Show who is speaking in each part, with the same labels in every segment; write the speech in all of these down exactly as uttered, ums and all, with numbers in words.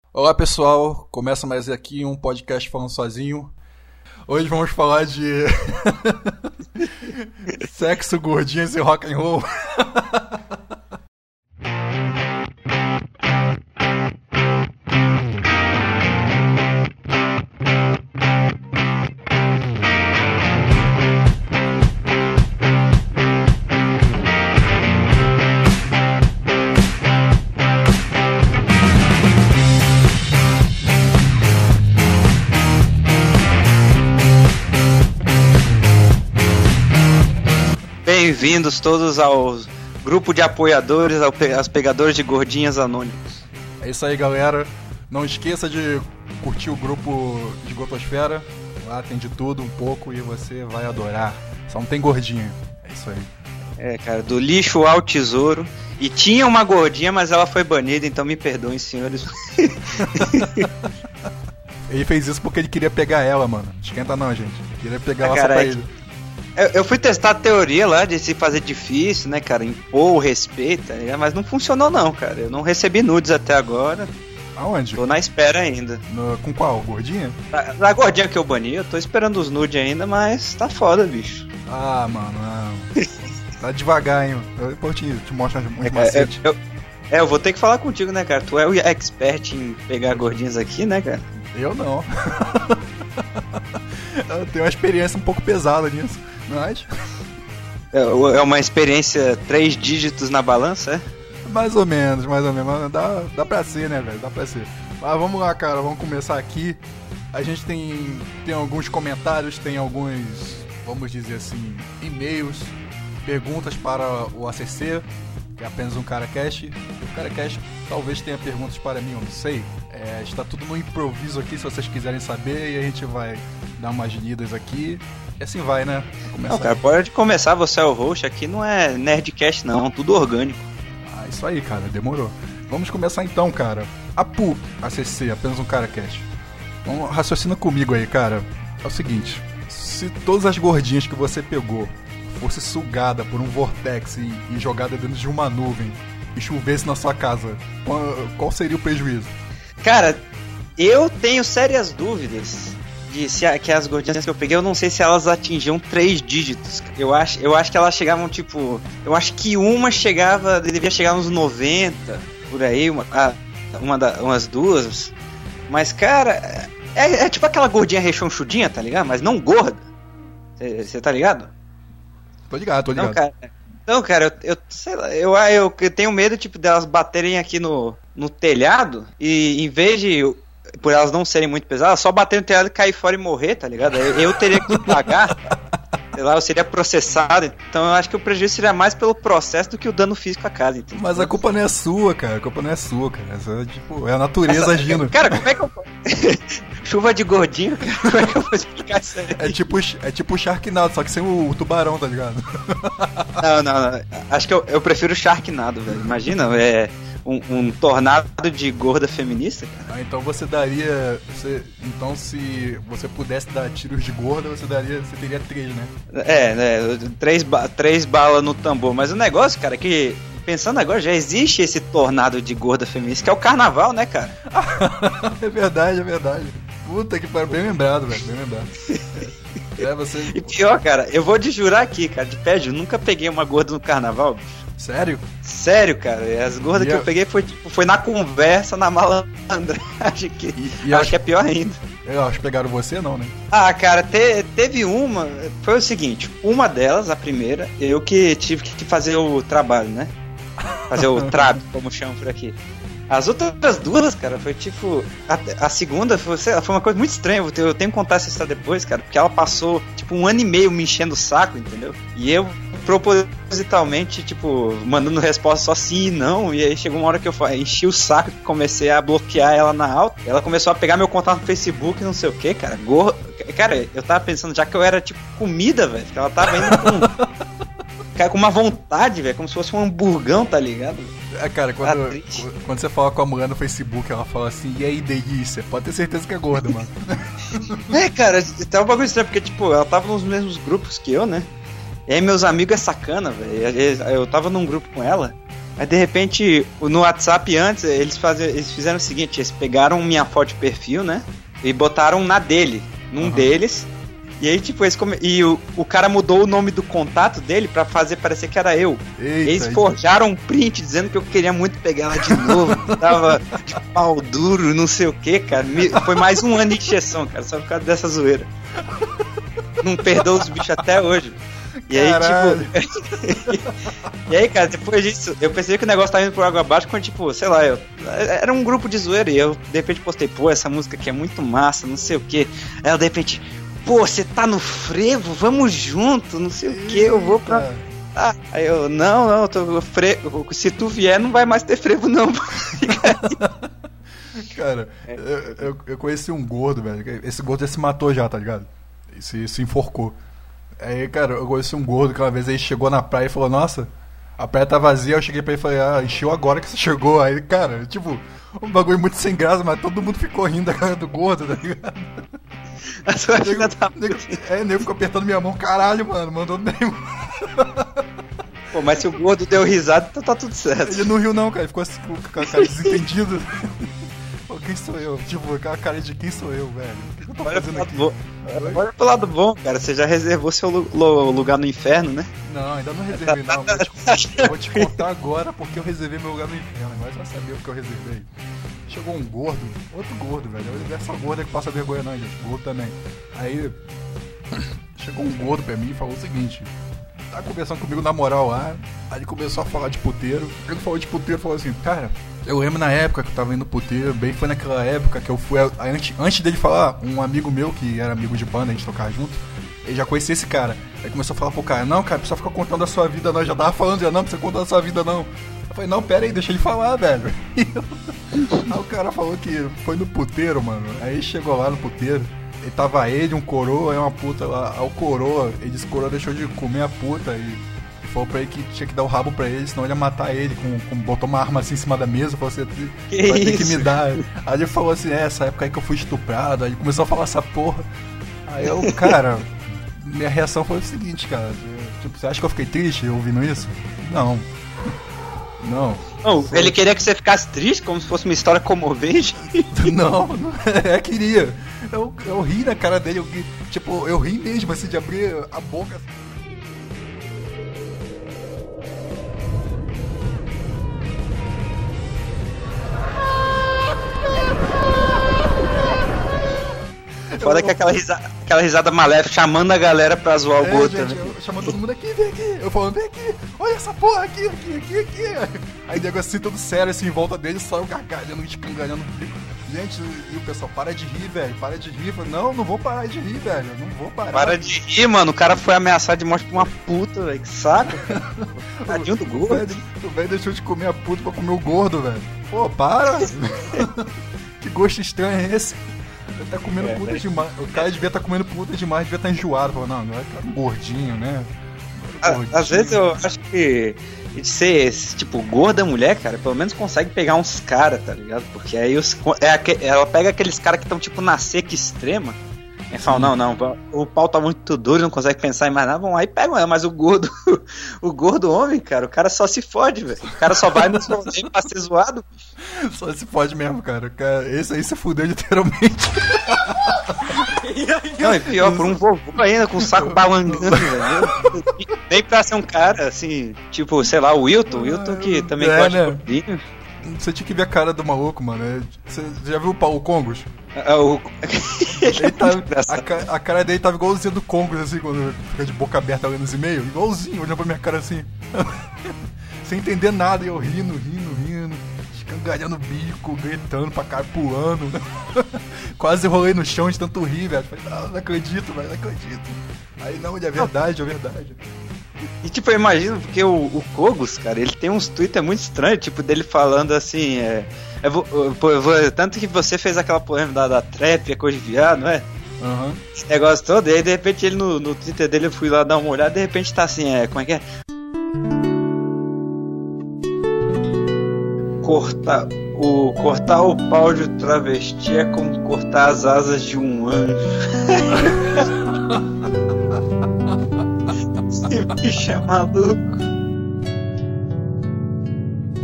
Speaker 1: Olá pessoal, começa mais aqui um podcast falando sozinho. Hoje vamos falar de sexo, gordinhas e rock and roll.
Speaker 2: Bem-vindos todos ao grupo de apoiadores, aos pegadores de gordinhas anônimos.
Speaker 1: É isso aí, galera. Não esqueça de curtir o grupo de Gotosfera. Lá tem de tudo um pouco e você vai adorar. Só não tem gordinha. É isso aí.
Speaker 2: É, cara, do lixo ao tesouro. E tinha uma gordinha, mas ela foi banida, então me perdoem, senhores.
Speaker 1: Ele fez isso porque ele queria pegar ela, mano. Esquenta não, gente. Queria pegar
Speaker 2: ah,
Speaker 1: ela
Speaker 2: cara,
Speaker 1: só pra
Speaker 2: é
Speaker 1: ele.
Speaker 2: Que... Eu fui testar a teoria lá de se fazer difícil, né, cara? Impor o respeito, né? Mas não funcionou não, cara. Eu não recebi nudes até agora.
Speaker 1: Aonde?
Speaker 2: Tô na espera ainda.
Speaker 1: No, com qual? Gordinha?
Speaker 2: Da, da gordinha que eu bani, eu tô esperando os nudes ainda, mas tá foda, bicho.
Speaker 1: Ah, mano, não. Tá devagar, hein? Eu depois te, te mostro uns
Speaker 2: é,
Speaker 1: macetes.
Speaker 2: Eu, eu, é, eu vou ter que falar contigo, né, cara? Tu é o expert em pegar gordinhas aqui, né, cara?
Speaker 1: Eu não. Eu tenho uma experiência um pouco pesada nisso, mas...
Speaker 2: É uma experiência três dígitos na balança, é?
Speaker 1: Mais ou menos, mais ou menos. Dá, dá pra ser, né, velho? Dá pra ser. Mas vamos lá, cara. Vamos começar aqui. A gente tem, tem alguns comentários, tem alguns, vamos dizer assim, e-mails, perguntas para o A C C, que é apenas um CaraCast. O CaraCast talvez tenha perguntas para mim, eu não sei. É, está tudo no improviso aqui, se vocês quiserem saber, e a gente vai dar umas lidas aqui. E assim vai, né?
Speaker 2: Não, cara, pode começar, você é o host, aqui não é Nerdcast não, tudo orgânico.
Speaker 1: Ah, isso aí, cara, demorou. Vamos começar então, cara. A P U, A C C, apenas um CaraCast. Então, raciocina comigo aí, cara. É o seguinte, se todas as gordinhas que você pegou fosse sugada por um vortex e, e jogada dentro de uma nuvem e chovesse na sua casa, qual, qual seria o prejuízo?
Speaker 2: Cara, eu tenho sérias dúvidas de se a, que as gordinhas que eu peguei, eu não sei se elas atingiam três dígitos. Eu acho, eu acho que elas chegavam, tipo... Eu acho que uma chegava... Devia chegar nos noventa, por aí, uma, uma da, umas duas. Mas, cara, é, é tipo aquela gordinha rechonchudinha, tá ligado? Mas não gorda. Você tá ligado?
Speaker 1: Tô ligado, tô ligado.
Speaker 2: Não, cara, não, cara eu, eu sei lá, eu, eu, eu tenho medo, tipo, delas baterem aqui no, no telhado e em vez de... Por elas não serem muito pesadas, só bater no telhado e cair fora e morrer, tá ligado? Eu, eu teria que pagar, sei lá, eu seria processado. Então eu acho que o prejuízo seria mais pelo processo do que o dano físico à casa, entendeu?
Speaker 1: Mas a culpa não é sua, cara. A culpa não é sua, cara. Essa, tipo, é a natureza Essa, agindo.
Speaker 2: Cara, como é que eu... Chuva de gordinho, cara. Como é que eu vou explicar isso aí?
Speaker 1: É tipo, é tipo o Sharknado, só que sem o, o tubarão, tá ligado?
Speaker 2: Não, não, não. Acho que eu, eu prefiro o Sharknado, velho. Imagina, é... Um, um tornado de gorda feminista, cara.
Speaker 1: Ah, então você daria. Você, então, se você pudesse dar tiros de gorda, você daria. Você teria três, né?
Speaker 2: É, né? Três, ba- três balas no tambor. Mas o negócio, cara, é que. Pensando agora, já existe esse tornado de gorda feminista, que é o carnaval, né, cara?
Speaker 1: É verdade, é verdade. Puta que pariu, bem lembrado, velho. Bem lembrado. É, você...
Speaker 2: E pior, cara, eu vou te jurar aqui, cara, de pé, eu nunca peguei uma gorda no carnaval, bicho.
Speaker 1: Sério?
Speaker 2: Sério, cara. As gordas e que eu... eu peguei foi, tipo, foi na conversa, na malandragem. Que
Speaker 1: e, e
Speaker 2: acho
Speaker 1: acho
Speaker 2: que é pior ainda.
Speaker 1: Eu acho que pegaram você, não, né?
Speaker 2: Ah, cara, te, teve uma. Foi o seguinte: uma delas, a primeira, eu que tive que fazer o trabalho, né? Fazer o trap, como chamam por aqui. As outras duas, cara, foi tipo... A, a segunda foi, sei lá, foi uma coisa muito estranha. Eu tenho, eu tenho que contar essa história depois, cara. Porque ela passou, tipo, um ano e meio me enchendo o saco, entendeu? E eu, propositalmente, tipo, mandando resposta só sim e não. E aí chegou uma hora que eu enchi o saco e comecei a bloquear ela na alta. Ela começou a pegar meu contato no Facebook e não sei o que, cara. Gorra... Cara, eu tava pensando já que eu era, tipo, comida, velho. Que ela tava indo com... cara, com uma vontade, velho. Como se fosse um hamburgão, tá ligado?
Speaker 1: É, cara, quando, quando você fala com a mulher no Facebook, ela fala assim, e aí, delícia? Pode ter certeza que é gorda, mano.
Speaker 2: É, cara, tá um bagulho estranho, porque, tipo, ela tava nos mesmos grupos que eu, né? E aí meus amigos é sacana, velho. Eu tava num grupo com ela, Aí de repente, no WhatsApp antes, eles, fazem, eles fizeram o seguinte, eles pegaram minha foto de perfil, né? E botaram na dele, num uhum. deles. E aí, tipo, eles come... e o, o cara mudou o nome do contato dele pra fazer parecer que era eu. Eita, eles forjaram eita. um print dizendo que eu queria muito pegar ela de novo. Tava de pau duro, não sei o que, cara. Me... Foi mais um ano de injeção, cara, só por causa dessa zoeira. Não perdoa os bichos até hoje. E aí, Caralho. tipo. E aí, cara, depois disso, eu pensei que o negócio tava indo por água abaixo quando, tipo, sei lá, eu. Era um grupo de zoeira e eu, de repente, postei, pô, essa música aqui é muito massa, não sei o que. Aí eu, de repente. Pô, você tá no frevo? Vamos junto, não sei Eita. o que, eu vou pra... Ah, aí eu, não, não, eu tô frevo. Se tu vier, não vai mais ter frevo, não.
Speaker 1: Cara, é. eu, eu, eu conheci um gordo, velho. Esse gordo já se matou já, tá ligado? Se, se enforcou. Aí, cara, eu conheci um gordo que uma vez aí chegou na praia e falou, nossa, a praia tá vazia. Eu cheguei pra ele e falei, ah, encheu agora que você chegou. Aí, cara, tipo, um bagulho muito sem graça, mas todo mundo ficou rindo da cara do gordo, tá ligado?
Speaker 2: A sua filha tá...
Speaker 1: É, nego ficou apertando minha mão, caralho, mano, mandou bem.
Speaker 2: Pô, mas se o gordo deu risada, então tá tudo certo.
Speaker 1: Ele não riu não, cara, ele ficou assim com a cara desentendido. Pô, quem sou eu? Tipo, aquela cara de quem sou eu, velho? O que eu tô
Speaker 2: Olha
Speaker 1: fazendo aqui?
Speaker 2: Bom. Olha pro lado bom, cara, você já reservou seu lugar no inferno, né?
Speaker 1: Não, ainda não reservei não, vou te, eu vou te contar agora porque eu reservei meu lugar no inferno, mas vai saber o que eu reservei. Chegou um gordo, outro gordo, velho. Não é só gordo que passa vergonha não, gente. Gordo também. Aí, chegou um gordo pra mim e falou o seguinte. Tá conversando comigo na moral lá. Aí ele começou a falar de puteiro. Ele falou de puteiro e falou assim, cara, eu lembro na época que eu tava indo puteiro. Bem foi naquela época que eu fui... Antes, antes dele falar, um amigo meu que era amigo de banda, a gente tocava junto. Ele já conhecia esse cara. Aí começou a falar pro cara, não, cara, precisa ficar contando a sua vida não. Eu já tava falando, já não, precisa contar a sua vida não. Eu falei, não, pera aí, deixa ele falar, velho. Aí o cara falou que foi no puteiro, mano. Aí chegou lá no puteiro, e tava ele, um coroa, aí uma puta lá. Aí o coroa, ele disse que o coroa deixou de comer a puta e falou pra ele que tinha que dar o rabo pra ele, senão ele ia matar ele. Com, com, botou uma arma assim em cima da mesa, falou assim,
Speaker 2: que
Speaker 1: vai
Speaker 2: isso?
Speaker 1: ter que me dar. Aí ele falou assim, é, essa época aí que eu fui estuprado. Aí começou a falar essa porra. Aí eu, cara, minha reação foi o seguinte, cara. Tipo, você acha que eu fiquei triste ouvindo isso? Não. Não.
Speaker 2: Não, ele queria que você ficasse triste, como se fosse uma história comovente.
Speaker 1: Não, não é, queria. Eu, eu ri na cara dele, eu, tipo, eu ri mesmo, assim, de abrir a boca.
Speaker 2: Foda que aquela risada, aquela risada maléfica chamando a galera pra zoar
Speaker 1: é,
Speaker 2: o gordo.
Speaker 1: Gente, eu, chamando todo mundo aqui, vem aqui. Eu falando, vem aqui, olha essa porra aqui, aqui, aqui, aqui. Aí nego assim, todo sério, assim, em volta dele, só eu gargalhando, escangalhando. Gente, e o pessoal, para de rir, velho, para de rir. Eu falei, não, não vou parar de rir, velho, não vou parar.
Speaker 2: Para de rir, mano, o cara foi ameaçado de morte por uma puta, velho, que saco. Tadinho do gordo.
Speaker 1: O velho deixou de comer a puta pra comer o gordo, velho. Pô, para. Que gosto estranho é esse? Ele tá comendo é, puta é. demais. O cara devia estar tá comendo puta demais, devia estar tá enjoado. Falou, não, não é um gordinho, né?
Speaker 2: Gordinho. Às vezes eu acho que de ser tipo gorda mulher, cara, pelo menos consegue pegar uns caras, tá ligado? Porque aí os, é, ela pega aqueles caras que estão tipo na seca extrema. E fala, não, não, o pau tá muito duro, não consegue pensar em mais nada, vão lá e pegam ela, mas o gordo, o gordo homem, cara, o cara só se fode, velho. O cara só vai nos rolês pra ser zoado.
Speaker 1: Só se fode mesmo, cara. Esse aí se fudeu literalmente.
Speaker 2: Não, é pior, por um vovô ainda, com o saco balangando, velho. Nem pra ser um cara, assim, tipo, sei lá, o Wilton, o Wilton que também
Speaker 1: é,
Speaker 2: gosta
Speaker 1: né?
Speaker 2: de gordinho.
Speaker 1: Você tinha que ver a cara do maluco, mano. Você já viu o Paulo Congos?
Speaker 2: É, o...
Speaker 1: Ele tava, a, a cara dele tava igualzinho do Congos, assim, quando fica de boca aberta lendo os e-mails. Igualzinho, olhando pra minha cara assim. Sem entender nada, e eu rindo, rindo, rindo. Escangalhando o bico, gritando pra cara, pulando. Quase rolei no chão de tanto rir, velho. Falei, não, não acredito, velho, não acredito. Aí não, é verdade, é verdade.
Speaker 2: E tipo, eu imagino, porque o, o Kogos, cara, ele tem uns Twitter muito estranhos, tipo, dele falando assim, é... Eu vou, eu vou, tanto que você fez aquela polêmica da, da trap, é coisa de viado, não é?
Speaker 1: Uhum.
Speaker 2: Esse negócio todo, e aí de repente ele no, no Twitter dele, eu fui lá dar uma olhada, de repente tá assim, é... Como é que é? Cortar... O, cortar o pau de travesti é como cortar as asas de um anjo. Esse bicho é maluco.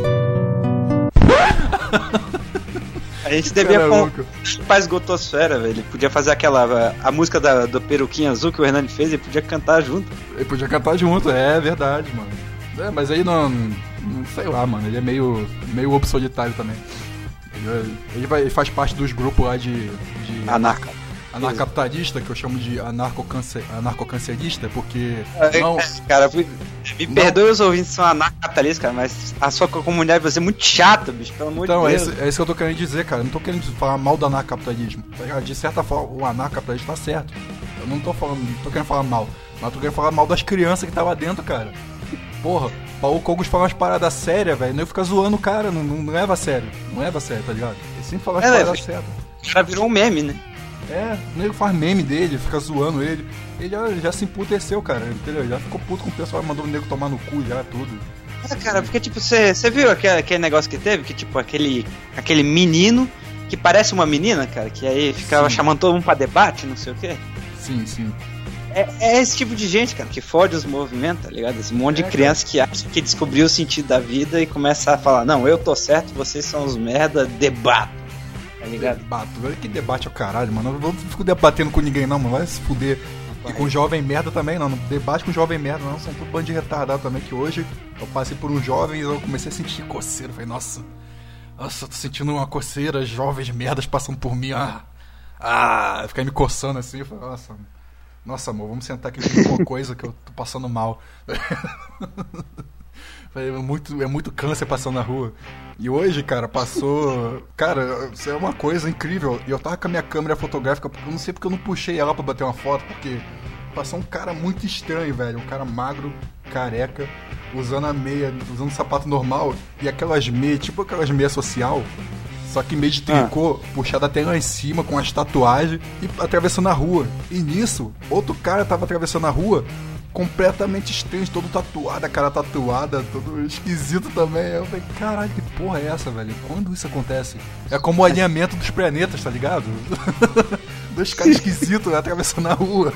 Speaker 2: A gente devia com pra esgotosfera, velho. Ele podia fazer aquela. A, a música da, do Peruquinho Azul que o Hernani fez, ele podia cantar junto.
Speaker 1: Ele podia cantar junto, é verdade, mano. É, mas aí não, não. Sei lá, mano. Ele é meio. meio lobo solitário também. Ele, ele, vai, ele faz parte dos grupos lá de. de
Speaker 2: Anarca.
Speaker 1: Anarcapitalista, que eu chamo de anarcocancer, anarcocancerista, porque.
Speaker 2: É,
Speaker 1: não,
Speaker 2: cara, me não, perdoe os ouvintes que são anarcapitalistas, cara, mas a sua comunidade vai ser muito chata, bicho, pelo amor
Speaker 1: então,
Speaker 2: de Deus.
Speaker 1: Então, é, é isso que eu tô querendo dizer, cara. Eu não tô querendo falar mal do anarcapitalismo. De certa forma, o anarcapitalismo tá certo. Eu não tô falando, não tô querendo falar mal, mas tô querendo falar mal das crianças que tá lá dentro, cara. Porra, Paulo Cogos fala umas paradas sérias, velho. Nem fica zoando o cara, não, não leva a sério. Não leva a sério, tá ligado? Ele sempre fala umas é, paradas sérias.
Speaker 2: O cara virou um meme, né?
Speaker 1: É, o nego faz meme dele, fica zoando ele. Ele já, já se emputeceu, cara, entendeu? Já ficou puto com o pessoal, mandou o nego tomar no cu já, tudo.
Speaker 2: É, cara, porque tipo, você viu aquele, aquele negócio que teve? Que tipo, aquele, aquele menino que parece uma menina, cara, que aí ficava sim. chamando todo mundo pra debate, não sei o quê.
Speaker 1: Sim, sim.
Speaker 2: É, é esse tipo de gente, cara, que fode os movimentos, tá ligado? Esse monte é, de criança cara. que acha que descobriu o sentido da vida e começa a falar, não, eu tô certo, vocês são os merda, debato. Tá ligado?
Speaker 1: Debato, que debate é o caralho, mano. Eu não fico debatendo com ninguém, não, mano. Vai se fuder. E com jovem merda também, não. Não debate com jovem merda, não. São tudo bando de retardado também. Que hoje eu passei por um jovem e eu comecei a sentir coceira. Falei, nossa, nossa, eu tô sentindo uma coceira. Jovens merdas passando por mim. Ah, ah, ficar me coçando assim. Eu falei, nossa, nossa, amor, vamos sentar aqui com alguma coisa que eu tô passando mal. É muito, é muito câncer passando na rua. E hoje, cara, passou... Cara, isso é uma coisa incrível. E eu tava com a minha câmera fotográfica, eu não sei porque eu não puxei ela pra bater uma foto, porque passou um cara muito estranho, velho. Um cara magro, careca, usando a meia, usando sapato normal. E aquelas meias, tipo aquelas meias social, só que meio de tricô, ah. puxada até lá em cima, com as tatuagens, e atravessando a rua. E nisso, outro cara tava atravessando a rua, completamente estranho, todo tatuado, a cara tatuada, todo esquisito também. Eu falei, caralho, que porra é essa, velho? Quando isso acontece? É como o alinhamento dos planetas, tá ligado? Dois caras esquisitos atravessando a rua.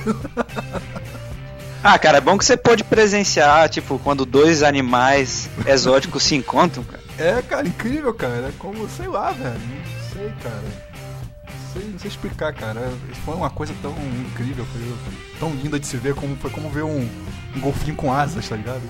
Speaker 2: Ah, cara, é bom que você pode presenciar, tipo, quando dois animais exóticos se encontram, cara.
Speaker 1: É, cara, incrível, cara. É como, sei lá, velho. Não sei, cara. Não sei, não sei explicar, cara. Foi uma coisa tão incrível, foi tão linda de se ver, como, foi como ver um, um golfinho com asas, tá ligado?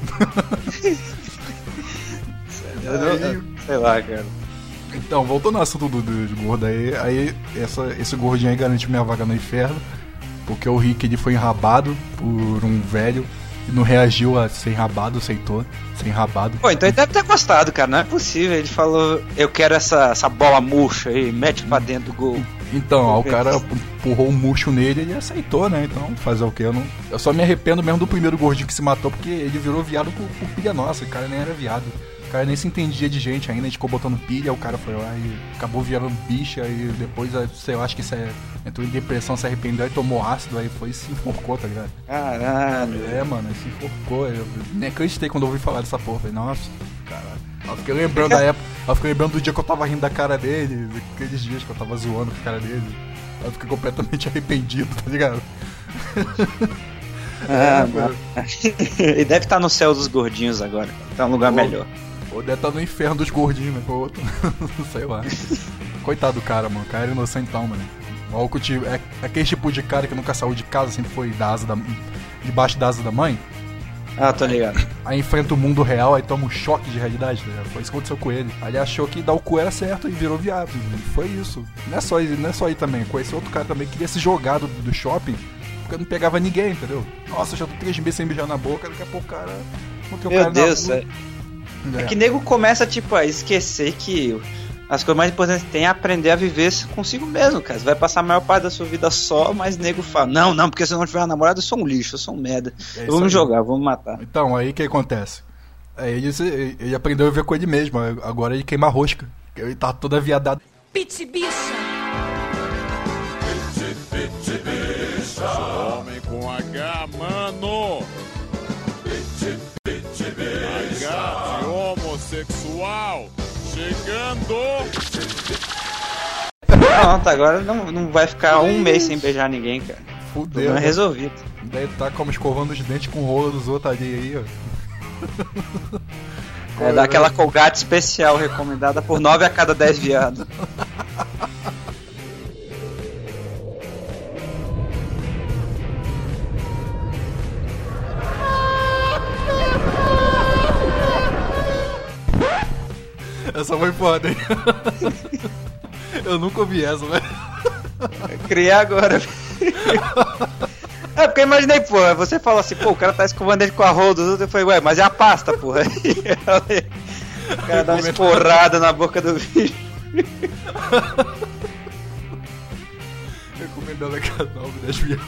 Speaker 2: Aí, sei lá, cara.
Speaker 1: Então, voltando ao assunto do, dos gordos aí, aí essa, esse gordinho aí garante minha vaga no inferno, porque o Rick ele foi enrabado por um velho e não reagiu a ser enrabado, aceitou ser enrabado.
Speaker 2: Pô, então ele deve ter gostado, cara, não é possível. Ele falou, eu quero essa, essa bola murcha aí, mete pra dentro do gol.
Speaker 1: Então, ó, o cara empurrou um murcho nele e ele aceitou, né? Então, fazer o quê? Eu, não... eu só me arrependo mesmo do primeiro gordinho que se matou, porque ele virou viado por, por pilha nossa. O cara nem era viado. O cara nem se entendia de gente ainda, a gente ficou botando pilha, o cara foi lá e acabou virando bicha e depois, sei lá, acho que isso é, entrou em depressão, se arrependeu e tomou ácido, aí foi e se enforcou, tá ligado?
Speaker 2: Caralho.
Speaker 1: É, mano, se enforcou. Eu nem acreditei quando eu ouvi falar dessa porra. Falei, nossa, caralho. Eu fiquei lembrando da época, eu fiquei lembrando do dia que eu tava rindo da cara dele, daqueles dias que eu tava zoando com a cara dele. Eu fiquei completamente arrependido, tá ligado?
Speaker 2: Ah, é, ele deve estar no céu dos gordinhos agora, tá um lugar
Speaker 1: ou,
Speaker 2: melhor.
Speaker 1: Ou deve estar no inferno dos gordinhos, né? Ou outro. Sei lá. Coitado do cara, mano. O cara era inocentão, mano. É aquele tipo de cara que nunca saiu de casa, sempre foi da asa da, debaixo da asa da mãe.
Speaker 2: Ah, tô ligado.
Speaker 1: Aí enfrenta o mundo real, aí toma um choque de realidade, tá ligado? Foi isso que aconteceu com ele. Aí ele achou que dar o cu era certo e virou viado. E foi isso. Não é só, não é só aí também. Conheci outro cara também que queria se jogar do, do shopping porque não pegava ninguém, entendeu? Nossa, eu já tô três meses sem beijar na boca, daqui a pouco o cara.
Speaker 2: O Meu cara Deus, é. É. é que nego começa, tipo, a esquecer que as coisas mais importantes que tem é aprender a viver consigo mesmo, cara. Você vai passar a maior parte da sua vida só, mas nego fala, não, não, porque se eu não tiver uma namorada, eu sou um lixo, eu sou um merda. É eu vou me jogar, eu vou me matar.
Speaker 1: Então, aí o que acontece? Aí ele, ele aprendeu a viver com ele mesmo, agora ele queima rosca. Ele tá toda viadado.
Speaker 3: Piti bicha!
Speaker 4: Piti, piti, bicha! Homem com H, mano! Piti, piti, bicha! H de homossexual! Chegando!
Speaker 2: Pronto, agora não, não vai ficar um mês sem beijar ninguém, cara.
Speaker 1: Fudeu.
Speaker 2: Não é resolvido.
Speaker 1: Daí tá como escovando os dentes com o rolo dos outros ali aí, ó.
Speaker 2: É daquela Colgate especial recomendada por nove a cada dez viados.
Speaker 1: Essa foi foda, hein? Eu nunca ouvi essa, velho.
Speaker 2: Criei agora. É, porque eu imaginei, porra, você fala assim, pô, o cara tá escovando ele com a roda, eu falei, ué, mas é a pasta, porra. O cara dá uma esporrada na boca do bicho.
Speaker 1: Recomendando a canal das viadas.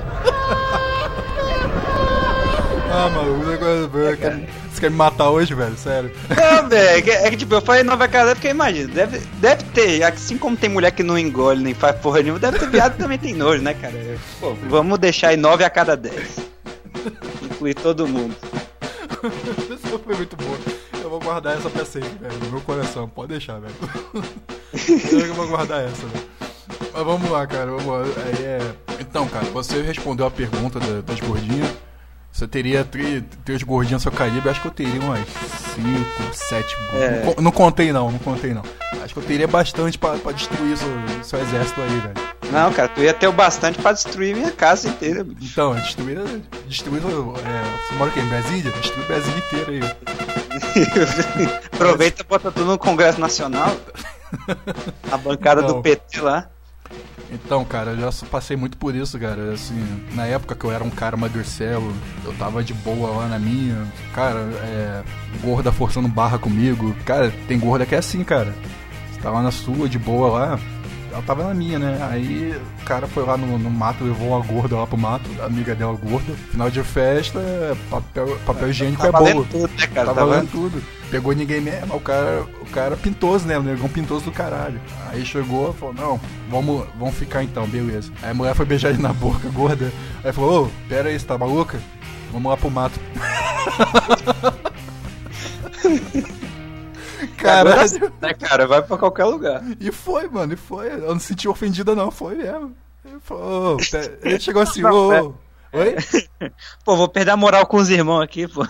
Speaker 1: Ah, maluco, você quer, você quer me matar hoje, velho? Sério?
Speaker 2: Não, velho, é que tipo, eu falei nove a cada dez porque eu imagino, deve, deve ter, assim como tem mulher que não engole nem faz porra nenhuma, deve ter viado que também tem nojo, né, cara? Pô, vamos deixar aí nove a cada dez. Incluir todo mundo.
Speaker 1: Essa foi muito boa. Eu vou guardar essa pra sempre, velho, no meu coração, pode deixar, velho. Eu vou guardar essa, velho. Mas vamos lá, cara, vamos lá. Aí é... Então, cara, você respondeu a pergunta das gordinhas. Você teria três, três gordinhas no seu calibre, acho que eu teria umas cinco, sete.
Speaker 2: É.
Speaker 1: Não, não contei não, não contei não. Acho que eu teria bastante pra, pra destruir seu, seu exército aí, velho.
Speaker 2: Não, cara, tu ia ter o bastante pra destruir minha casa inteira, bicho.
Speaker 1: Então, destruir. Destruir. É, você mora aqui em Brasília? Destruir o Brasil inteiro aí.
Speaker 2: Aproveita e bota tudo no Congresso Nacional. A bancada não. do P T lá.
Speaker 1: Então, cara, eu já passei muito por isso, cara. Assim, na época que eu era um cara magricelo, eu tava de boa lá na minha. Cara, é. Gorda forçando barra comigo. Cara, tem gorda que é assim, cara. Você tava na sua, de boa lá. Ela tava na minha, né? Aí o cara foi lá no, no mato, levou uma gorda lá pro mato, a amiga dela gorda. Final de festa, papel, papel higiênico
Speaker 2: tá
Speaker 1: é bolo.
Speaker 2: Tudo, né, cara?
Speaker 1: Tá,
Speaker 2: tá
Speaker 1: valendo tudo. Pegou ninguém mesmo, o cara, o cara pintoso, né? O negão pintoso do caralho. Aí chegou e falou, não, vamos, vamos ficar então, beleza. Aí a mulher foi beijar ele na boca, gorda. Aí falou, ô, pera aí, você tá maluca? Vamos lá pro mato. Caralho.
Speaker 2: Né, cara? Vai pra qualquer lugar.
Speaker 1: E foi, mano, e foi. Eu não senti ofendida, não, foi mesmo. Ele, falou, oh, ele chegou assim, ô. Oh, oi?
Speaker 2: Pô, vou perder a moral com os irmãos aqui, pô.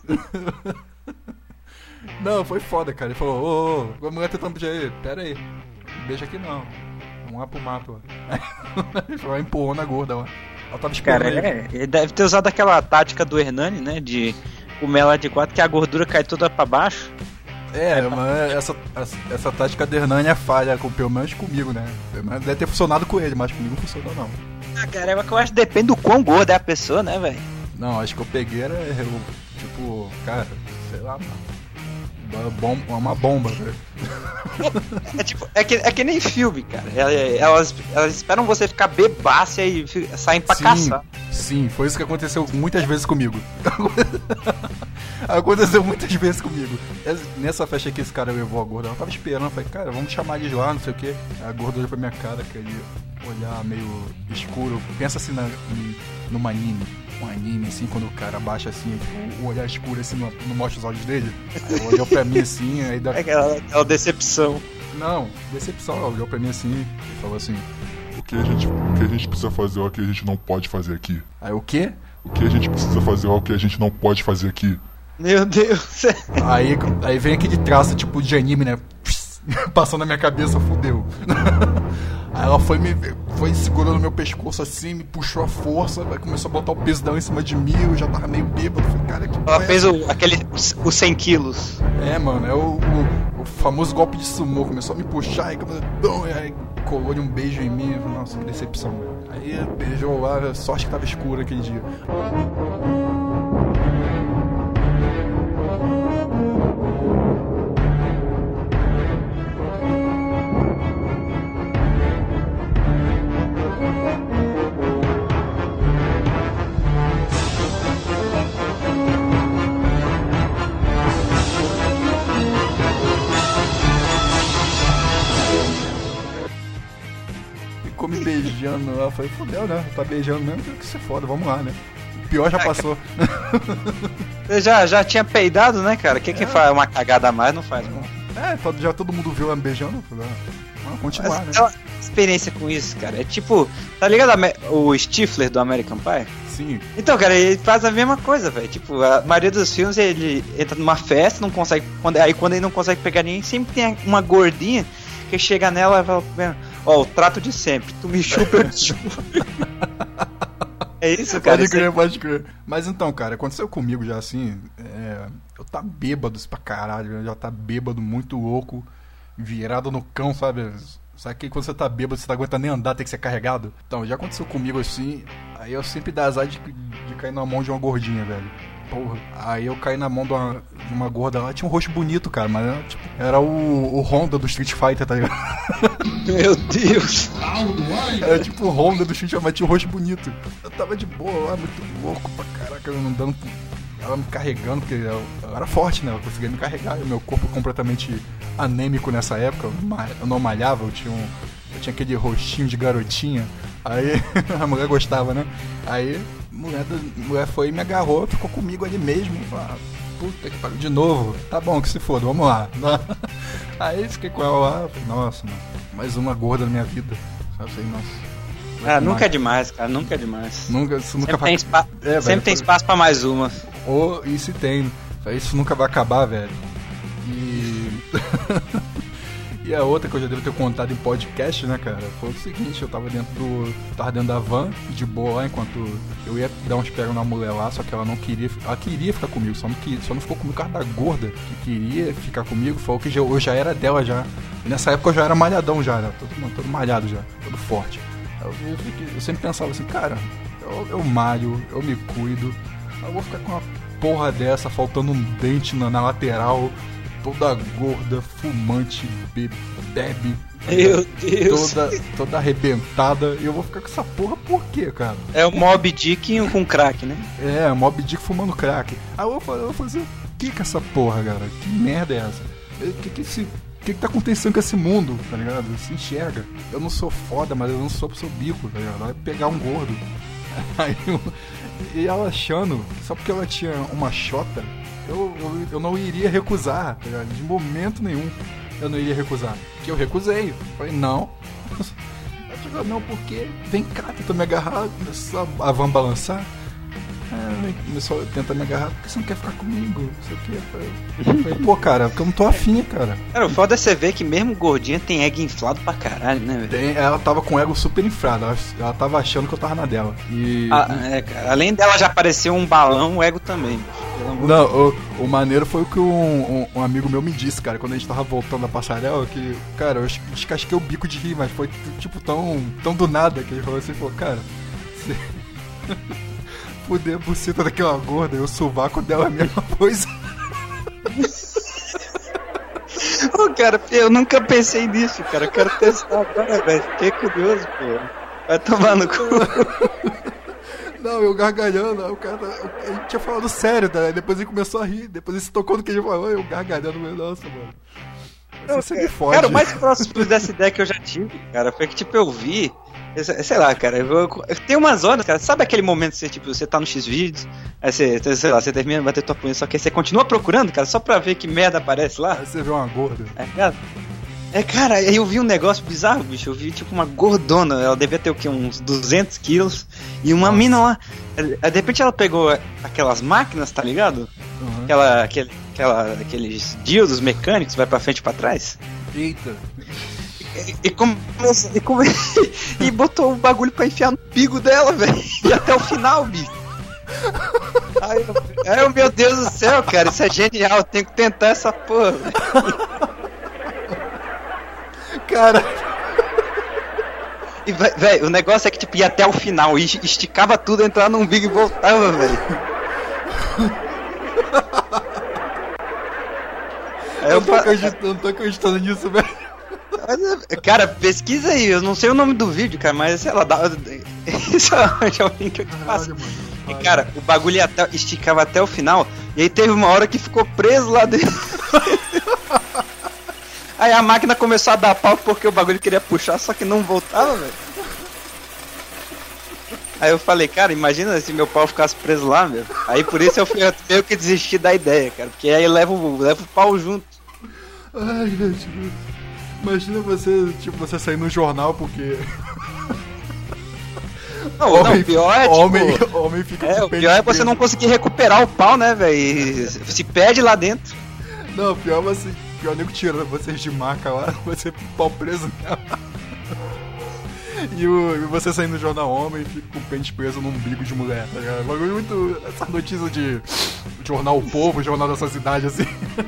Speaker 1: Não, foi foda, cara. Ele falou, ô, ô, a mulher tentando beijar ele. Pera aí, beija aqui não. Vamos lá pro mato, ó. Ele falou, empurrou na gorda, ó. Ela tava esperando.
Speaker 2: Cara, ele. É, ele deve ter usado aquela tática do Hernani, né? De comer ela de quatro, que a gordura cai toda pra baixo.
Speaker 1: É, mas essa, essa, essa tática da Hernani é falha, com, pelo menos comigo, né? Deve ter funcionado com ele, mas comigo não funcionou, não.
Speaker 2: Ah, cara, é que eu acho que depende do quão gorda é a pessoa, né, velho?
Speaker 1: Não, acho que eu peguei era, eu, tipo, cara, sei lá, mano. Uma bomba, uma bomba, velho.
Speaker 2: É, tipo, é, que, é que nem filme, cara. Elas, elas esperam você ficar bebaça e saem pra
Speaker 1: sim,
Speaker 2: caçar.
Speaker 1: Sim, foi isso que aconteceu muitas vezes comigo. Aconteceu muitas vezes comigo. Nessa festa que esse cara levou a gorda, ela tava esperando. Eu falei, cara, vamos chamar eles lá, não sei o que. A gorda olhou pra minha cara, aquele olhar meio escuro. Pensa assim na, numa anime. Um anime, assim, quando o cara baixa assim, o olhar escuro assim, não, não mostra os olhos dele. Aí ela olhou pra mim assim, aí dá...
Speaker 2: É aquela, aquela decepção.
Speaker 1: Não, decepção, ela olhou pra mim assim e falou assim:
Speaker 4: o que a gente, o que a gente precisa fazer é o que a gente não pode fazer aqui.
Speaker 1: Aí o quê?
Speaker 4: O que a gente precisa fazer é o que a gente não pode fazer aqui.
Speaker 2: Meu Deus.
Speaker 1: Aí, aí vem aquele traço tipo de anime, né? Passou na minha cabeça, fudeu. Aí ela foi me foi segurando meu pescoço assim, me puxou a força, começou a botar o peso dela em cima de mim, eu já tava meio bêbado. Falei, cara, que
Speaker 2: ela fez o, aquele, os cem quilos.
Speaker 1: É, mano, é o, o, o famoso golpe de sumô. Começou a me puxar e, e aí colou um beijo em mim. Nossa, que decepção, velho. Aí beijou lá, sorte que tava escuro aquele dia. Me beijando lá, eu falei, fodeu, né? Tá beijando mesmo, tem que ser foda, vamos lá, né? O pior já passou.
Speaker 2: Você já, já tinha peidado, né, cara? O que que é. faz uma cagada a mais? Não faz, não.
Speaker 1: É, já todo mundo viu ela me beijando, eu falei, ah, Vamos continuar,
Speaker 2: Mas,
Speaker 1: né?
Speaker 2: é uma experiência com isso, cara. É tipo, tá ligado o Stifler do American Pie?
Speaker 1: Sim.
Speaker 2: Então, cara, ele faz a mesma coisa, velho. Tipo, a maioria dos filmes ele entra numa festa, não consegue. Quando, aí quando ele não consegue pegar ninguém, sempre tem uma gordinha que chega nela e fala: ó, o trato de sempre, tu me chupa, eu te chupo. É isso, cara.
Speaker 1: Pode crer,
Speaker 2: isso é...
Speaker 1: pode crer. Mas então, cara, aconteceu comigo já assim. É, eu tá bêbado pra caralho, já tá bêbado, muito louco, virado no cão, sabe? Sabe que quando você tá bêbado, você não aguenta nem andar, tem que ser carregado? Então, já aconteceu comigo assim. Aí eu sempre dá azar de, de cair na mão de uma gordinha, velho. Porra. Aí eu caí na mão de uma, de uma gorda lá, tinha um rosto bonito, cara, mas era, tipo, era o, o Honda do Street Fighter, tá ligado?
Speaker 2: Meu Deus!
Speaker 1: Era tipo o Honda do Street Fighter, mas tinha um rosto bonito. Eu tava de boa lá, muito louco pra caraca, eu não dando. Ela me carregando, porque eu, eu era forte, né? Eu conseguia me carregar, e o meu corpo completamente anêmico nessa época, eu não malhava, eu tinha um. Eu tinha aquele rostinho de garotinha. Aí a mulher gostava, né? Aí a mulher, a mulher foi e me agarrou, ficou comigo ali mesmo. Falei, ah, puta que pariu, de novo. Tá bom, que se foda, vamos lá. Aí fiquei com ela lá, falei, nossa, mano, mais uma gorda na minha vida. Eu falei, nossa.
Speaker 2: Ah, nunca é demais, cara, nunca é demais.
Speaker 1: Nunca, isso nunca
Speaker 2: sempre
Speaker 1: vai...
Speaker 2: tem, espa...
Speaker 1: é, velho,
Speaker 2: sempre tem
Speaker 1: foi...
Speaker 2: espaço pra mais uma.
Speaker 1: Ou, oh, e se tem. Isso nunca vai acabar, velho. E... E a outra que eu já devo ter contado em podcast, né, cara, foi o seguinte, eu tava dentro do... Tava dentro da van, de boa lá, enquanto eu ia dar uns pegos na mulher lá, só que ela não queria... Ela queria ficar comigo, só não, queria, só não ficou comigo por causa da gorda, que queria ficar comigo, falou que eu já era dela já. E nessa época eu já era malhadão já, né, todo, todo malhado já, todo forte. Eu, eu, eu sempre pensava assim, cara, eu, eu malho, eu me cuido, eu vou ficar com uma porra dessa, faltando um dente na, na lateral... Toda gorda, fumante, bebe, bebe
Speaker 2: meu Deus,
Speaker 1: toda, toda arrebentada. E eu vou ficar com essa porra por quê, cara?
Speaker 2: É o Mob Dick com crack, né?
Speaker 1: É, Mob Dick fumando crack. Aí eu vou, eu vou fazer o que com essa porra, cara? Que merda é essa? O que que, esse, que que tá acontecendo com esse mundo, tá ligado? Se enxerga. Eu não sou foda, mas eu não sou pro seu bico, tá ligado? Vai pegar um gordo. Aí eu, e ela achando que só porque ela tinha uma xota, Eu, eu, eu não iria recusar, tá ligado? De momento nenhum eu não iria recusar. Que eu recusei. Eu falei, não. Ela falou, não, porque vem cá, tenta me agarrar, começou a van balançar. É, começou a tentar me agarrar, por que você não quer ficar comigo? Não sei o que. Eu falei, pô, cara, porque eu não tô afim, cara.
Speaker 2: Cara, o foda é você ver que mesmo gordinha tem ego inflado pra caralho, né, velho?
Speaker 1: Tem, ela tava com o ego super inflado, ela, ela tava achando que eu tava na dela. E.
Speaker 2: Ah, é, cara, além dela já apareceu um balão, o ego também.
Speaker 1: Não, o, o maneiro foi o que um, um, um amigo meu me disse, cara, quando a gente tava voltando da passarela, que, cara, eu descasquei o bico de rir, mas foi, tipo, tão, tão do nada, que ele falou assim, falou, cara, você... Fuder a buceta daquela gorda, e o sovaco dela é a mesma coisa.
Speaker 2: Ô, oh, cara, eu nunca pensei nisso, cara, eu quero testar agora, velho, fiquei curioso, pô. Vai tomar no cu.
Speaker 1: Não, eu gargalhando, o cara, ele tinha falado sério, tá? Depois ele começou a rir, depois ele se tocou no que ele falou, eu gargalhando, meu, nossa, mano.
Speaker 2: Não, você me fode. Cara, o mais próximo dessa ideia que eu já tive, cara, foi que, tipo, eu vi, sei lá, cara, eu, eu, tem umas horas, cara, sabe aquele momento que você, tipo, você tá no X-Vídeos, aí você, sei lá, você termina de bater tua punha, só que você continua procurando, cara, só pra ver que merda aparece lá.
Speaker 1: Aí você vê uma gorda.
Speaker 2: É, cara, é, cara, aí eu vi um negócio bizarro, bicho, eu vi, tipo, uma gordona, ela devia ter, o quê, uns duzentos quilos, e uma Nossa. mina lá, de repente ela pegou aquelas máquinas, tá ligado? Uhum. Aquela, aquele, aquela, aqueles dildos mecânicos, vai pra frente e pra trás.
Speaker 1: Eita.
Speaker 2: E, e, come, e, come, e botou o bagulho pra enfiar no pigo dela, velho. E até o final, bicho. Ai, eu, ai, meu Deus do céu, cara. Isso é genial. Eu tenho que tentar essa porra, velho.
Speaker 1: Cara.
Speaker 2: E, velho, o negócio é que, tipo, ia até o final. E esticava tudo, entrava num umbigo e voltava, velho.
Speaker 1: Eu, eu, tô acreditando, eu tô acreditando nisso, velho.
Speaker 2: Cara, pesquisa aí, eu não sei o nome do vídeo, cara, mas sei lá, dá... isso é o link que eu te faço. E cara, o bagulho ia até, esticava até o final, e aí teve uma hora que ficou preso lá dentro. Aí a máquina começou a dar pau porque o bagulho queria puxar, só que não voltava, velho. Aí eu falei, cara, imagina se meu pau ficasse preso lá, meu. Aí por isso eu fui eu meio que desisti da ideia, cara, porque aí leva o, leva o pau junto.
Speaker 1: Ai, meu Deus. Imagina você, tipo, você sair no jornal porque...
Speaker 2: Não,
Speaker 1: homem,
Speaker 2: não, pior é,
Speaker 1: homem,
Speaker 2: tipo...
Speaker 1: homem fica
Speaker 2: É,
Speaker 1: com
Speaker 2: o pior é você não conseguir recuperar o pau, né, velho? Se perde lá dentro.
Speaker 1: Não, pior você... Pior nego tirando vocês de maca lá, você pau preso nela. E, o, e você saindo no jornal homem e fica com o pente preso num umbigo de mulher, tá ligado? Bagulho muito... Essa notícia de jornal O Povo, jornal dessa cidade, assim.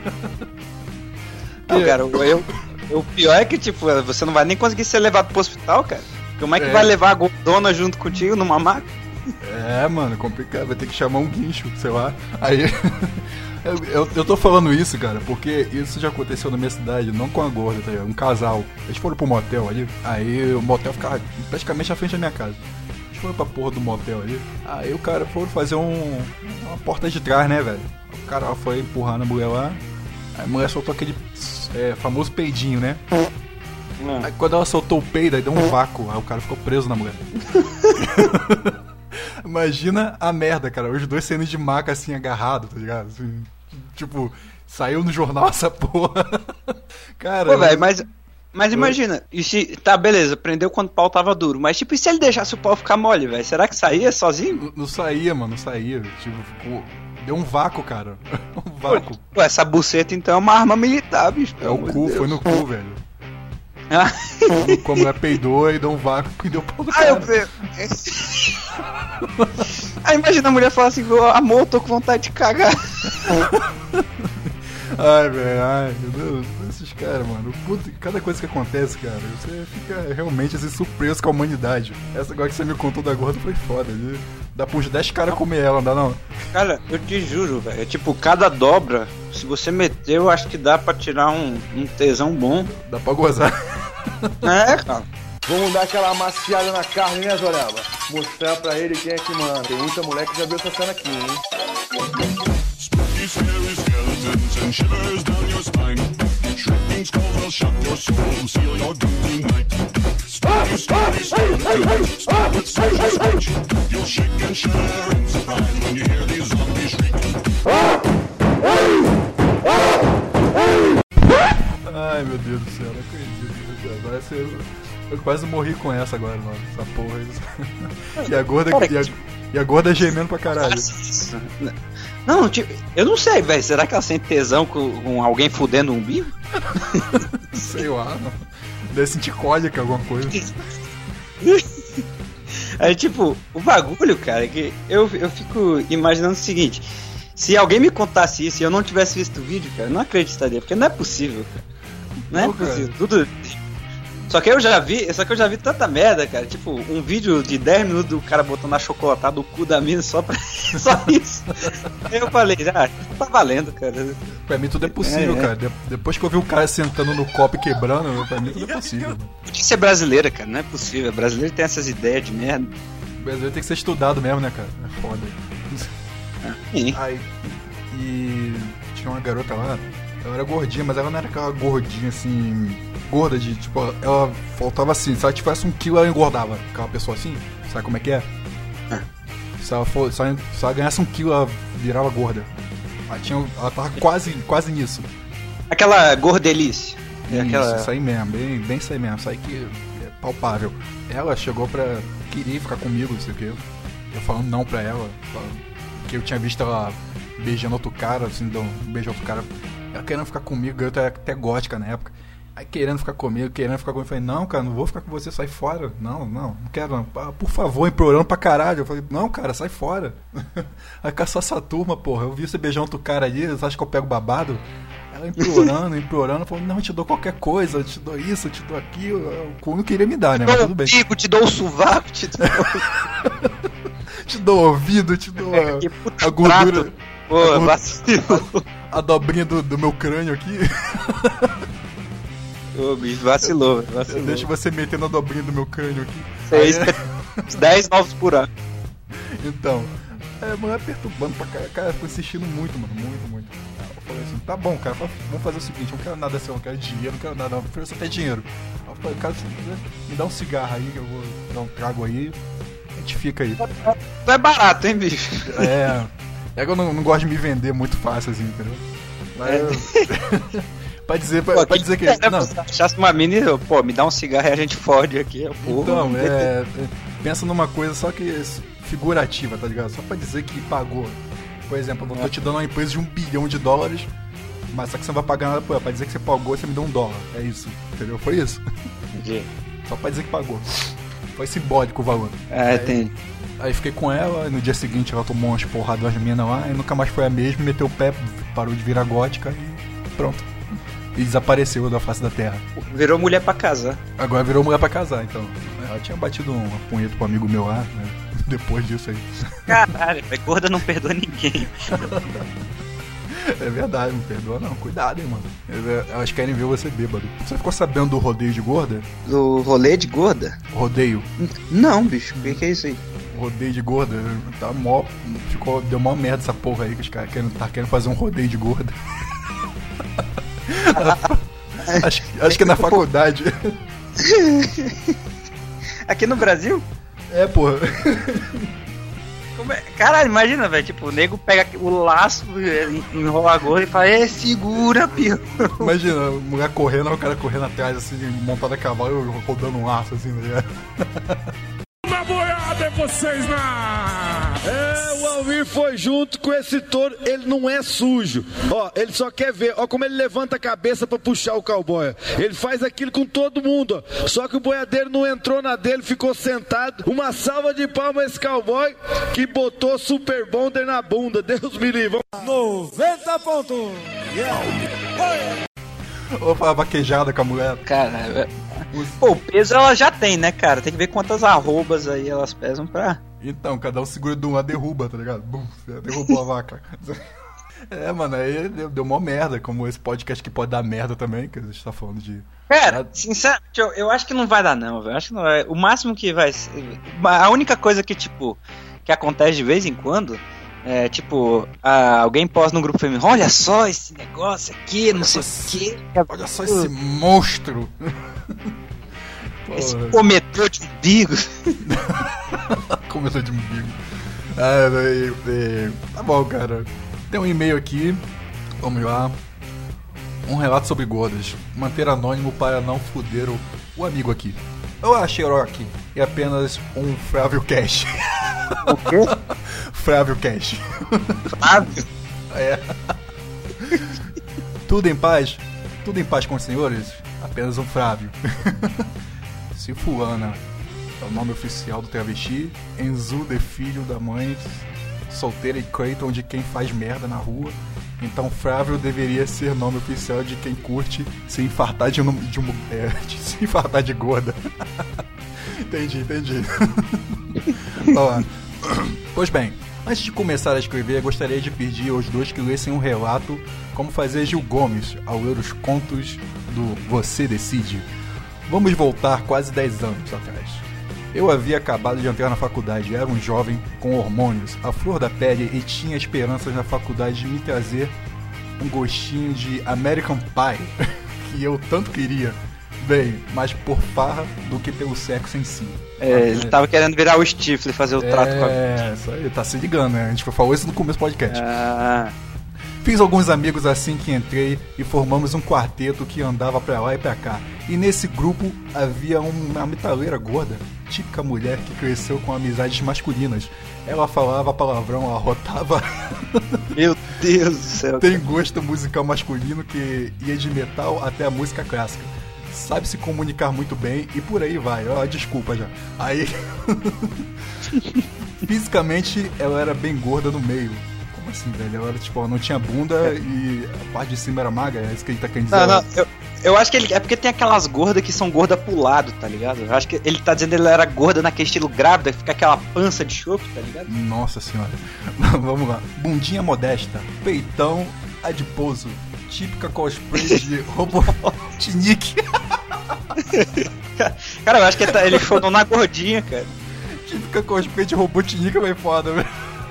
Speaker 2: Não, cara, eu, o pior é que, tipo, você não vai nem conseguir ser levado pro hospital, cara. Como é que é. vai levar a gordona junto contigo numa maca?
Speaker 1: É, mano, complicado. Vai ter que chamar um guincho, sei lá. Aí... eu, eu, eu tô falando isso, cara, porque isso já aconteceu na minha cidade, não com a gorda, tá ligado? Um casal. Eles foram pro motel ali, aí o motel ficava praticamente à frente da minha casa. Eles foram pra porra do motel ali. Aí o cara foi fazer um... uma porta de trás, né, velho? O cara foi empurrando a mulher lá. Aí a mulher soltou aquele é, famoso peidinho, né? Hum. Aí quando ela soltou o peido, aí deu um vácuo. Aí o cara ficou preso na mulher. Imagina a merda, cara. Os dois saindo de maca assim, agarrados, tá ligado? Assim, tipo, saiu no jornal essa porra. Cara.
Speaker 2: Pô, velho, mas, mas imagina. E se, tá, beleza, prendeu quando o pau tava duro. Mas, tipo, e se ele deixasse o pau ficar mole, velho? Será que saía sozinho?
Speaker 1: Não, não saía, mano, não saía. Tipo, ficou. Deu um vácuo, cara. Um vácuo.
Speaker 2: Pô, essa buceta então é uma arma militar, bicho.
Speaker 1: É o cu, foi no cu, velho. Ah. Como ela peidou e deu um vácuo e deu pau no cara. Ah, eu pe...
Speaker 2: Aí imagina a mulher falar assim, amor, eu tô com vontade de cagar.
Speaker 1: Ai, velho, ai, meu Deus, esses caras, mano, puta, cada coisa que acontece, cara, você fica realmente assim, surpreso com a humanidade. Essa agora que você me contou da gorda foi foda, viu? Dá pra uns dez caras comer ela, não dá não?
Speaker 2: Cara, eu te juro, velho, é tipo, cada dobra, se você meter, eu acho que dá pra tirar um, um tesão bom.
Speaker 1: Dá pra gozar.
Speaker 2: É, cara.
Speaker 3: Vamos dar aquela amaciada na carne, né, Zoreba? Mostrar pra ele quem é que manda. Tem muita mulher que já viu essa cena aqui, hein? Spooky, scary skeletons and shivers down your spine. Shrieking skulls will shock your soul, seal your doom tonight. Spooky, scary skeletons, start with such a screech. You'll shake and shudder in surprise when you hear these zombies shriek.
Speaker 1: Ai, meu Deus do céu, não acredito. Agora você... Eu quase morri com essa agora, mano. Essa porra. Isso. E a gorda, e a, e a gorda gemendo pra caralho.
Speaker 2: Não, tipo, eu não sei, velho. Será que ela sente tesão com, com alguém fudendo o umbigo?
Speaker 1: Sei lá, não. Deve sentir cólica, alguma coisa.
Speaker 2: Aí, tipo, o bagulho, cara, é que eu, eu fico imaginando o seguinte: se alguém me contasse isso e eu não tivesse visto o vídeo, cara, eu não acreditaria, porque não é possível, cara. Não é possível. Tudo. Só que eu já vi, só que eu já vi tanta merda, cara. Tipo, um vídeo de dez minutos do cara botando a chocolatada do cu da mina só pra. Só isso. Aí eu falei, ah, tá valendo, cara.
Speaker 1: Pra mim tudo é possível, é, é. cara. De- depois que eu vi o cara sentando no copo e quebrando, pra mim tudo é possível.
Speaker 2: Podia ser brasileira, cara, não é possível. O brasileiro tem essas ideias de merda.
Speaker 1: O brasileiro tem que ser estudado mesmo, né, cara? É foda.
Speaker 2: Ah,
Speaker 1: Aí, e tinha uma garota lá, ela era gordinha, mas ela não era aquela gordinha assim. Gorda de, tipo, ela faltava assim, se ela tivesse um quilo ela engordava. Aquela pessoa assim, sabe como é que é?
Speaker 2: Ah.
Speaker 1: Se ela, for, se, ela, se ela ganhasse um quilo, ela virava gorda. Ela, tinha, ela tava quase, quase nisso.
Speaker 2: Aquela gordelice.
Speaker 1: Isso,
Speaker 2: aquela...
Speaker 1: isso aí mesmo, bem, bem isso aí mesmo, isso aí que é palpável. Ela chegou pra querer ficar comigo, não sei o que. Eu falando não pra ela, falando que eu tinha visto ela beijando outro cara, assim, dando um beijo a outro cara. Ela querendo ficar comigo, eu era até gótica na época. Aí querendo ficar comigo, querendo ficar comigo. Eu falei, não, cara, não vou ficar com você, sai fora. Não, não, não quero, não. Por favor, implorando pra caralho. Eu falei, não, cara, sai fora. Vai caçar essa turma, porra. Eu vi você beijando outro cara ali, você acha que eu pego babado? Ela implorando, implorando, falando, não, eu te dou qualquer coisa, eu te dou isso, eu te dou aquilo. O cu não queria me dar, né? Mas tudo bem.
Speaker 2: Te dou o te dou o sovaco, te dou.
Speaker 1: Te dou o ouvido, te dou a, a gordura.
Speaker 2: Pô,
Speaker 1: a,
Speaker 2: vacilou.
Speaker 1: A, a dobrinha do, do meu crânio aqui.
Speaker 2: Ô, bicho, vacilou, vacilou.
Speaker 1: Deixa você meter na dobrinha do meu crânio aqui.
Speaker 2: Seis, dez novos por ano.
Speaker 1: Então, é, a mulher perturbando pra cara. Cara, foi insistindo muito, mano, muito, muito. Eu falei assim, tá bom, cara, vamos fazer o seguinte, eu não quero nada assim, eu não quero dinheiro, não quero nada, não, eu ofereço até dinheiro. Eu falei, cara, me dá um cigarro aí, que eu vou dar um trago aí, a gente fica aí.
Speaker 2: Não é barato, hein, bicho?
Speaker 1: É, é que eu não, não gosto de me vender muito fácil assim, entendeu? Mas, é. eu, Pra dizer, pra,
Speaker 2: Pô,
Speaker 1: pra dizer que...
Speaker 2: é,
Speaker 1: não.
Speaker 2: Se achasse uma mina e, pô, me dá um cigarro e a gente fode aqui. Porra,
Speaker 1: Então,
Speaker 2: não
Speaker 1: é, é, pensa numa coisa só que figurativa, tá ligado? Só pra dizer que pagou. Por exemplo, eu tô te dando uma empresa de um bilhão de dólares, mas só que você não vai pagar nada por ela. Pra dizer que você pagou, você me deu um dólar. É isso, entendeu? Foi isso.
Speaker 2: Entendi.
Speaker 1: Só pra dizer que pagou. Foi simbólico o valor.
Speaker 2: É,
Speaker 1: aí,
Speaker 2: tem.
Speaker 1: Aí fiquei com ela, no dia seguinte ela tomou umas porradas das minas lá, e nunca mais foi a mesma, meteu o pé, parou de virar gótica e pronto. E desapareceu da face da terra.
Speaker 2: Virou mulher pra casar.
Speaker 1: Agora virou mulher pra casar, então. Ela tinha batido uma punheta pro amigo meu lá, né? Depois disso aí.
Speaker 2: Caralho, a gorda não perdoa ninguém.
Speaker 1: É verdade, não perdoa não. Cuidado, hein, mano. Elas querem ver você bêbado. Você ficou sabendo do rodeio de gorda?
Speaker 2: Do rolê de gorda?
Speaker 1: Rodeio.
Speaker 2: Não, bicho. O que, que é isso aí?
Speaker 1: Rodeio de gorda, tá mó. Ficou, deu mó merda essa porra aí que os caras querem, tá querendo fazer um rodeio de gorda. acho, acho que é na faculdade.
Speaker 2: Aqui no Brasil?
Speaker 1: É, porra.
Speaker 2: Como é? Caralho, imagina, velho. Tipo, o nego pega o laço, enrola a gorda e fala: é, segura, pio.
Speaker 1: Imagina, a mulher correndo, o cara correndo atrás, assim, montado a cavalo, rodando um laço, assim, tá ligado?
Speaker 5: Na boiada é vocês na...
Speaker 6: É, o Almir foi junto com esse touro, ele não é sujo. Ó, ele só quer ver, ó como ele levanta a cabeça pra puxar o cowboy. Ele faz aquilo com todo mundo, ó. Só que o boiadeiro não entrou na dele, ficou sentado. Uma salva de palmas a esse cowboy que botou Super Bonder na bunda. Deus me livre.
Speaker 5: noventa pontos. Yeah.
Speaker 1: Opa, vaquejada com a mulher.
Speaker 2: Cara, pô, o peso ela já tem, né, cara? Tem que ver quantas arrobas aí elas pesam pra...
Speaker 1: Então, cada um segura de um lado, derruba, tá ligado? Bum, derrubou a vaca. É, mano, aí deu, deu mó merda, como esse podcast que pode dar merda também, que a gente tá falando de...
Speaker 2: Cara, sinceramente, eu, eu acho que não vai dar não, velho. Acho que não vai. O máximo que vai ser... A única coisa que, tipo, que acontece de vez em quando... É, tipo, ah, alguém posta no grupo feminino: olha só esse negócio aqui, não sei o que.
Speaker 1: Olha só esse monstro.
Speaker 2: Esse cometor de umbigo.
Speaker 1: Cometor de umbigo. Ah, é, é, tá bom, cara. Tem um e-mail aqui. Vamos lá. Um relato sobre gordas. Manter anônimo para não foder o, o amigo aqui. Eu achei Cherokee é apenas um Flávio Cash.
Speaker 2: O quê?
Speaker 1: Flávio Cash.
Speaker 2: Flávio?
Speaker 1: É. Tudo em paz? Tudo em paz com os senhores? Apenas um Flávio. Se fulana é o nome oficial do travesti, Enzu de filho da mãe solteira e Creighton de quem faz merda na rua, então Flávio deveria ser nome oficial de quem curte se infartar de, um, de, um, é, de se infartar de gorda. Entendi, entendi. Ó, pois bem, antes de começar a escrever, gostaria de pedir aos dois que lessem um relato como fazer Gil Gomes ao ler os contos do Você Decide. Vamos voltar quase dez anos atrás. Eu havia acabado de entrar na faculdade, era um jovem com hormônios, a flor da pele, e tinha esperanças na faculdade de me trazer um gostinho de American Pie, que eu tanto queria. Bem, mais por farra do que pelo sexo em si.
Speaker 2: É, ele tava querendo virar o Stifler e fazer o
Speaker 1: é,
Speaker 2: trato com a...
Speaker 1: É, isso aí, tá se ligando, né? A gente falou isso no começo do podcast.
Speaker 2: Ah.
Speaker 1: Fiz alguns amigos assim que entrei e formamos um quarteto que andava pra lá e pra cá. E nesse grupo havia uma metaleira gorda, típica mulher que cresceu com amizades masculinas. Ela falava palavrão, arrotava...
Speaker 2: Meu Deus do céu.
Speaker 1: Tem gosto musical masculino que ia de metal até a música clássica. Sabe se comunicar muito bem e por aí vai. Ó, desculpa já. Aí... Fisicamente, ela era bem gorda no meio. Como assim, velho? Ela era, tipo, ela não tinha bunda e a parte de cima era magra. É isso que ele tá querendo dizer.
Speaker 2: Não, não, eu, eu acho que ele... É porque tem aquelas gordas que são gorda pro lado, tá ligado? Eu acho que ele tá dizendo que ela era gorda naquele estilo grávida, que fica aquela pança de chope, tá ligado?
Speaker 1: Nossa senhora. Vamos lá. Bundinha modesta, peitão adiposo, típica cosplay de Robotnik.
Speaker 2: Cara, eu acho que ele, tá, ele foram na gordinha, cara.
Speaker 1: Típica cosplay de Robotnik, vai foda, velho.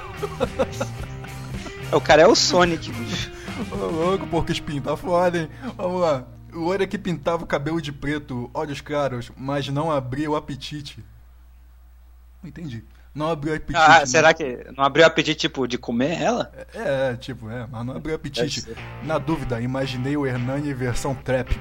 Speaker 2: O cara é o Sonic, bicho.
Speaker 1: Ô, louco, porco espinho, tá foda, hein? Vamos lá. O olho que pintava o cabelo de preto, olhos claros, mas não abria o apetite. Não entendi. Não abriu apetite.
Speaker 2: Ah,
Speaker 1: né?
Speaker 2: será que não abriu apetite, tipo, de comer ela?
Speaker 1: É, é, tipo, é, mas não abriu apetite. Na dúvida, imaginei o Hernani versão trap.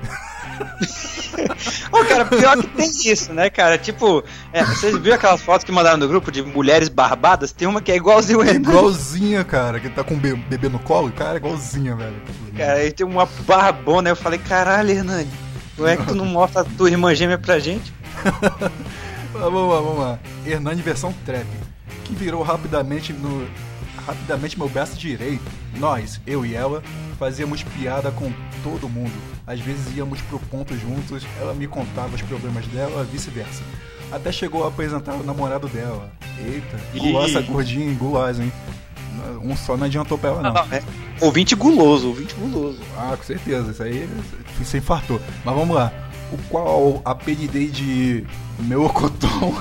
Speaker 2: Ô, cara, pior que tem isso, né, cara? Tipo, é, vocês viram aquelas fotos que mandaram no grupo de mulheres barbadas? Tem uma que é igualzinho o Hernani.
Speaker 1: Igualzinha, cara, que tá com o be- bebê no colo. Cara, é igualzinha, velho.
Speaker 2: Cara, aí tem uma barbona, eu falei, caralho, Hernani, como é que tu não mostra a tua irmã gêmea pra gente?
Speaker 1: Vamos lá, vamos lá. Hernani versão trap, que virou rapidamente no rapidamente meu braço direito. Nós, eu e ela, fazíamos piada com todo mundo. Às vezes íamos pro ponto juntos, ela me contava os problemas dela, vice-versa. Até chegou a apresentar o namorado dela. Eita, gulosa, gordinha, gulosa, hein? Um só não adiantou pra ela, não.
Speaker 2: Não, não, é ouvinte guloso, ouvinte guloso.
Speaker 1: Ah, com certeza, isso aí você infartou. Mas vamos lá. O qual apelidei de Melocotão.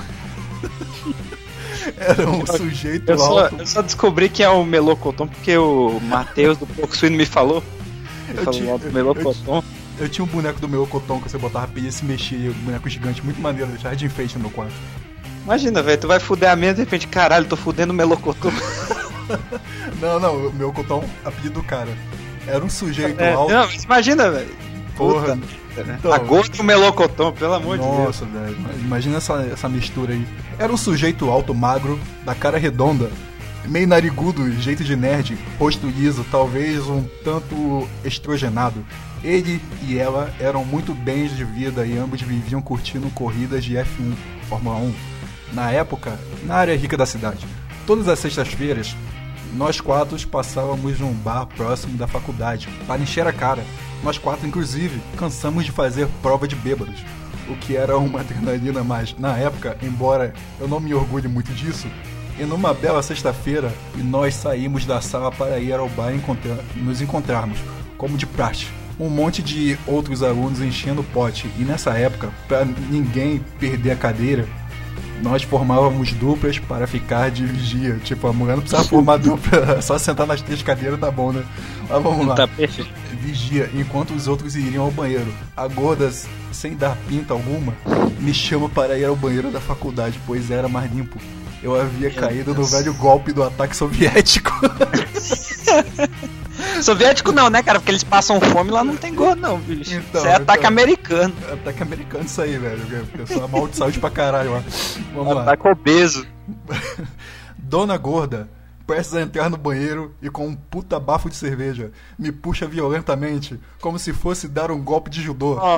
Speaker 1: Era um sujeito
Speaker 2: eu só,
Speaker 1: alto.
Speaker 2: eu só descobri que é o Melocotão porque o Matheus do Porco Suíno me falou. Ele
Speaker 1: Eu
Speaker 2: falou
Speaker 1: tinha-
Speaker 2: lá do Melocotão.
Speaker 1: Eu tinha um boneco do Melocotão que você botava pilha e se mexia, um boneco gigante, muito maneiro, deixava de enfeite no meu quarto.
Speaker 2: Imagina, velho, tu vai fuder a mesa e de repente, caralho, tô fudendo o Melocotão.
Speaker 1: Não, não, o Melocotão, apelido do cara. Era um sujeito
Speaker 2: É,
Speaker 1: alto.
Speaker 2: não, mas imagina, velho.
Speaker 1: Porra.
Speaker 2: Puta, né?
Speaker 1: Então.
Speaker 2: A gosto do Melocotão, pelo amor de Deus.
Speaker 1: Nossa, velho, imagina essa, essa mistura aí. Era um sujeito alto, magro, da cara redonda, meio narigudo, jeito de nerd, rosto liso, talvez um tanto estrogenado. Ele e ela eram muito bens de vida e ambos viviam curtindo corridas de F um, Fórmula um. Na época, na área rica da cidade. Todas as sextas-feiras, nós quatro passávamos num bar próximo da faculdade para encher a cara. Nós quatro, inclusive, cansamos de fazer prova de bêbados, o que era uma adrenalina, mas na época, embora eu não me orgulhe muito disso, e numa bela sexta-feira, e nós saímos da sala para ir ao bar e encontrar, nos encontrarmos, como de praxe. Um monte de outros alunos enchendo o pote, e nessa época, para ninguém perder a cadeira, nós formávamos duplas para ficar de vigia. Tipo, a mulher não precisava formar dupla, só sentar nas três cadeiras tá bom, né? Mas vamos lá.
Speaker 2: Tá perfeito.
Speaker 1: Vigia, enquanto os outros iriam ao banheiro. A gorda, sem dar pinta alguma, me chama para ir ao banheiro da faculdade, pois era mais limpo. Eu havia caído no velho golpe do ataque soviético.
Speaker 2: Soviético não, né, cara? Porque eles passam fome lá, não tem gordo, não, bicho.
Speaker 1: Então,
Speaker 2: isso é ataque
Speaker 1: então.
Speaker 2: americano.
Speaker 1: Ataque americano isso aí, velho. Pessoa mal de saúde pra caralho, ó. Vamos lá.
Speaker 2: Ataque obeso.
Speaker 1: Dona Gorda, prestes a entrar no banheiro e com um puta bafo de cerveja, me puxa violentamente, como se fosse dar um golpe de judô.
Speaker 2: Ó,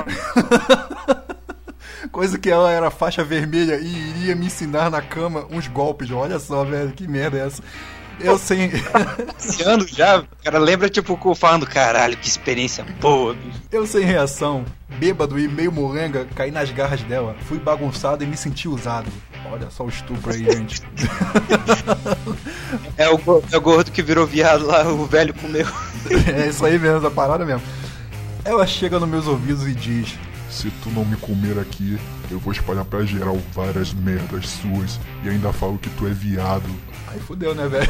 Speaker 1: Coisa que ela era faixa vermelha e iria me ensinar na cama uns golpes. Olha só, velho, que merda é essa? Eu sem...
Speaker 2: esse ano já, o cara lembra, tipo, falando, caralho, que experiência boa, bicho.
Speaker 1: Eu sem reação, bêbado e meio molenga, caí nas garras dela. Fui bagunçado e me senti usado. Olha só o estupro aí, gente.
Speaker 2: É o, go- é o gordo que virou viado lá, o velho comeu.
Speaker 1: É isso aí mesmo, essa parada mesmo. Ela chega nos meus ouvidos e diz:
Speaker 4: Se tu não me comer aqui, eu vou espalhar pra geral várias merdas suas e ainda falo que tu é viado.
Speaker 1: Aí fudeu, né, velho?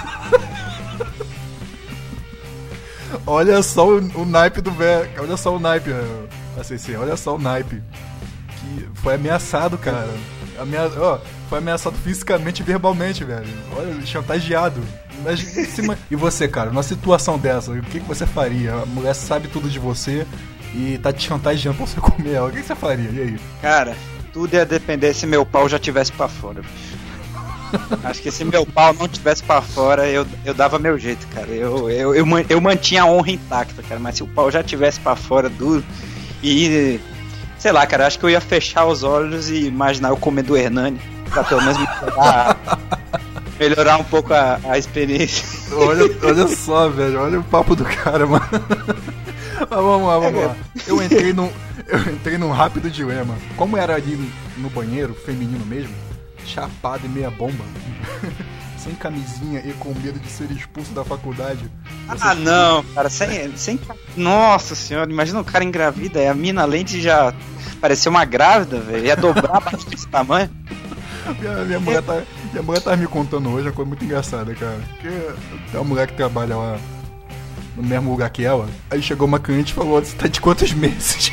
Speaker 1: Olha só o, o naipe do velho. Olha só o naipe, A C C. Olha só o naipe. Que foi ameaçado, cara. Amea... Ó, foi ameaçado fisicamente e verbalmente, velho. Olha, chantageado. Imagina, se ma- E você, cara, numa situação dessa, o que, que você faria? A mulher sabe tudo de você e tá te chantageando pra você comer ela. O que, que você faria? E aí?
Speaker 2: Cara, tudo ia depender se meu pau já tivesse pra fora, bicho. Acho que se meu pau não tivesse pra fora, eu, eu dava meu jeito, cara. Eu, eu, eu, man- eu mantinha a honra intacta, cara. Mas se o pau já tivesse pra fora, duro, e... sei lá, cara, acho que eu ia fechar os olhos e imaginar eu comendo o Hernani. Pra pelo menos melhorar, melhorar um pouco a, a experiência.
Speaker 1: Olha, olha só, velho. Olha o papo do cara, mano. Mas vamos lá, vamos lá. Eu entrei num, eu entrei num rápido dilema. Como era ali no banheiro, feminino mesmo, chapado e meia bomba, sem camisinha e com medo de ser expulso da faculdade.
Speaker 2: Ah, não, cara, sem, sem. Nossa senhora, imagina o cara engravida e a mina, além de já parecer uma grávida, velho, ia dobrar a parte desse tamanho.
Speaker 1: Minha, minha, mulher tá, minha mulher tá me contando hoje uma coisa muito engraçada, cara. Porque tem uma mulher que trabalha lá no mesmo lugar que ela. Aí chegou uma cliente e falou: você tá de quantos meses?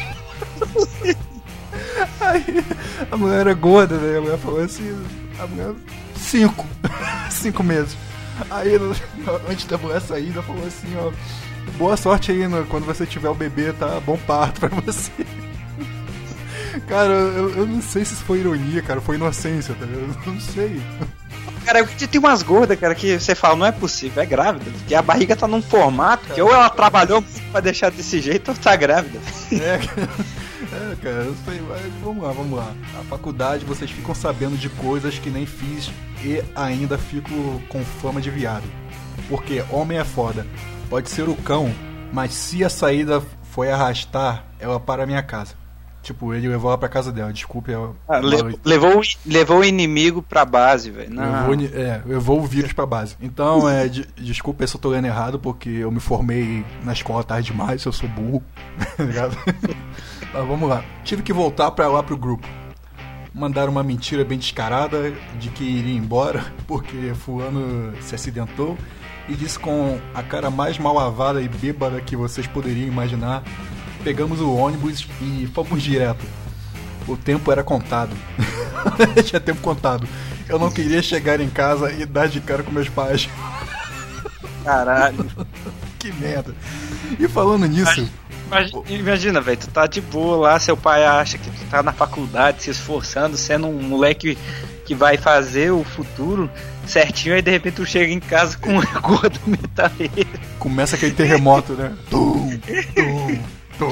Speaker 1: Aí a mulher era gorda, né? A mulher falou assim: a mulher Cinco. Cinco meses. Aí, antes da mulher sair, ainda falou assim, ó, boa sorte aí no, quando você tiver o bebê, tá? Bom parto pra você. Cara, eu, eu não sei se isso foi ironia, cara, foi inocência, tá ligado? Eu não sei.
Speaker 2: Cara, tem umas gordas, cara, que você fala, não é possível, é grávida. Porque a barriga tá num formato que ou ela trabalhou muito pra deixar desse jeito ou tá grávida.
Speaker 1: É, é, cara, eu sei, mas vamos lá, vamos lá. Na faculdade vocês ficam sabendo de coisas que nem fiz e ainda fico com fama de viado. Porque homem é foda. Pode ser o cão, mas se a saída foi arrastar, ela para a minha casa. Tipo, ele levou ela pra casa dela, desculpe. Ela...
Speaker 2: Ah, le- levou, levou o inimigo pra base, velho.
Speaker 1: Levou, é, levou o vírus pra base. Então, é, de, desculpa se eu tô lendo errado, porque eu me formei na escola tarde demais, eu sou burro. Mas vamos lá. Tive que voltar pra lá pro grupo. Mandaram uma mentira bem descarada de que iria embora, porque fulano se acidentou. E disse com a cara mais mal lavada e bêbada que vocês poderiam imaginar. Pegamos o ônibus e fomos direto. O tempo era contado. Tinha tempo contado. Eu não queria chegar em casa e dar de cara com meus pais.
Speaker 2: Caralho.
Speaker 1: Que merda. E falando nisso...
Speaker 2: Imagina, imagina velho, tu tá de boa lá, seu pai acha que tu tá na faculdade, se esforçando, sendo um moleque que vai fazer o futuro certinho, aí de repente tu chega em casa com uma gorda metaleira.
Speaker 1: Começa aquele terremoto, né? Tum, tum.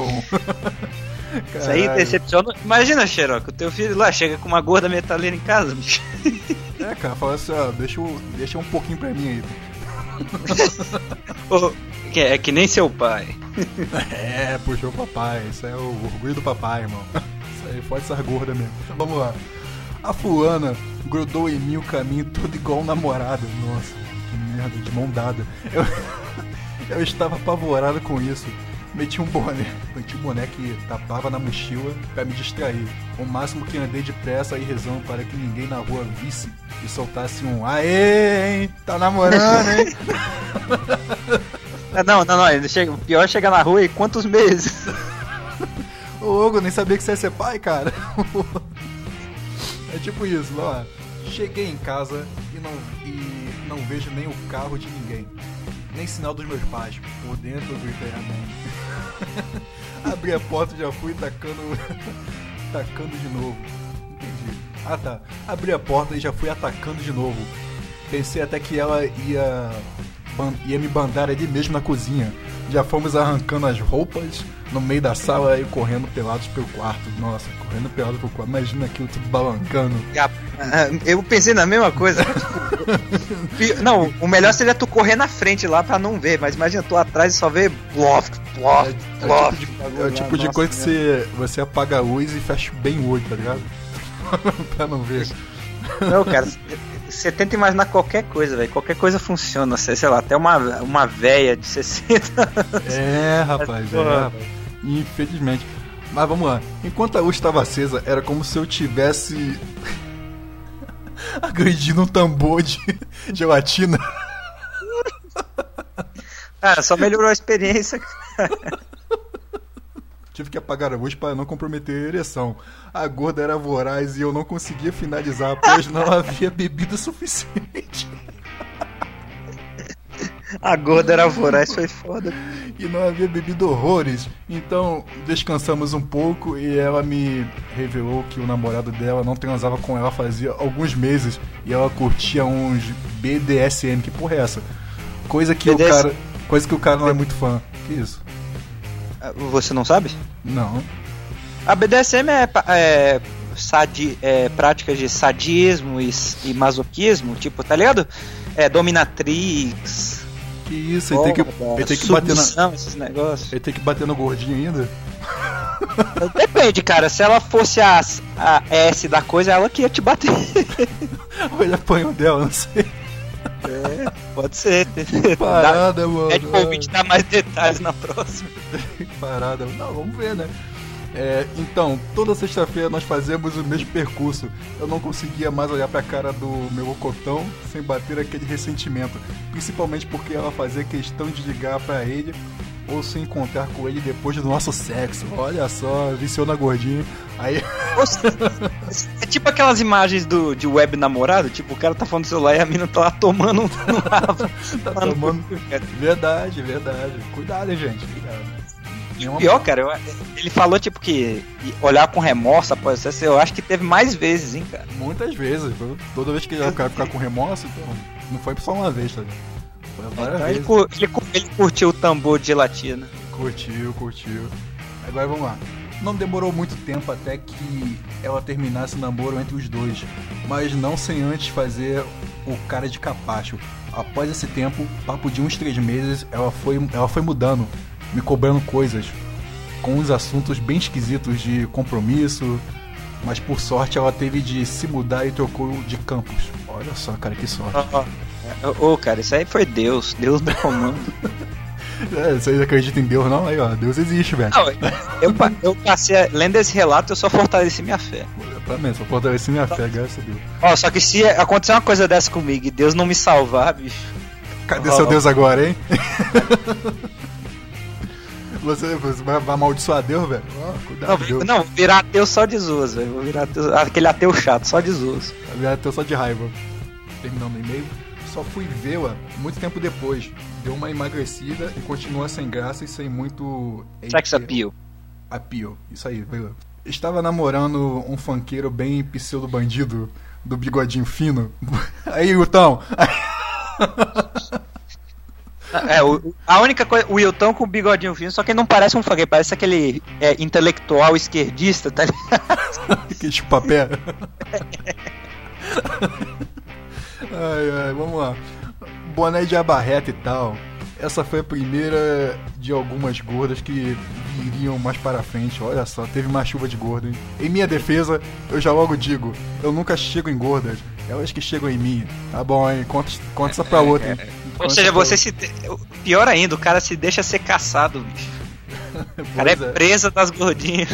Speaker 2: Isso aí decepciona. Imagina, Xeroca, o teu filho lá chega com uma gorda metaleira em casa, bicho.
Speaker 1: É, cara, fala assim, ó, deixa, deixa um pouquinho pra mim aí.
Speaker 2: Oh, é que nem seu pai.
Speaker 1: É, puxou o papai. Isso é o orgulho do papai, irmão. Isso aí pode ser gorda mesmo. Vamos lá. A fulana grudou em mim o caminho todo igual um namorado. Nossa, que merda, de mão dada. Eu, eu estava apavorado com isso. Meti um boné, meti um boné que tapava na mochila pra me distrair. O máximo que andei depressa e rezando para que ninguém na rua visse e soltasse um aê, hein? Tá namorando, hein?
Speaker 2: Não, não, não, ele chega, o pior é chegar na rua e quantos meses?
Speaker 1: Ô, Hugo, nem sabia que você ia ser pai, cara. É tipo isso, ó. Cheguei em casa e não, e não vejo nem o carro de ninguém. Nem sinal dos meus pais. Por dentro eu gritei amém. Abri a porta e já fui tacando. Tacando de novo. Entendi. Ah tá. Abri a porta e já fui atacando de novo. Pensei até que ela ia. ia me bandar ali mesmo na cozinha. Já fomos arrancando as roupas no meio da sala e correndo pelados pelo quarto. Nossa, correndo pelados pelo quarto. Imagina aquilo tudo balancando.
Speaker 2: Eu pensei na mesma coisa. Não, o melhor seria tu correr na frente lá pra não ver. Mas imagina, tu atrás e só vê blof, blof, blof.
Speaker 1: É o tipo de coisa que você, você apaga a luz e fecha bem o olho, tá ligado? Pra não ver.
Speaker 2: Não, cara, você tenta imaginar qualquer coisa, velho. Qualquer coisa funciona. Sei lá, até uma, uma véia de sessenta anos.
Speaker 1: É, rapaz, é, rapaz. Infelizmente. Mas vamos lá. Enquanto a luz estava acesa, era como se eu tivesse agredindo um tambor de gelatina.
Speaker 2: Cara, só melhorou a experiência.
Speaker 1: Tive que apagar a luz para não comprometer a ereção. A gorda era voraz e eu não conseguia finalizar, pois não havia bebida suficiente.
Speaker 2: A gorda era voraz, foi foda.
Speaker 1: E não havia bebido horrores. Então descansamos um pouco e ela me revelou que o namorado dela não transava com ela fazia alguns meses. E ela curtia uns B D S M. Que porra é essa? Coisa que,
Speaker 2: B D S...
Speaker 1: o, cara, coisa que o cara não é muito fã. Que isso?
Speaker 2: Você não sabe?
Speaker 1: Não.
Speaker 2: A B D S M é, é, sadi, é práticas de sadismo e, e masoquismo, tipo, tá ligado? É dominatrix.
Speaker 1: Que isso, ele tem que, ele tem que bater na.
Speaker 2: Esses negócios.
Speaker 1: Ele tem que bater no gordinho ainda?
Speaker 2: Depende, cara. Se ela fosse a, a S da coisa, ela que ia te bater.
Speaker 1: Ou ele apanhou dela, não sei.
Speaker 2: É, pode ser.
Speaker 1: Parada, dá, mano.
Speaker 2: É de convite dar mais detalhes na próxima.
Speaker 1: Parada. Não, vamos ver, né? É, então, toda sexta-feira nós fazemos o mesmo percurso. Eu não conseguia mais olhar pra cara do meu ocotão sem bater aquele ressentimento. Principalmente porque ela fazia questão de ligar pra ele ou se encontrar com ele depois do nosso sexo. Olha só, viciou na gordinha. Aí.
Speaker 2: É tipo aquelas imagens do, de web namorado, tipo, o cara tá falando no celular e a mina tá lá tomando um lava.
Speaker 1: Tá tomando. Verdade, verdade. Cuidado, hein, gente. Cuidado.
Speaker 2: E o pior, cara, eu, ele falou, tipo, que olhar com remorso após o sexo, eu acho que teve mais vezes, hein, cara.
Speaker 1: Muitas vezes. Toda vez que o cara ficar com remorso, então, não foi só uma vez, tá ligado? Foi várias
Speaker 2: então,
Speaker 1: vezes.
Speaker 2: Ele, ele, ele curtiu o tambor de gelatina.
Speaker 1: Curtiu, curtiu. Agora vamos lá. Não demorou muito tempo até que ela terminasse o namoro entre os dois, mas não sem antes fazer o cara de capacho. Após esse tempo, papo de uns três meses, ela foi, ela foi mudando, me cobrando coisas, com uns assuntos bem esquisitos de compromisso, mas por sorte ela teve de se mudar e trocou de campus. Olha só, cara, que sorte.
Speaker 2: Ô, oh, oh, cara, isso aí foi Deus, Deus no comando.
Speaker 1: É, vocês acreditam em Deus não? Aí, ó, Deus existe, velho.
Speaker 2: Não, eu, eu passei, lendo esse relato, eu só fortaleci minha fé.
Speaker 1: Pra mim, só fortaleci minha fé, graças a Deus.
Speaker 2: Ó, só que se acontecer uma coisa dessa comigo e Deus não me salvar, bicho...
Speaker 1: Cadê oh, seu Deus agora, hein? Você, você vai amaldiçoar Deus, velho? Oh, cuidado,
Speaker 2: não,
Speaker 1: Deus.
Speaker 2: Não, vou virar ateu só de zoas, velho. Vou virar ateu, aquele ateu chato, só de zoas.
Speaker 1: Vai virar ateu só de raiva. Terminando o e-mail. Só fui vê-la muito tempo depois. Deu uma emagrecida e continua sem graça e sem muito...
Speaker 2: Sex appeal.
Speaker 1: Appeal, isso aí, viu? Estava namorando um funkeiro bem pseudo-bandido do bigodinho fino. Aí, Wilton...
Speaker 2: É, o, a única coisa, o Wilton com o bigodinho fino, só que ele não parece um funkeiro, parece aquele é, intelectual esquerdista, tá ligado?
Speaker 1: Que chupapé. Ai, ai, vamos lá. Boné de abarreta e tal. Essa foi a primeira de algumas gordas que viriam mais para frente. Olha só, teve uma chuva de gordo, hein? Em minha defesa, eu já logo digo, eu nunca chego em gordas, elas que chegam em mim. Tá bom, hein? Conta, conta essa pra outra, hein?
Speaker 2: Ou seja, você se... Pior ainda, o cara se deixa ser caçado, bicho. O cara é, é presa das gordinhas.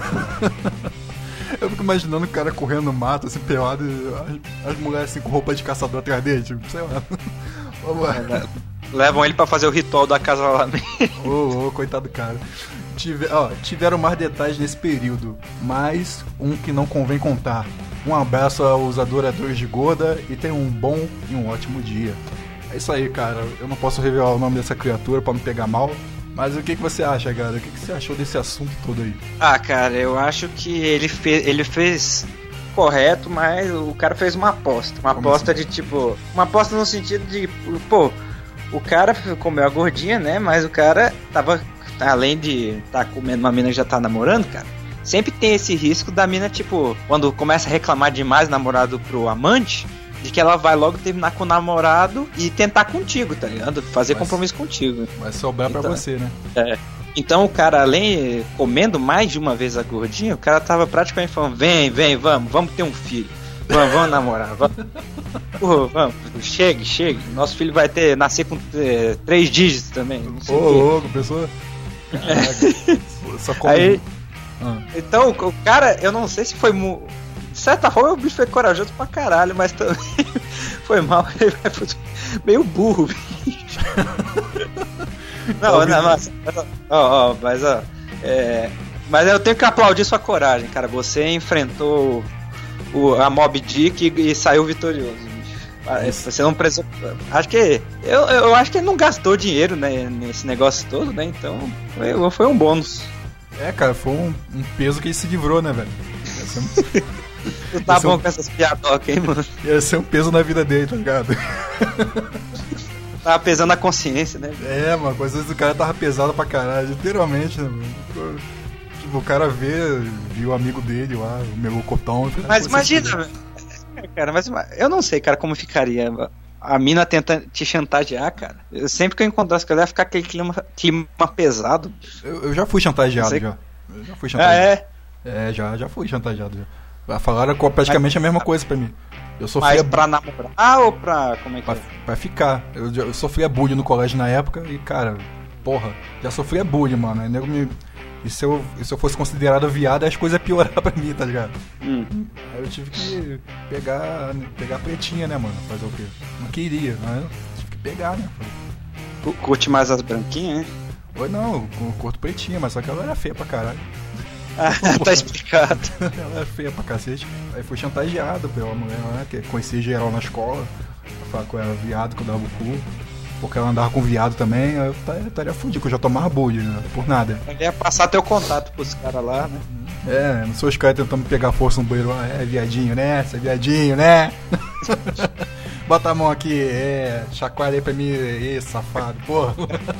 Speaker 1: Eu fico imaginando o cara correndo no mato, assim, pelado, e as, as mulheres assim com roupa de caçador atrás dele, tipo, sei lá. Vamos lá.
Speaker 2: Levam ele pra fazer o ritual do acasalamento.
Speaker 1: Ô, oh, oh, coitado do cara. Tive, ó, tiveram mais detalhes nesse período, mas um que não convém contar. Um abraço aos adoradores de gorda e tenham um bom e um ótimo dia. É isso aí, cara. Eu não posso revelar o nome dessa criatura pra não pegar mal. Mas o que, que você acha, cara? O que, que você achou desse assunto todo aí?
Speaker 2: Ah, cara, eu acho que ele, fe- ele fez correto, mas o cara fez uma aposta. Uma Como aposta assim? de tipo... Uma aposta no sentido de... Pô, o cara comeu a gordinha, né? Mas o cara tava... Além de estar tá comendo uma mina que já tá namorando, cara, sempre tem esse risco da mina, tipo... Quando começa a reclamar demais do namorado pro amante... De que ela vai logo terminar com o namorado e tentar contigo, tá ligado? Fazer vai compromisso ser, contigo.
Speaker 1: Vai sobrar então, pra você, né?
Speaker 2: É. Então o cara, além comendo mais de uma vez a gordinha, o cara tava praticamente falando: vem, vem, vamos, vamos ter um filho. Vamos, vamos namorar. Vamos. Pô, vamos, chegue, chegue. Nosso filho vai ter, nascer com é, três dígitos também.
Speaker 1: Ô, louco, pessoa.
Speaker 2: É. Só come. Aí, ah. Então o cara, eu não sei se foi. Mu- De certa forma, o bicho foi corajoso pra caralho, mas também foi mal. Ele foi meio burro, bicho. Não, não, mas. Ó, ó, mas, ó. É, mas eu tenho que aplaudir sua coragem, cara. Você enfrentou o, a Mob Dick e, e saiu vitorioso, bicho. Você não precisou. Acho que. Eu, eu acho que ele não gastou dinheiro, né, nesse negócio todo, né? Então, foi, foi um bônus.
Speaker 1: É, cara, foi um, um peso que ele se livrou, né, velho?
Speaker 2: Tu tá bom um... com essas piadocas, hein, mano?
Speaker 1: Ia ser um peso na vida dele, tá ligado?
Speaker 2: Tava pesando a consciência, né?
Speaker 1: É, mano, às vezes o cara tava pesado pra caralho, literalmente, né, mano? Tipo, o cara vê, viu o amigo dele lá, o melocotão.
Speaker 2: Mas imagina, é, cara, mas eu não sei, cara, como ficaria. A mina tenta te chantagear, cara. Eu, sempre que eu encontrasse com ela, ia ficar aquele clima, clima pesado.
Speaker 1: Eu, eu já fui chantageado, já. Eu já fui chantageado.
Speaker 2: Ah, é?
Speaker 1: É, já, já fui chantageado, já. Falaram praticamente a mesma coisa pra mim. Eu sofria...
Speaker 2: Mas pra namorar ou pra... Como é que
Speaker 1: pra,
Speaker 2: é?
Speaker 1: Pra ficar. Eu, eu sofria bullying no colégio na época e, cara, porra, já sofria bullying, mano. Aí nego me... E se eu, e se eu fosse considerado viado, as coisas iam piorar pra mim, tá ligado?
Speaker 2: Hum.
Speaker 1: Aí eu tive que pegar, pegar a pretinha, né, mano? Fazer o quê? Não queria, mas eu tive que pegar, né?
Speaker 2: Curte mais as branquinhas, né?
Speaker 1: Oi, não, com corto pretinha, mas só que ela era feia pra caralho.
Speaker 2: Ah, tá explicado.
Speaker 1: Ela era feia pra cacete. Aí foi chantageado pela mulher lá, que conhecia geral na escola. Falar que eu era viado, que eu dava o cu. Porque ela andava com viado também, eu estaria fudido, que eu já tomava bullying, né? Por nada.
Speaker 2: Eu ia passar teu contato pros caras lá, né?
Speaker 1: É, não sou os caras tentando pegar força no banheiro, é viadinho, né? Você é viadinho, né? Bota a mão aqui, é, chacoalha aí pra mim, ê, safado, porra.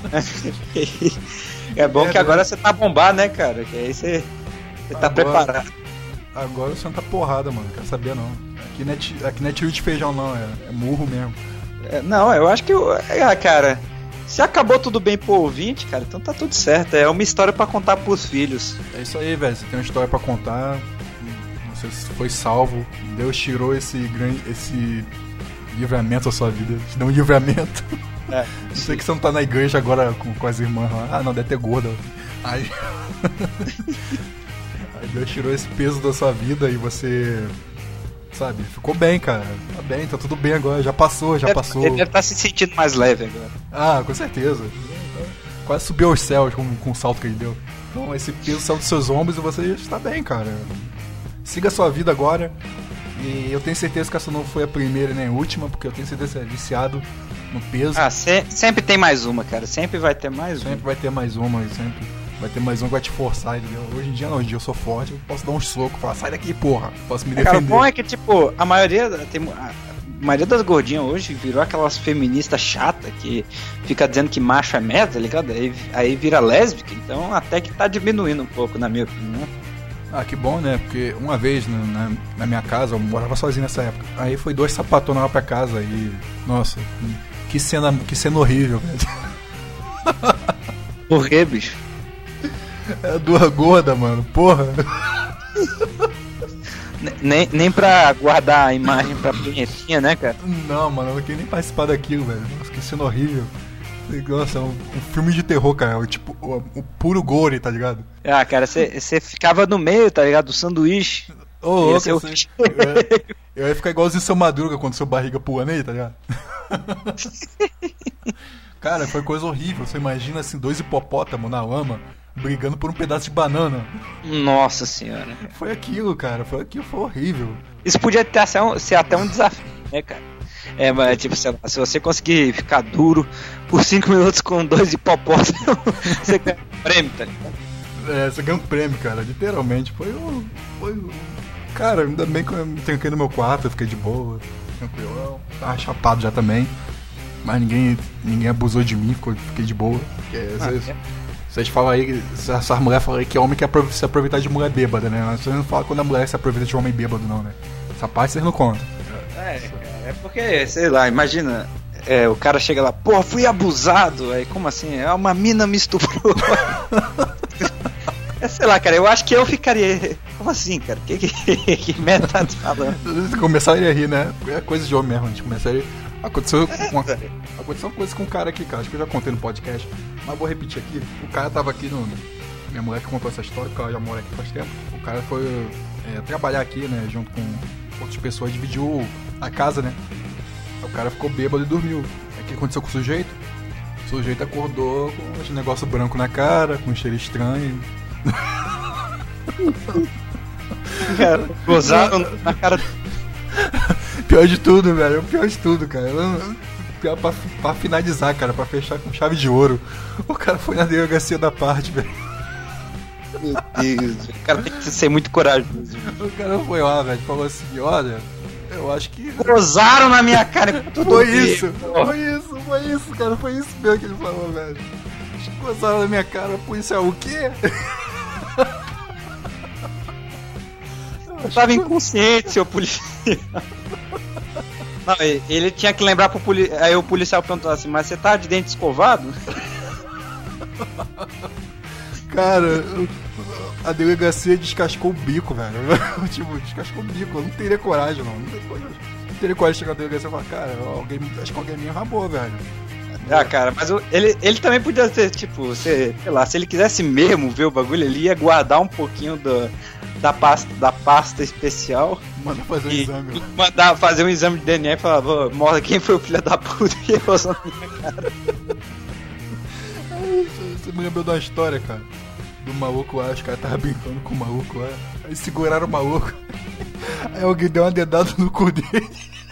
Speaker 2: É bom
Speaker 1: é,
Speaker 2: que agora você tá bombado, né, cara? Que aí você, você tá
Speaker 1: agora,
Speaker 2: preparado.
Speaker 1: Agora você não tá porrada, mano, quer saber não. Aqui não é, aqui não é tiro de feijão, não, é, é murro mesmo.
Speaker 2: É, não, eu acho que, eu, é, cara, se acabou tudo bem pro ouvinte, cara, então tá tudo certo. É uma história pra contar pros filhos.
Speaker 1: É isso aí, velho, você tem uma história pra contar. Você foi salvo, Deus tirou esse grande, esse livramento da sua vida, te deu um livramento. É, eu sei que você não tá na igreja agora com, com as irmãs lá. Ah, não, deve ter gorda. Aí... Aí Deus tirou esse peso da sua vida e você... Sabe, ficou bem, cara. Tá bem, tá tudo bem agora. Já passou, já
Speaker 2: ele
Speaker 1: passou.
Speaker 2: Ele deve estar se sentindo mais leve agora.
Speaker 1: Ah, com certeza. Quase subiu aos céus com, com o salto que ele deu. Então esse peso saiu dos seus ombros e você está bem, cara. Siga a sua vida agora. E eu tenho certeza que essa não foi a primeira nem a última, porque eu tenho certeza que você é viciado no peso.
Speaker 2: Ah, se, sempre tem mais uma, cara. Sempre vai ter mais
Speaker 1: sempre
Speaker 2: uma.
Speaker 1: Sempre vai ter mais uma, sempre. Vai ter mais um que vai te forçar, entendeu? Hoje em dia não, hoje em dia eu sou forte, eu posso dar um soco, falar, sai daqui, porra, posso me defender.
Speaker 2: Cara, o bom é que, tipo, a maioria, tem, a maioria das gordinhas hoje virou aquelas feministas chatas que fica dizendo que macho é merda, tá ligado? Aí, aí vira lésbica, então até que tá diminuindo um pouco, na minha opinião.
Speaker 1: Ah, que bom, né? Porque uma vez na, na, na minha casa, eu morava sozinho nessa época, aí foi dois sapatões lá pra casa e, nossa, que cena, que cena horrível, velho.
Speaker 2: Por quê, bicho?
Speaker 1: É duas gordas, mano, porra.
Speaker 2: Nem, nem pra guardar a imagem pra punhetinha, né, cara?
Speaker 1: Não, mano, eu não queria nem participar daquilo, velho. Nossa, que cena horrível. Nossa, é um, um filme de terror, cara. Tipo, o, o puro gore, tá ligado?
Speaker 2: Ah, cara, você ficava no meio, tá ligado? Do sanduíche.
Speaker 1: Ô, oh, louco, eu, eu, ia, eu ia ficar igualzinho o seu Madruga quando seu barriga pulando aí, tá ligado? Cara, foi coisa horrível. Você imagina assim, dois hipopótamos na lama brigando por um pedaço de banana.
Speaker 2: Nossa senhora.
Speaker 1: Foi aquilo, cara. Foi aquilo, foi horrível.
Speaker 2: Isso podia ter, ser, um, ser até um desafio, né, cara? É, mas tipo, sei lá, se você conseguir ficar duro por cinco minutos com dois hipopótamos, você ganha um prêmio, tá ligado?
Speaker 1: É, você ganha um prêmio, cara. Literalmente. Foi o. Foi o. Cara, ainda bem que eu tenho aqui no meu quarto, eu fiquei de boa, tranquilão. Tava chapado já também. Mas ninguém, ninguém abusou de mim, fiquei de boa. Porque, às
Speaker 2: ah,
Speaker 1: vezes,
Speaker 2: é?
Speaker 1: Vocês falam aí, essas mulheres falam aí que homem quer se aproveitar de mulher bêbada, né? Vocês não falam quando a mulher se aproveita de homem bêbado, não, né? Essa parte vocês não contam.
Speaker 2: É, é porque, sei lá, imagina, é, o cara chega lá, pô, fui abusado. Aí, como assim? É uma mina me estuprou. É, sei lá, cara, eu acho que eu ficaria. Como assim, cara? Que, que, que merda tá falando?
Speaker 1: Começaria a rir, né? É coisa de homem mesmo, a gente começaria. Aconteceu, uma, aconteceu uma coisa com um cara aqui, cara. Acho que eu já contei no podcast, mas vou repetir aqui. O cara tava aqui no. Minha mulher que contou essa história, porque ela já mora aqui faz tempo. O cara foi é, trabalhar aqui, né? Junto com outras pessoas, dividiu a casa, né? O cara ficou bêbado e dormiu. Aí o que aconteceu com o sujeito? O sujeito acordou com esse negócio branco na cara, com um cheiro estranho.
Speaker 2: Cara, gozaram na cara.
Speaker 1: Pior de tudo, velho. Pior de tudo, cara. Pior pra, pra finalizar, cara. Pra fechar com chave de ouro. O cara foi na delegacia da parte, velho.
Speaker 2: Meu Deus. O cara tem que ser muito corajoso.
Speaker 1: O cara foi lá, velho. Falou assim: olha, eu acho que.
Speaker 2: Gozaram na minha cara. Tudo
Speaker 1: foi
Speaker 2: bem,
Speaker 1: isso. Pô. Foi isso, foi isso, cara. Foi isso mesmo que ele falou, velho. Gozaram na minha cara. Policial, o quê?
Speaker 2: Eu tava inconsciente, seu policial. Não, ele tinha que lembrar pro policial. Aí o policial perguntou assim: mas você tá de dente escovado?
Speaker 1: Cara, a delegacia descascou o bico, velho. Tipo, descascou o bico. Eu não teria coragem, não. Não teria coragem, não teria coragem de chegar na delegacia e falar: cara, alguém, acho que alguém me enrabou, velho.
Speaker 2: Ah, cara, mas o, ele, ele também podia ter, tipo, se, sei lá, se ele quisesse mesmo ver o bagulho, ele ia guardar um pouquinho do, da, pasta, da pasta especial.
Speaker 1: Mandar fazer um
Speaker 2: e,
Speaker 1: exame.
Speaker 2: Mandar fazer um exame de D N A e falar: mostra quem foi o filho da puta que usou na minha cara.
Speaker 1: Você me lembrou de uma história, cara. Do maluco lá, os caras estavam brincando com o maluco lá. Aí seguraram o maluco. Aí alguém deu uma dedada no cu dele.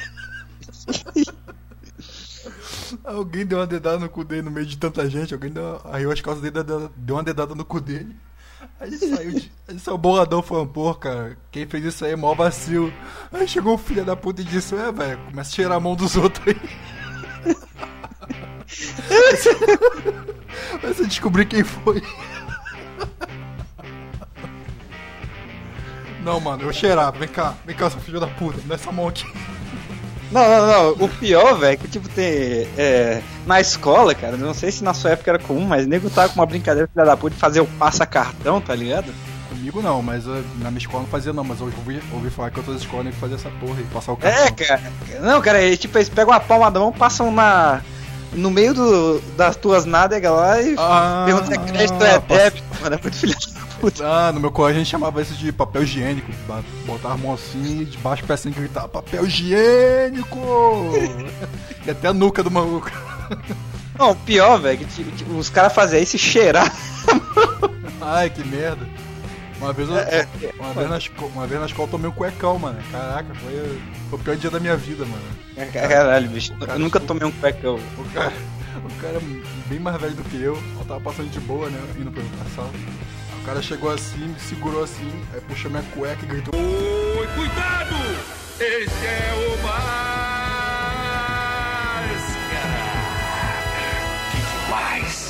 Speaker 1: Alguém deu uma dedada no cu dele no meio de tanta gente. Alguém deu, arriou as calças dele, deu uma dedada no cu dele. Aí ele saiu de. Aí saiu boladão falando, pô, cara, quem fez isso aí é mó vacilo. Aí chegou um filho da puta e disse, é, velho, começa a cheirar a mão dos outros aí. Vai você descobrir quem foi. Não, mano, eu cheirava. Vem cá, vem cá, seu filho da puta, me dá essa mão aqui.
Speaker 2: Não, não, não. O pior, velho, é que tipo tem. É, na escola, cara, não sei se na sua época era comum, mas o nego tava com uma brincadeira, filha da puta, de fazer o passa-cartão, tá ligado?
Speaker 1: Comigo não, mas uh, na minha escola não fazia não, mas eu ouvi, ouvi falar que outras escolas nego fazia essa porra e passar o cartão.
Speaker 2: É, cara. Não, cara, eles, tipo, eles pegam a palma da mão, passam na. No meio do, das tuas nádegas lá e
Speaker 1: ah,
Speaker 2: perguntam se é crédito ou é débito, mano. É muito filha da puta.
Speaker 1: Ah, no meu colégio a gente chamava isso de papel higiênico. Botava a mão assim, debaixo do pé assim, gritava papel higiênico! E até a nuca do maluco.
Speaker 2: Não, o pior, velho, que tipo, os caras faziam isso e cheirar.
Speaker 1: Ai, que merda. Uma vez, eu,
Speaker 2: é,
Speaker 1: é, uma, vez na escola, uma vez na escola eu tomei um cuecão, mano. Caraca, foi, foi o pior dia da minha vida, mano.
Speaker 2: Caralho, bicho. Eu nunca tomei um cuecão.
Speaker 1: O cara, o cara bem mais velho do que eu, eu tava passando de boa, né? Indo pra sala. O cara chegou assim, me segurou assim, aí puxou minha cueca e gritou:
Speaker 5: oi, cuidado! Esse é o Máscara! Que demais!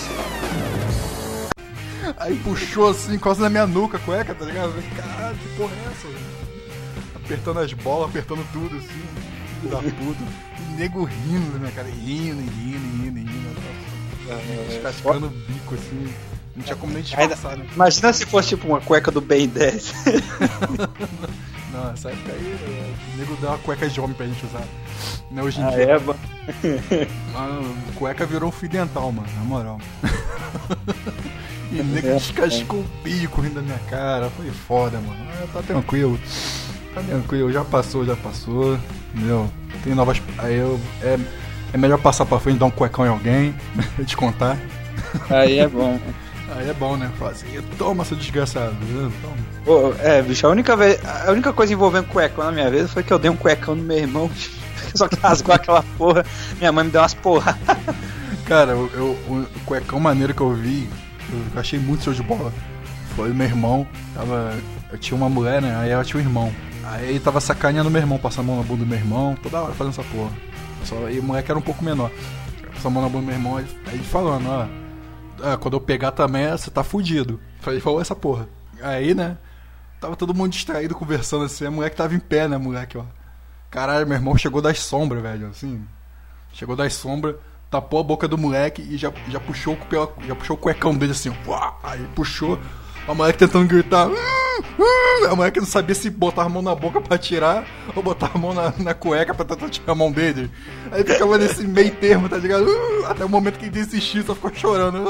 Speaker 1: Aí puxou assim, quase na minha nuca a cueca, tá ligado? Caralho, que porra é essa? Apertando as bolas, apertando tudo assim, filho da puta. E nego rindo na minha cara, rindo, rindo, rindo, rindo. Descascando o bico assim. Não tinha como nem disfarçar, né?
Speaker 2: Imagina se fosse tipo uma cueca do Ben dez.
Speaker 1: Não, essa época aí, o nego deu uma cueca de homem pra gente usar. Não é hoje em
Speaker 2: ah,
Speaker 1: dia.
Speaker 2: É, mano.
Speaker 1: Mano, cueca virou um fio dental, mano, na moral. E o nego descascou o bico rindo da minha cara. Foi foda, mano. Ah, tá tranquilo. Tá tranquilo, já passou, já passou. Entendeu? Tem novas. Aí eu. É, é melhor passar pra frente, dar um cuecão em alguém, te contar.
Speaker 2: Aí é bom.
Speaker 1: Aí é bom, né? Fala assim, toma, seu desgraçado. Toma.
Speaker 2: Pô, é, bicho, a única, vez, a única coisa envolvendo cuecão na minha vida foi que eu dei um cuecão no meu irmão. Só que rasgou aquela porra. Minha mãe me deu umas porra.
Speaker 1: Cara, eu, eu, o cuecão maneiro que eu vi, eu achei muito show de bola. Foi o meu irmão. Tava, eu tinha uma mulher, né? Aí ela tinha um irmão. Aí ele tava sacaneando meu irmão, passando a mão na bunda do meu irmão, toda hora fazendo essa porra. Só, e o moleque era um pouco menor. Passando a mão na bunda do meu irmão, aí ele falando, ó. Ah, quando eu pegar também, você tá fudido. Ele falou essa porra. Aí, né? Tava todo mundo distraído, conversando assim. A moleque tava em pé, né, moleque, ó. Caralho, meu irmão chegou das sombras, velho, assim. Chegou das sombras, tapou a boca do moleque e já, já, puxou, já puxou o cuecão dele assim, ó. Aí puxou. A moleque tentando gritar. A moleque não sabia se botar a mão na boca pra tirar ou botar a mão na, na cueca pra tentar tirar a mão dele. Aí ficava nesse meio termo, tá ligado? Até o momento que ele desistiu, só ficou chorando.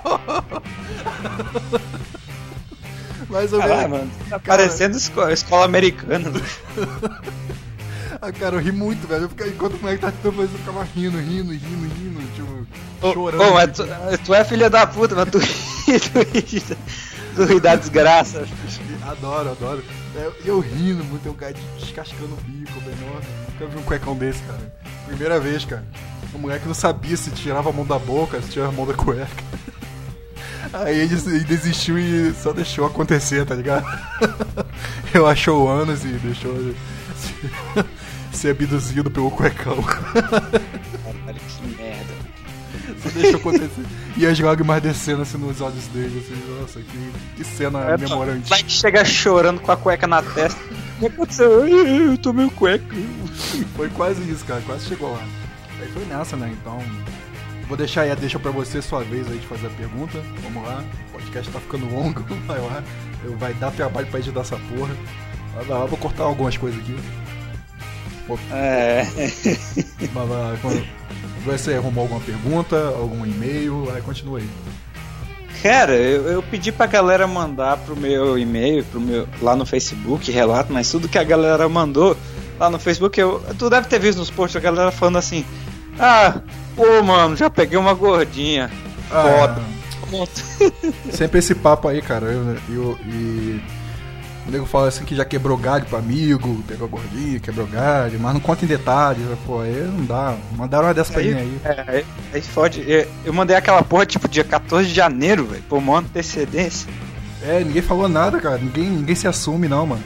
Speaker 1: Mais ou menos.
Speaker 2: Caralho, mano, tá cara... parecendo escola, escola americana.
Speaker 1: Ah, cara, eu ri muito, velho. Eu ficava, enquanto o moleque tá tentando fazer, eu ficava rindo, rindo, rindo, rindo, tipo,
Speaker 2: ô,
Speaker 1: chorando.
Speaker 2: Ô, mas tu, tu é filha da puta, mas tu ri, tu ri, tu ri da desgraça.
Speaker 1: Adoro, adoro. Eu, eu rindo muito, tem um cara descascando o bico, velho. Nossa, nunca vi um cuecão desse, cara. Primeira vez, cara. O moleque não sabia se tirava a mão da boca, se tirava a mão da cueca. Aí ele, ele desistiu e só deixou acontecer, tá ligado? Eu achou anos e deixou ser, ser abduzido pelo cuecão.
Speaker 2: Caralho, que merda.
Speaker 1: Só deixou acontecer. E as lágrimas descendo assim nos olhos dele, assim, nossa, que, que cena é, memorante.
Speaker 2: Vai que chega chorando com a cueca na testa. O que aconteceu? Eu tomei o cueca.
Speaker 1: Foi quase isso, cara, quase chegou lá. Aí foi nessa, né? Então, vou deixar aí a deixa pra você, sua vez aí de fazer a pergunta. Vamos lá, o podcast tá ficando longo, vai lá. Eu, vai dar trabalho pra editar essa porra. Vai lá, vou cortar algumas coisas aqui. Pô,
Speaker 2: é.
Speaker 1: Vai lá, quando... Você arrumou alguma pergunta, algum e-mail? Aí continua aí.
Speaker 2: Cara, eu, eu pedi pra galera mandar pro meu e-mail, pro meu, lá no Facebook, relato, mas tudo que a galera mandou lá no Facebook, eu, tu deve ter visto nos posts a galera falando assim: ah, pô, mano, já peguei uma gordinha.
Speaker 1: Ah,
Speaker 2: foda. ponto.
Speaker 1: Sempre esse papo aí, cara. Eu, eu, e o nego fala assim que já quebrou galho pro amigo, pegou gordinho, quebrou galho, mas não conta em detalhes. Pô, aí não dá. Mandaram uma dessa pra mim aí.
Speaker 2: É, aí fode. Eu mandei aquela porra tipo dia quatorze de janeiro, velho, por uma antecedência.
Speaker 1: É, ninguém falou nada, cara. Ninguém, ninguém se assume, não, mano.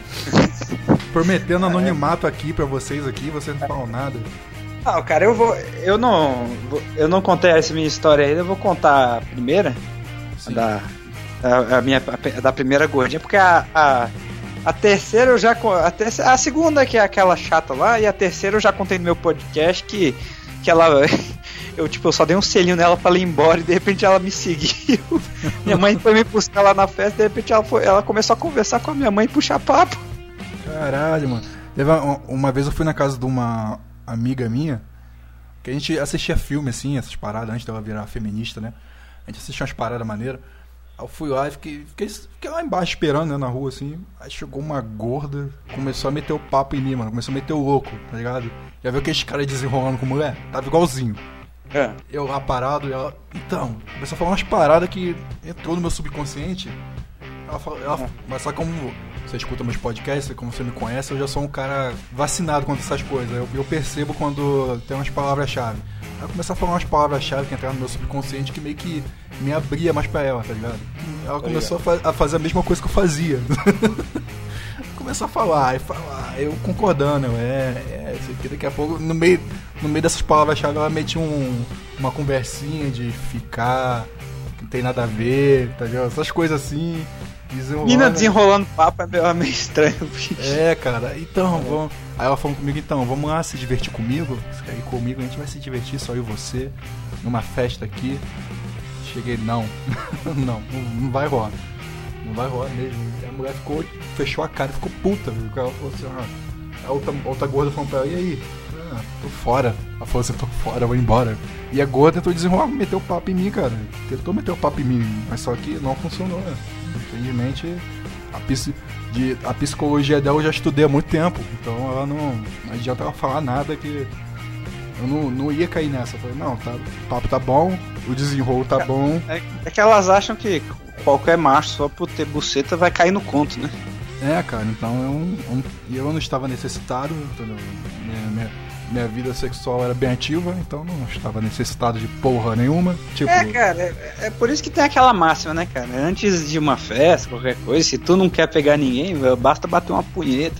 Speaker 1: Prometendo anonimato aqui pra vocês aqui, vocês não falam nada.
Speaker 2: Ah, cara, eu vou. Eu não. Eu não contei essa minha história ainda, eu vou contar a primeira. A da. A, a minha. A, da primeira gordinha, porque a. a A terceira eu já. A, terceira, a segunda, que é aquela chata lá, e a terceira eu já contei no meu podcast que. Que ela. Eu, tipo, eu só dei um selinho nela pra ela ir embora e de repente ela me seguiu. Minha mãe foi me buscar lá na festa, de repente ela, foi, ela começou a conversar com a minha mãe e puxar papo.
Speaker 1: Caralho, mano. Uma, uma vez eu fui na casa de uma amiga minha, que a gente assistia filme, assim, essas paradas, antes dela virar feminista, né? A gente assistia umas paradas maneiras. Aí eu fui lá e fiquei, fiquei, fiquei lá embaixo esperando, né, na rua, assim. Aí chegou uma gorda, começou a meter o papo em mim, mano. Começou a meter o louco, tá ligado? Já viu aqueles caras desenrolando com mulher? Tava igualzinho. É. Eu lá parado e ela... Então, começou a falar umas paradas que entrou no meu subconsciente. Ela falou... Ela, mas só como você escuta meus podcasts, como você me conhece, eu já sou um cara vacinado contra essas coisas. Eu, eu percebo quando tem umas palavras-chave. Aí começou a falar umas palavras-chave que entraram no meu subconsciente que meio que me abria mais pra ela, tá ligado? Ela começou a, fa- a fazer a mesma coisa que eu fazia. Começou a falar e falar, eu concordando, eu, é, é, isso aqui, daqui a pouco, no meio, no meio dessas palavras-chave, ela metia um, uma conversinha de ficar, que não tem nada a ver, tá ligado? Essas coisas assim, desenrolando.
Speaker 2: Menina desenrolando papo é meio, é meio estranho, bicho.
Speaker 1: É, cara, então, é. vamos. Aí ela falou comigo, então, vamos lá se divertir comigo? Você quer ir comigo? A gente vai se divertir, só eu e você, numa festa aqui. Cheguei, não, não, não vai rolar. Não vai rolar mesmo. E a mulher ficou, fechou a cara e ficou puta, viu? Ela falou assim, ah, a outra, a outra gorda falou pra ela, e aí? Ah, tô fora. Ela falou assim, tô fora, vou embora. E a gorda tentou desenrolar, meteu o papo em mim, cara. Tentou meter o papo em mim, mas só que não funcionou, né? Infelizmente, a, psi, de, a psicologia dela eu já estudei há muito tempo. Então ela não, não adianta ela falar nada que... Eu não, não ia cair nessa. Eu falei, não, tá, o papo tá bom, o desenrolo tá bom.
Speaker 2: É, é que elas acham que qualquer macho só por ter buceta vai cair no conto, né?
Speaker 1: É, cara, então eu, eu, eu não estava necessitado, entendeu? Minha, minha, minha vida sexual era bem ativa, então não estava necessitado de porra nenhuma. Tipo...
Speaker 2: É, cara, é, é por isso que tem aquela máxima, né, cara? Antes de uma festa, qualquer coisa, se tu não quer pegar ninguém, basta bater uma punheta.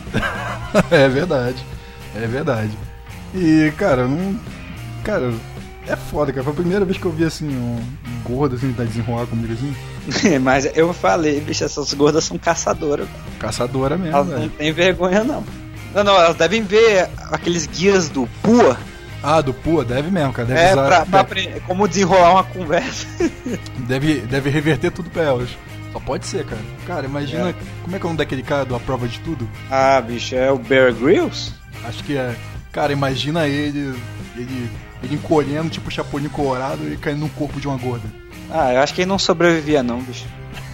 Speaker 1: É verdade, é verdade. E, cara, não. Cara, é foda, cara. Foi a primeira vez que eu vi assim, um, um gordo assim, tá desenrolar comigo assim.
Speaker 2: Mas eu falei, bicho, essas gordas são caçadoras.
Speaker 1: Caçadora mesmo,
Speaker 2: elas
Speaker 1: velho.
Speaker 2: Não tem vergonha, não. Não, não, elas devem ver aqueles guias do P U A.
Speaker 1: Ah, do P U A, deve mesmo, cara. Deve
Speaker 2: é,
Speaker 1: usar,
Speaker 2: pra,
Speaker 1: deve...
Speaker 2: pra aprender como desenrolar uma conversa.
Speaker 1: Deve, deve reverter tudo pra elas. Só pode ser, cara. Cara, imagina, é. Como é que é o nome daquele cara do A Prova de Tudo?
Speaker 2: Ah, bicho, é o Bear Grylls?
Speaker 1: Acho que é. Cara, imagina ele, ele, ele encolhendo, tipo Chapolin Colorado e caindo no corpo de uma gorda.
Speaker 2: Ah, eu acho que ele não sobrevivia não, bicho.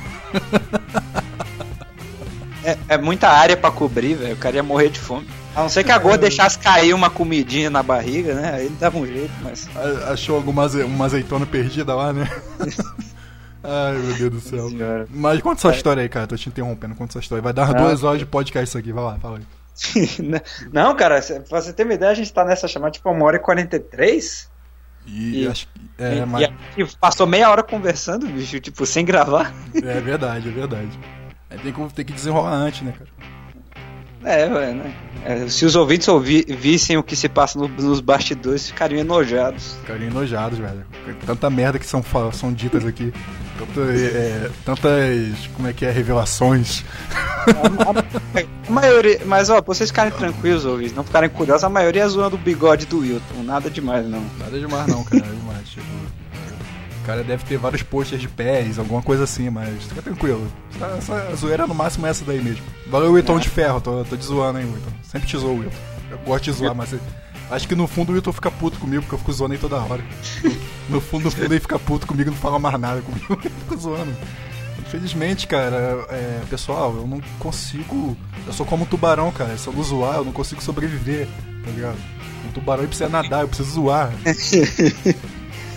Speaker 2: é, é muita área pra cobrir, velho. O cara ia morrer de fome. A não ser que a gorda deixasse cair uma comidinha na barriga, né? Aí ele dava um jeito, mas...
Speaker 1: Achou alguma uma azeitona perdida lá, né? Ai, meu Deus do céu. Senhora. Mas conta essa história aí, cara. Tô te interrompendo. Conta essa história. Vai dar ah, duas horas de podcast isso aqui. Vai lá, fala aí.
Speaker 2: Não, cara, pra você ter uma ideia, a gente tá nessa chamada tipo uma hora e quarenta e três.
Speaker 1: E, e acho que. É,
Speaker 2: e,
Speaker 1: mas...
Speaker 2: e passou meia hora conversando, bicho, tipo, sem gravar.
Speaker 1: É verdade, é verdade. Aí tem que, tem que desenrolar antes, né, cara?
Speaker 2: É, velho, né? É, se os ouvintes ouvi, vissem o que se passa no, nos bastidores, ficariam enojados.
Speaker 1: Ficariam enojados, velho. Tanta merda que são, são ditas aqui. Tanta, é, tantas. Como é que é? Revelações.
Speaker 2: A, a, a maioria. Mas, ó, pra vocês ficarem tranquilos, ouvintes, não ficarem curiosos, a maioria é zoando o bigode do Wilton. Nada demais, não.
Speaker 1: Nada demais, não, cara. Nada demais. Tipo, o cara deve ter vários posters de pés, alguma coisa assim, mas fica tranquilo. Essa, essa zoeira no máximo é essa daí mesmo. Valeu, Wilton é. de ferro, tô, tô te zoando, hein, Wilton. Sempre te zoo, Wilton. Eu gosto de zoar, mas acho que no fundo o Wilton fica puto comigo, porque eu fico zoando aí toda hora. No, no fundo, no fundo ele fica puto comigo e não fala mais nada comigo. Eu fico zoando. Infelizmente, cara, é, pessoal, eu não consigo. Eu sou como um tubarão, cara. Se eu não zoar, eu não consigo sobreviver, tá ligado? Um tubarão ele precisa nadar, eu preciso zoar.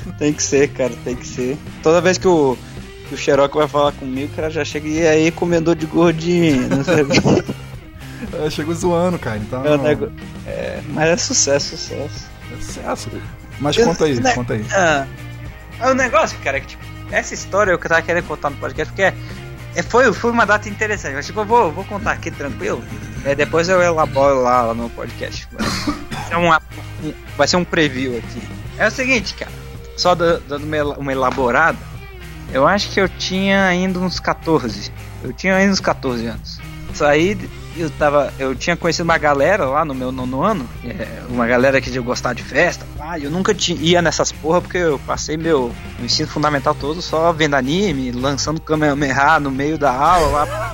Speaker 2: Tem que ser, cara, tem que ser. Toda vez que o, que o Xerox vai falar comigo, o cara já chega e aí, comedor de gordinho, não sei o que.
Speaker 1: Eu chego zoando, cara, então...
Speaker 2: É, nego... é, mas é sucesso, sucesso.
Speaker 1: É sucesso. Mas conta aí,
Speaker 2: né,
Speaker 1: conta aí.
Speaker 2: Ah, o negócio, cara, é que tipo, essa história eu tava querendo contar no podcast, porque é, é, foi, foi uma data interessante. Mas tipo, eu vou, vou contar aqui tranquilo. É, depois eu elaboro lá, lá no podcast. Vai ser, uma, um, vai ser um preview aqui. É o seguinte, cara, só dando uma, uma elaborada, eu acho que eu tinha ainda uns catorze. Eu tinha ainda uns catorze anos. Saí, eu tava. Eu tinha conhecido uma galera lá no meu nono ano. É, uma galera que eu gostava de festa. Ah, eu nunca tinha, ia nessas porra porque eu passei meu, meu ensino fundamental todo só vendo anime, lançando Kamehameha no meio da aula lá.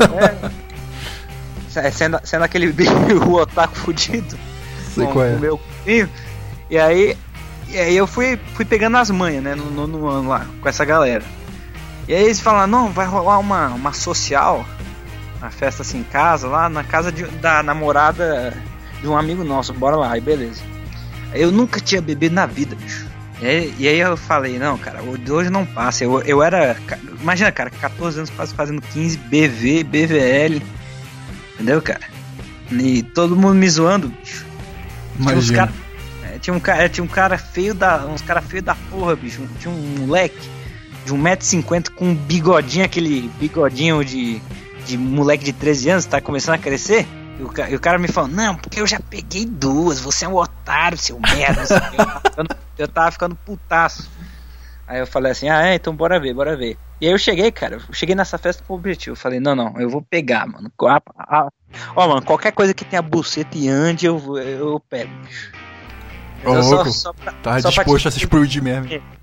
Speaker 2: É, sendo, sendo aquele o otaku fudido.
Speaker 1: Sei qual é.
Speaker 2: O meu cupinho. E aí. E aí eu fui, fui pegando as manhas, né? No nono ano lá, com essa galera. E aí eles falaram, não, vai rolar uma, uma social. Uma festa assim em casa, lá na casa de, da namorada de um amigo nosso, bora lá, aí beleza. Eu nunca tinha bebido na vida, bicho. E aí, e aí eu falei, não, cara, hoje não passa. Eu, eu era, imagina, cara, catorze anos quase fazendo quinze, B V, B V L. Entendeu, cara? E todo mundo me zoando, bicho. Tinha, uns cara, é, tinha, um, cara, tinha um cara feio da. Uns cara feio da porra, bicho. Tinha um moleque de um metro e cinquenta com um bigodinho, aquele bigodinho de. de moleque de treze anos, tá começando a crescer, e o, e o cara me falou, não, porque eu já peguei duas, você é um otário, seu merda, eu, tava ficando, eu tava ficando putaço. Aí eu falei assim, ah é, então bora ver, bora ver. E aí eu cheguei, cara, eu cheguei nessa festa com o objetivo, eu falei, não, não, eu vou pegar, mano. Ó, mano, qualquer coisa que tenha buceta e ande, eu, eu pego, bicho.
Speaker 1: Ô,
Speaker 2: eu
Speaker 1: louco,
Speaker 2: só, só pra,
Speaker 1: tava
Speaker 2: só
Speaker 1: disposto
Speaker 2: pra
Speaker 1: a se explodir mesmo.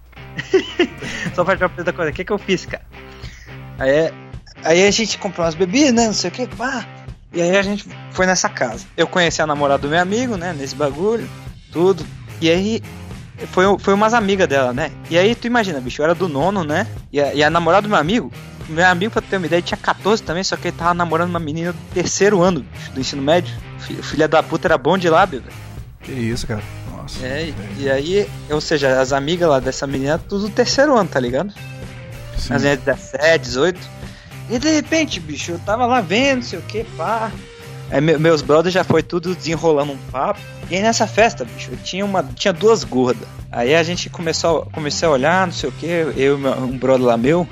Speaker 2: Só pra te uma da coisa, o que que eu fiz, cara? Aí é Aí a gente comprou umas bebidas, né, não sei o que, pá. E aí a gente foi nessa casa. Eu conheci a namorada do meu amigo, né, nesse bagulho, tudo. E aí foi, foi umas amigas dela, né. E aí tu imagina, bicho, eu era do nono, né. E a, e a namorada do meu amigo, meu amigo, pra ter uma ideia, tinha catorze também, só que ele tava namorando uma menina do terceiro ano, bicho, do ensino médio. Filha da puta era bom de lábio, velho.
Speaker 1: Que isso, cara. Nossa.
Speaker 2: É, e aí, ou seja, as amigas lá dessa menina, tudo do terceiro ano, tá ligado?
Speaker 1: Sim.
Speaker 2: As minhas dezessete, dezoito. E de repente, bicho, eu tava lá vendo, sei o que, pá. Aí me, meus brothers já foi tudo desenrolando um papo. E aí nessa festa, bicho, eu tinha, uma, tinha duas gordas. Aí a gente começou, comecei a olhar, não sei o que, eu e um brother lá meu.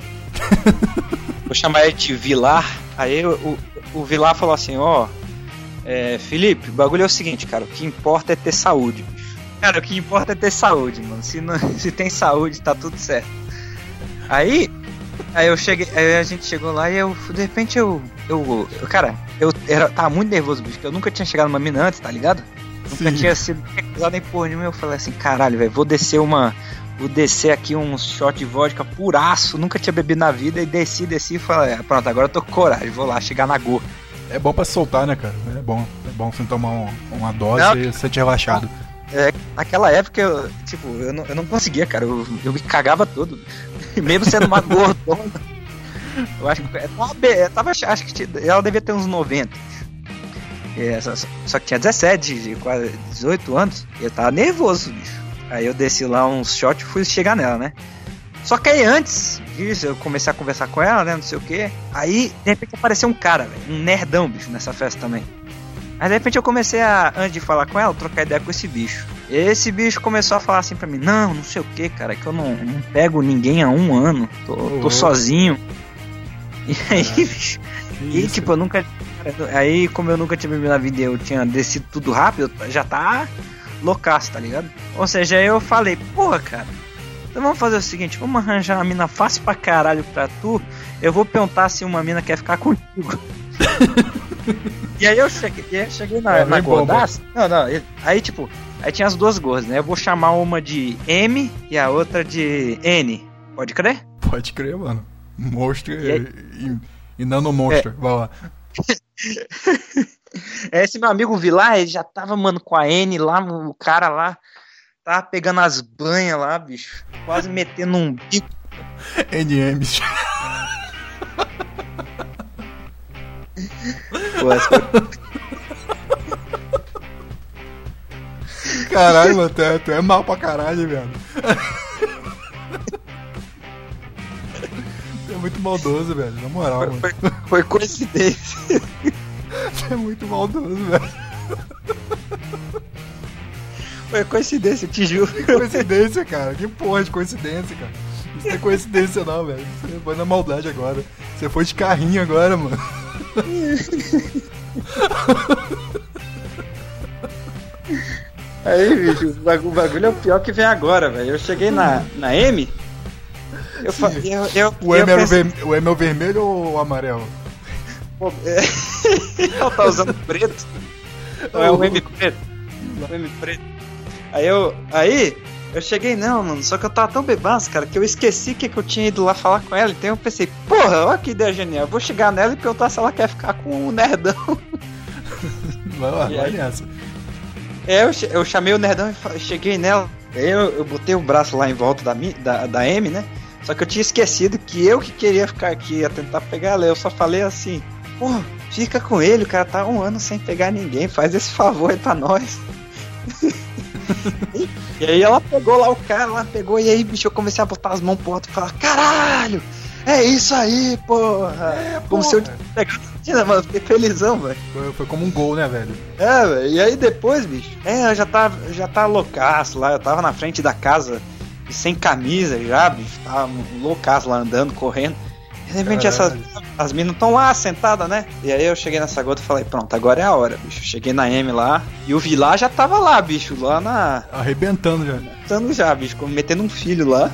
Speaker 2: Vou chamar ele de Vilar. Aí o, o, o Vilar falou assim, ó, é, Felipe, o bagulho é o seguinte, cara, o que importa é ter saúde, bicho. Cara, o que importa é ter saúde, mano. Se, não, se tem saúde, tá tudo certo. Aí... Aí eu cheguei, aí a gente chegou lá e eu, de repente eu, eu, eu cara, eu era, tava muito nervoso, bicho, porque eu nunca tinha chegado numa mina antes, tá ligado? Nunca
Speaker 1: Sim.
Speaker 2: tinha sido recusado nem porra nenhuma. Eu falei assim, caralho, velho, vou descer uma, vou descer aqui um shot de vodka puraço, nunca tinha bebido na vida, e desci, desci e falei, pronto, agora eu tô com coragem, vou lá, chegar na gorra.
Speaker 1: É bom pra soltar, né, cara? É bom, é bom você tomar um, uma dose
Speaker 2: Não,
Speaker 1: e sentir relaxado.
Speaker 2: É, naquela época, eu, tipo, eu não, eu não conseguia, cara, eu, eu me cagava todo, mesmo sendo uma gordona. Eu acho que eu tava, acho que ela devia ter uns noventa. É, só, só que tinha dezessete, quase dezoito anos. E eu tava nervoso, bicho. Aí eu desci lá uns shots e fui chegar nela, né? Só que aí antes disso, eu comecei a conversar com ela, né? Não sei o que. Aí, de repente, apareceu um cara, véio, um nerdão, bicho, nessa festa também. Aí de repente eu comecei a, antes de falar com ela, trocar ideia com esse bicho. E esse bicho começou a falar assim pra mim, não, não sei o que, cara, que eu não, não pego ninguém há um ano, tô, tô sozinho. E aí, bicho, e tipo, eu nunca. Aí, como eu nunca tinha bebido na vida e eu tinha descido tudo rápido, já tá loucaço, tá ligado? Ou seja, aí eu falei, porra, cara, então vamos fazer o seguinte, vamos arranjar uma mina fácil pra caralho pra tu. Eu vou perguntar se uma mina quer ficar contigo. E aí eu cheguei, eu cheguei na,
Speaker 1: é,
Speaker 2: na gordaça. Não, não, aí tipo, aí tinha as duas gordas, né? Eu vou chamar uma de M e a outra de N. Pode crer?
Speaker 1: Pode crer, mano. Monstro e,
Speaker 2: e,
Speaker 1: e, e nano monstro, é. Vai lá.
Speaker 2: Esse meu amigo Vilar, ele já tava, mano, com a N lá, o cara lá, tava pegando as banhas lá, bicho. Quase metendo um bico.
Speaker 1: N Ms.
Speaker 2: Pô, essa...
Speaker 1: Caralho, mano, tu é, tu é mal pra caralho, velho. muito maldoso, velho. Na moral,
Speaker 2: Foi,
Speaker 1: mano.
Speaker 2: foi, foi coincidência.
Speaker 1: Você é muito maldoso, velho.
Speaker 2: Foi coincidência, te juro.
Speaker 1: Que coincidência, cara. Que porra de coincidência, cara. Isso não é coincidência não, velho. Você foi na maldade agora. Você foi de carrinho agora, mano.
Speaker 2: Aí, bicho, o bagulho, o bagulho é o pior que vem agora, velho. Eu cheguei na, na M. Eu falei. Eu, eu,
Speaker 1: O M,
Speaker 2: eu
Speaker 1: era o,
Speaker 2: pensei,
Speaker 1: ver... o M é o vermelho ou o amarelo?
Speaker 2: pô, é... Ela tá usando preto. Não é o M preto. O M preto. Aí eu. Aí, eu cheguei, não, mano. Só que eu tava tão bebaço, cara, que eu esqueci que, que eu tinha ido lá falar com ela. Então eu pensei, porra, olha que ideia genial. Eu vou chegar nela e perguntar se ela quer ficar com o nerdão.
Speaker 1: Vai lá,
Speaker 2: E
Speaker 1: vai
Speaker 2: aí?
Speaker 1: nessa.
Speaker 2: É, eu, che- eu chamei o nerdão e fa- cheguei nela. Aí eu, eu botei o braço lá em volta da, mi- da, da M, né? Só que eu tinha esquecido que eu que queria ficar aqui, ia tentar pegar ela. Eu só falei assim, pô, fica com ele, o cara tá um ano sem pegar ninguém, faz esse favor aí pra nós. e, e aí ela pegou lá o cara, ela pegou, e aí, bicho, eu comecei a botar as mãos pro alto e falar, caralho, é isso aí, porra.
Speaker 1: É,
Speaker 2: Como
Speaker 1: porra.
Speaker 2: se eu tivesse pegado a menina, mano, fiquei felizão, velho.
Speaker 1: Foi, foi como um gol, né, velho?
Speaker 2: É, velho, e aí depois, bicho, é, eu já tava, já tava loucaço lá, eu tava na frente da casa, sem camisa já, bicho, tava loucaço lá andando, correndo. De repente essas,
Speaker 1: Caralho.
Speaker 2: as minas tão lá sentadas, né? E aí eu cheguei nessa gota e falei, pronto, agora é a hora, bicho. Cheguei na M lá, e o Vilar já tava lá, bicho, lá na...
Speaker 1: Arrebentando já.
Speaker 2: Tando já, bicho, como metendo um filho lá.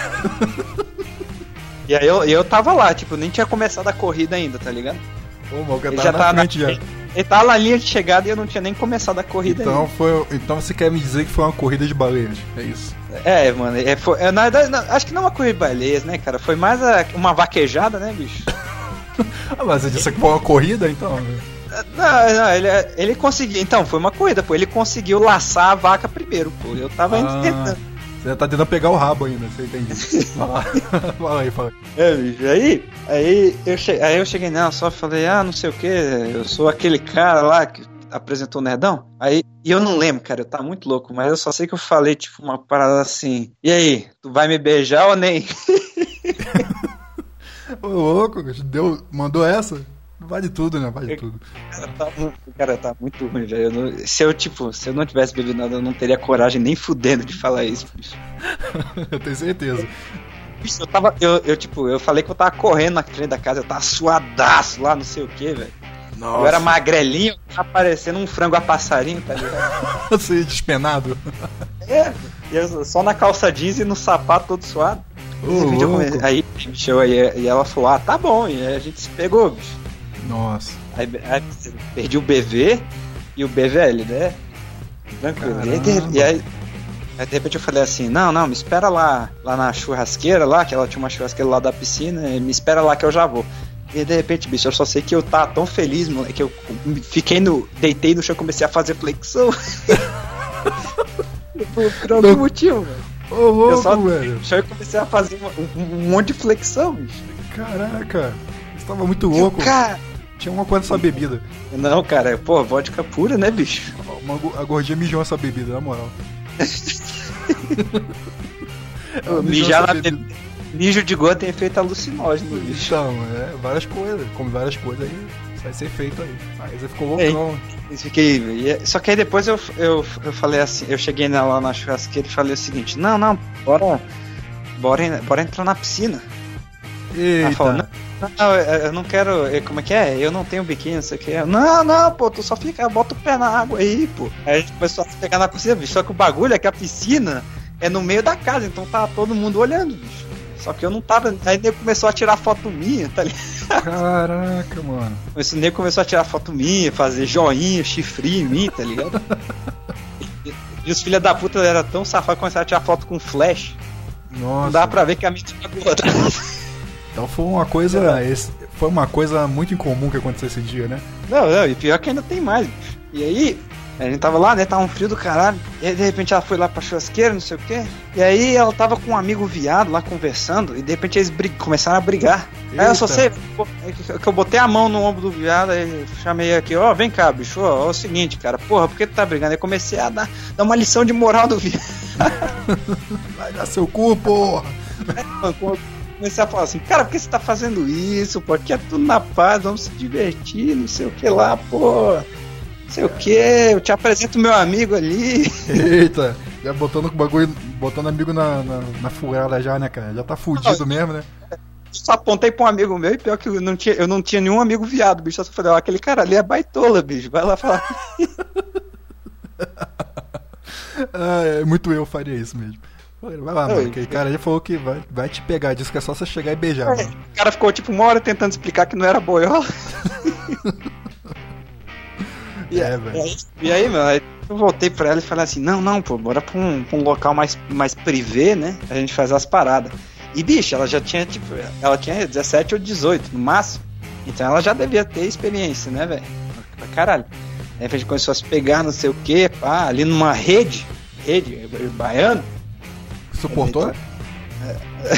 Speaker 2: E aí eu, eu tava lá, tipo, nem tinha começado a corrida ainda, tá ligado?
Speaker 1: Ô, o Malca
Speaker 2: Ele
Speaker 1: tá
Speaker 2: já
Speaker 1: na
Speaker 2: tava
Speaker 1: frente
Speaker 2: na,
Speaker 1: já.
Speaker 2: ele tava na linha de chegada e eu não tinha nem começado a corrida
Speaker 1: Então,
Speaker 2: ainda.
Speaker 1: foi, então você quer me dizer que foi uma corrida de baleias? É isso.
Speaker 2: É, mano, é, foi, é, na verdade, não, acho que não uma corrida de baleias, né, cara? Foi mais a- uma vaquejada, né, bicho?
Speaker 1: Ah, mas você disse que foi uma corrida, então?
Speaker 2: Não, não, ele, ele conseguiu. Então, foi uma corrida, pô. Ele conseguiu laçar a vaca primeiro, pô. Eu tava
Speaker 1: Ah,
Speaker 2: tentando.
Speaker 1: você tá tentando pegar o rabo ainda, você entende? Fala, fala aí, fala aí.
Speaker 2: É, bicho. Aí, aí, eu cheguei, aí eu cheguei nela só falei, ah, não sei o que, eu sou aquele cara lá que apresentou o Nerdão. Aí, e eu não lembro, cara, eu tava muito louco, mas eu só sei que eu falei, tipo, uma parada assim. E aí, tu vai me beijar ou nem?
Speaker 1: Ô, louco, deu, mandou essa? Vale tudo, né? Vale tudo.
Speaker 2: Cara, tá muito, cara, tá muito ruim, velho. Eu não- Se eu, tipo, se eu não tivesse bebido nada, eu não teria coragem nem fudendo de falar isso, bicho.
Speaker 1: Eu tenho certeza.
Speaker 2: Bicho, eu tava, eu, eu, tipo, eu falei que eu tava correndo na frente da casa, eu tava suadaço lá, não sei o que, velho. Eu era magrelinho, tava parecendo um frango a passarinho, tá ligado?
Speaker 1: Você despenado.
Speaker 2: É, e eu só na calça jeans e no sapato todo suado.
Speaker 1: Ô,
Speaker 2: Esse vídeo eu
Speaker 1: louco.
Speaker 2: comecei- aí, bicho, aí, e ela falou, ah, tá bom, e aí a gente se pegou, bicho.
Speaker 1: Nossa.
Speaker 2: Aí, aí perdi o B V e o B V L, né? Tranquilo. E aí, de, e aí, aí de repente eu falei assim, não, não, me espera lá, lá na churrasqueira lá, que ela tinha uma churrasqueira lá da piscina, e me espera lá que eu já vou. E de repente, bicho, eu só sei que eu tava tão feliz, mano, que eu fiquei no. Deitei no chão e comecei a fazer flexão. por, por algum motivo, velho.
Speaker 1: Ô,
Speaker 2: Eu
Speaker 1: louco,
Speaker 2: só
Speaker 1: velho.
Speaker 2: no chão e comecei a fazer uma- um, um monte de flexão, bicho.
Speaker 1: Caraca. Você tava muito
Speaker 2: E o
Speaker 1: louco.
Speaker 2: cara.
Speaker 1: Tinha uma coisa nessa bebida.
Speaker 2: Não, cara, pô, vodka pura, né, bicho?
Speaker 1: Uma, go- a gordinha mijou essa bebida, na moral. Ela mijou
Speaker 2: Mijar
Speaker 1: essa
Speaker 2: na bebida. Mijo de gordo tem efeito alucinógeno, bicho.
Speaker 1: Então, é, várias coisas. Come várias coisas aí. Isso vai ser feito aí. Aí você ficou loucão.
Speaker 2: Eu fiquei. e- Só que aí depois eu, eu, eu falei assim, eu cheguei na- lá na churrasqueira e falei o seguinte, não, não, bora. Bora, bora entrar na piscina. Ela falou,
Speaker 1: Eita.
Speaker 2: não, não, eu eu não quero. eu- Como é que é? Eu não tenho biquíni, não sei o que. Eu, Não, não, pô, tu só fica, bota o pé na água aí, pô. Aí a gente começou a se pegar na piscina, bicho. Só que o bagulho é que a piscina é no meio da casa, então tá todo mundo olhando, bicho. Só que eu não tava. Aí ele começou a tirar foto minha, tá ligado?
Speaker 1: Caraca, mano.
Speaker 2: Esse nego começou a tirar foto minha, fazer joinha, chifrinho em mim, tá ligado? e, e os filhos da puta eram tão safados que começaram a tirar foto com flash.
Speaker 1: Nossa.
Speaker 2: Não dá pra ver que a minha tinha gorda.
Speaker 1: Então foi uma coisa. esse- foi uma coisa muito incomum que aconteceu esse dia, né?
Speaker 2: Não, não, e pior que ainda tem mais, bicho. E aí, a gente tava lá, né? Tava um frio do caralho. E aí, de repente, ela foi lá pra churrasqueira, não sei o quê. E aí, ela tava com um amigo viado lá conversando. E de repente, eles brig... começaram a brigar. Aí eu só
Speaker 1: Eita.
Speaker 2: sei pô, é que que eu botei a mão no ombro do viado. Aí chamei aqui, ó, vem cá, bicho. Ó, ó, é o seguinte, cara. Porra, por que tu tá brigando? Aí comecei a dar, dar uma lição de moral do viado.
Speaker 1: Vai dar seu cu, porra!
Speaker 2: Quando, comecei a falar assim, cara, por que você tá fazendo isso, pô? Aqui é tudo na paz, vamos se divertir, não sei o que lá, pô. Não sei o que, eu te apresento meu amigo ali.
Speaker 1: Eita, já botando o bagulho, botando amigo na, na, na furada já, né, cara? Já tá fudido mesmo, né?
Speaker 2: Só apontei pra um amigo meu e pior que eu não tinha, eu não tinha nenhum amigo viado, bicho. Eu só falei, ó, aquele cara ali é baitola, bicho. Vai lá falar.
Speaker 1: Ah, é, muito eu faria isso mesmo. Vai lá, mano. Aquele cara ali falou que vai, vai te pegar. Disse que é só você chegar e beijar,
Speaker 2: é,
Speaker 1: mano.
Speaker 2: O cara ficou tipo uma hora tentando explicar que não era boiola. e,
Speaker 1: é,
Speaker 2: velho. E aí, mano, aí eu voltei pra ela e falei assim: não, não, pô, bora pra um, pra um local mais, mais privê, né? A gente faz as paradas. E, bicho, ela já tinha, tipo, ela tinha dezessete ou dezoito no máximo. Então ela já devia ter experiência, né, velho? Pra caralho. Aí a gente começou a se pegar, não sei o que, pá, ali numa rede, rede, baiano.
Speaker 1: Suportou? É.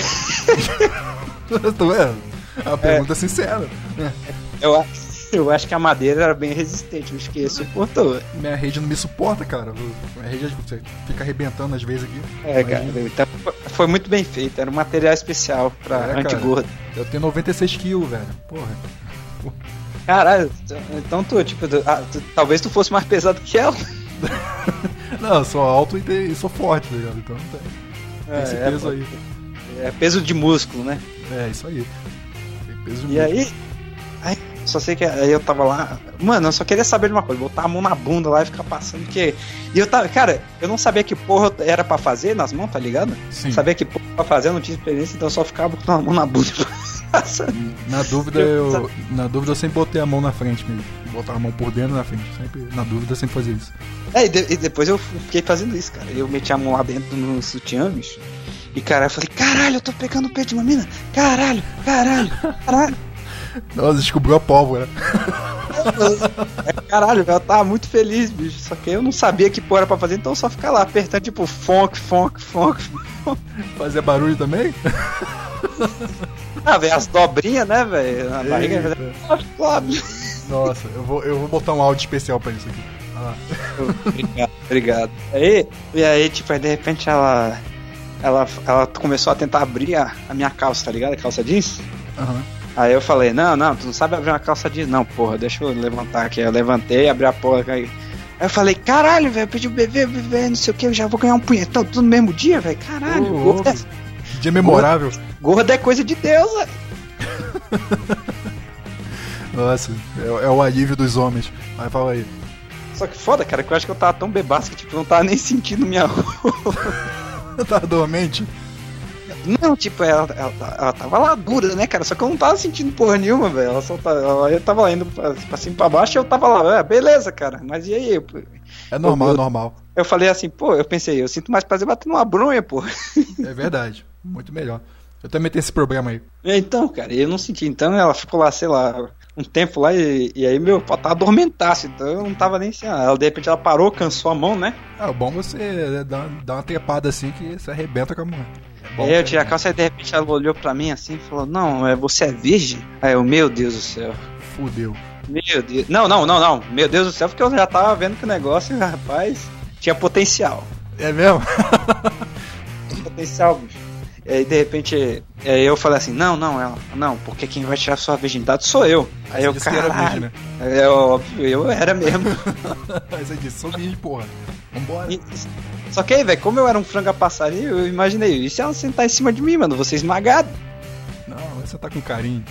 Speaker 1: Tô vendo? A pergunta é sincera.
Speaker 2: Eu, eu acho que a madeira era bem resistente, acho que suportou.
Speaker 1: Minha rede não me suporta, cara. Minha rede você fica arrebentando às vezes aqui.
Speaker 2: É, imagina. Cara, então foi muito bem feito, era um material especial pra é, anti-gordo.
Speaker 1: Eu tenho noventa e seis quilos, velho. Porra.
Speaker 2: Caralho, então tu, tipo, tu, ah, tu, talvez tu fosse mais pesado que ela.
Speaker 1: Não, eu sou alto e, e sou forte, tá ligado? Então não tem. Tem
Speaker 2: é,
Speaker 1: esse peso
Speaker 2: é,
Speaker 1: aí.
Speaker 2: É peso de músculo, né?
Speaker 1: É, isso aí. Tem peso de
Speaker 2: e
Speaker 1: músculo.
Speaker 2: aí, aí, só sei que aí eu tava lá. Mano, eu só queria saber de uma coisa, botar a mão na bunda lá e ficar passando que. E eu tava, cara, eu não sabia que porra era pra fazer nas mãos, tá ligado?
Speaker 1: Sim.
Speaker 2: Sabia que porra pra fazer, eu não tinha experiência, então eu só ficava botando a mão na bunda.
Speaker 1: Na dúvida, eu, na dúvida eu sempre botei a mão na frente mesmo. Botar a mão por dentro e na frente. Sempre, na dúvida eu sempre fazia isso.
Speaker 2: É, e, de, e depois eu fiquei fazendo isso, cara. Eu meti a mão lá dentro no sutiã, bicho. E cara, eu falei, caralho, eu tô pegando o peito de uma mina. Caralho, caralho, caralho.
Speaker 1: Nossa, descobriu a pólvora.
Speaker 2: É, caralho, eu tava muito feliz, bicho. Só que eu não sabia que porra era pra fazer, então eu só ficar lá apertando, tipo, funk, funk, funk.
Speaker 1: Fazer barulho também?
Speaker 2: Ah, velho, as dobrinhas, né, velho? Na barriga.
Speaker 1: Nossa, eu vou, eu vou botar um áudio especial pra isso aqui. Ah.
Speaker 2: Obrigado, obrigado. Aí, e aí, tipo, aí de repente ela. Ela, ela começou a tentar abrir a, a minha calça, tá ligado? A calça jeans.
Speaker 1: Aham. Uhum.
Speaker 2: Aí eu falei, não, não, tu não sabe abrir uma calça jeans, não, porra, deixa eu levantar aqui. Eu levantei, abri a porra. Aí, aí eu falei, caralho, velho, eu pedi o bebê, bebê, não sei o que, eu já vou ganhar um punhetão tudo no mesmo dia, velho, caralho.
Speaker 1: Oh, oh, é... Dia memorável.
Speaker 2: Gordo é coisa de Deus, velho.
Speaker 1: Nossa, é, é o alívio dos homens. Vai, fala aí.
Speaker 2: Só que foda, cara, que eu acho que eu tava tão bebaço que, tipo, não tava nem sentindo minha roupa.
Speaker 1: Tava dormente?
Speaker 2: Não, tipo, ela, ela, ela tava lá dura, né, cara? Só que eu não tava sentindo porra nenhuma, velho. Ela só tava, ela, eu tava lá indo pra, pra cima e pra baixo e eu tava lá, é, beleza, cara. Mas e aí? Eu,
Speaker 1: é normal,
Speaker 2: eu,
Speaker 1: é normal.
Speaker 2: Eu falei assim, pô, eu pensei, eu sinto mais prazer batendo uma bronha, pô.
Speaker 1: É verdade, muito melhor. Eu também tenho esse problema aí.
Speaker 2: Então, cara, eu não senti. Então ela ficou lá, sei lá, um tempo lá e, e aí meu pau tava adormentaço. Então eu não tava nem assim. Ela, de repente ela parou, cansou a mão, né?
Speaker 1: É, o bom você dar, dar uma trepada assim que você arrebenta com a mão.
Speaker 2: É aí eu tirei a calça e de repente ela olhou pra mim assim e falou, não, é, você é virgem? Aí eu, meu Deus do céu.
Speaker 1: Fudeu.
Speaker 2: Meu Deus. Não, não, não, não. Meu Deus do céu, porque eu já tava vendo que o negócio, rapaz, tinha potencial.
Speaker 1: É mesmo?
Speaker 2: Tinha potencial, bicho. E aí de repente aí eu falei assim, não, não, ela, não, porque quem vai tirar sua virgindade sou eu. Aí você eu, caralho, era virgem, né? É óbvio, eu era mesmo.
Speaker 1: Aí você disse, sou virgem, porra. Vambora.
Speaker 2: E, só que aí, velho, como eu era um frango a passarinho, eu imaginei, e se ela sentar em cima de mim, mano, vou ser esmagado.
Speaker 1: Não, você tá com carinho.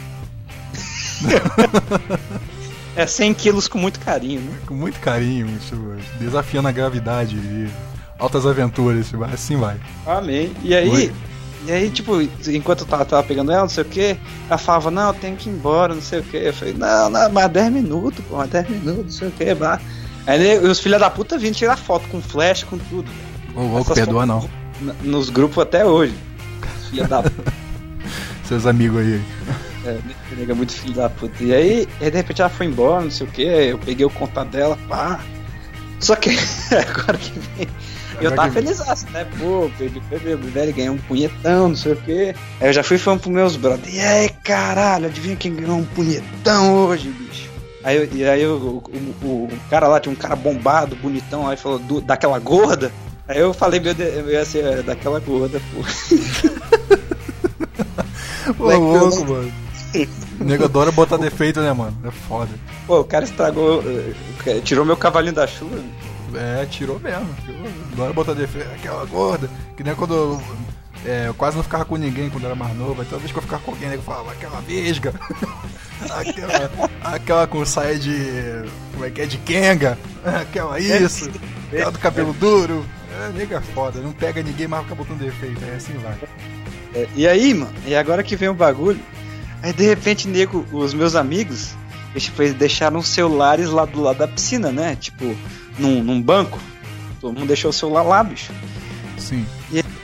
Speaker 2: É cem quilos com muito carinho, né?
Speaker 1: Com muito carinho, desafiando a gravidade e altas aventuras, assim vai.
Speaker 2: Amém. E aí... Oi? E aí, tipo, enquanto eu tava, tava pegando ela, não sei o que, ela falava, não, eu tenho que ir embora, não sei o que. Eu falei, não, não, mas dez minutos, pô, mas dez minutos, não sei o que, blá. Aí os filhos da puta vinham tirar foto com flash, com tudo.
Speaker 1: Ô, louco, perdoa não.
Speaker 2: Nos grupos até hoje. Filha da puta.
Speaker 1: Seus amigos aí.
Speaker 2: É, nega muito filho da puta. E aí, aí, de repente ela foi embora, não sei o que, eu peguei o contato dela, pá. Só que, agora que vem... Eu tava feliz, né? Pô, perdi o velho, ganhei um punhetão, não sei o que. Aí eu já fui falando pros meus brothers. E aí, caralho, adivinha quem ganhou um punhetão hoje, bicho? Aí, eu, e aí eu, o, o, o cara lá tinha um cara bombado, bonitão, aí falou do, daquela gorda. Aí eu falei, meu Deus, eu ia ser daquela gorda, pô.
Speaker 1: Pô, louco, mano. O nego adora botar defeito, né, mano? É foda.
Speaker 2: Pô, o cara estragou, tirou meu cavalinho da chuva.
Speaker 1: É, tirou mesmo. Adora botar defeito. Aquela gorda, que nem quando eu, é, eu quase não ficava com ninguém quando eu era mais novo. Toda vez que eu ficava com alguém, o nego falava, aquela vesga. aquela, aquela com saia de... como é que é? De Kenga. Aquela isso. Aquela do cabelo duro. É, nego é foda. Não pega ninguém, mas fica botando defeito. É assim vai.
Speaker 2: É, e aí, mano, e agora que vem o bagulho, aí de repente, nego, os meus amigos, eles, tipo, eles deixaram os celulares lá do lado da piscina, né? Tipo, num, num banco. Todo mundo deixou o celular lá, bicho.
Speaker 1: Sim.
Speaker 2: E, e,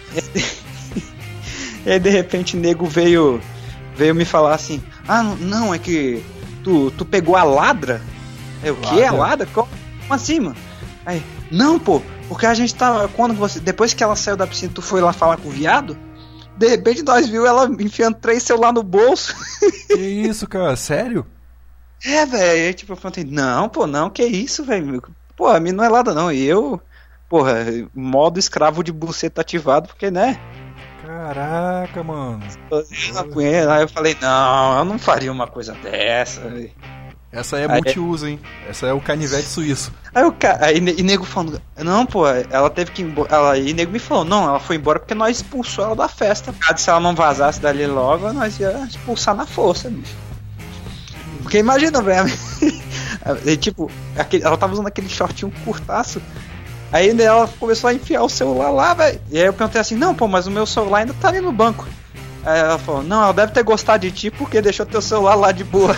Speaker 2: e aí de repente, nego veio, veio me falar assim: ah, não, é que tu, tu pegou a ladra? É o quê? A ladra? Como assim, mano? Aí, não, pô, porque a gente tava. Quando você. Depois que ela saiu da piscina, tu foi lá falar com o viado? De repente nós viu ela enfiando três celulares no bolso.
Speaker 1: Que isso, cara? Sério?
Speaker 2: É, velho. Aí tipo, eu falei, não, pô, não, que isso, velho. Pô, a mim não é nada não. E eu, porra, modo escravo de buceta ativado, porque, né?
Speaker 1: Caraca, mano.
Speaker 2: Aí eu falei, não, eu não faria uma coisa dessa.
Speaker 1: Essa é multiuso, hein? Essa é o canivete suíço.
Speaker 2: Aí o cara, aí e nego falando, não, pô, ela teve que ir embora. Ela, e nego me falou, não, ela foi embora porque nós expulsou ela da festa. Se ela não vazasse dali logo, nós ia expulsar na força, bicho. Porque imagina, velho. Tipo, aquele, ela tava usando aquele shortinho curtaço. Aí ela começou a enfiar o celular lá, velho. E aí eu perguntei assim, não, pô, mas o meu celular ainda tá ali no banco. Aí ela falou, não, ela deve ter gostado de ti porque deixou teu celular lá de boa.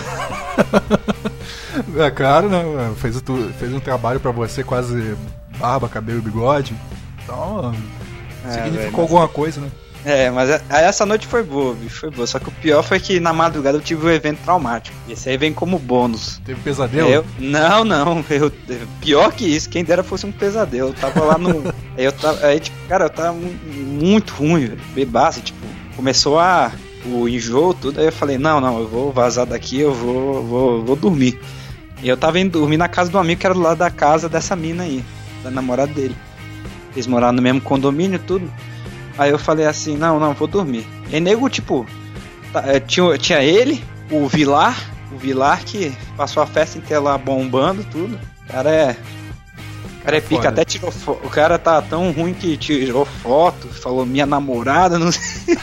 Speaker 1: É claro, né? Fez, fez um trabalho pra você, quase barba, cabelo e bigode. Então, é, significou véio, mas... alguma coisa, né?
Speaker 2: É, mas aí essa noite foi boa, bicho, foi boa. Só que o pior foi que na madrugada eu tive um evento traumático. Esse aí vem como bônus.
Speaker 1: Teve pesadelo?
Speaker 2: Eu, não, não. Eu, pior que isso, quem dera fosse um pesadelo. Eu tava lá no... aí eu tava... Aí, tipo, cara, eu tava muito ruim, velho. Bebaço, tipo, começou a... o enjoo, tudo. Aí eu falei, não, não, eu vou vazar daqui, eu vou, vou, vou dormir. E eu tava indo dormir na casa do amigo que era do lado da casa dessa mina aí, da namorada dele. Eles moravam no mesmo condomínio, tudo. Aí eu falei assim, não, não, vou dormir. E nego, tipo, tá, tinha, tinha ele, o Vilar, o Vilar que passou a festa inteira lá bombando, tudo. O cara é... O cara é pica, até tirou foto. O cara tá tão ruim que tirou foto, falou minha namorada, não sei...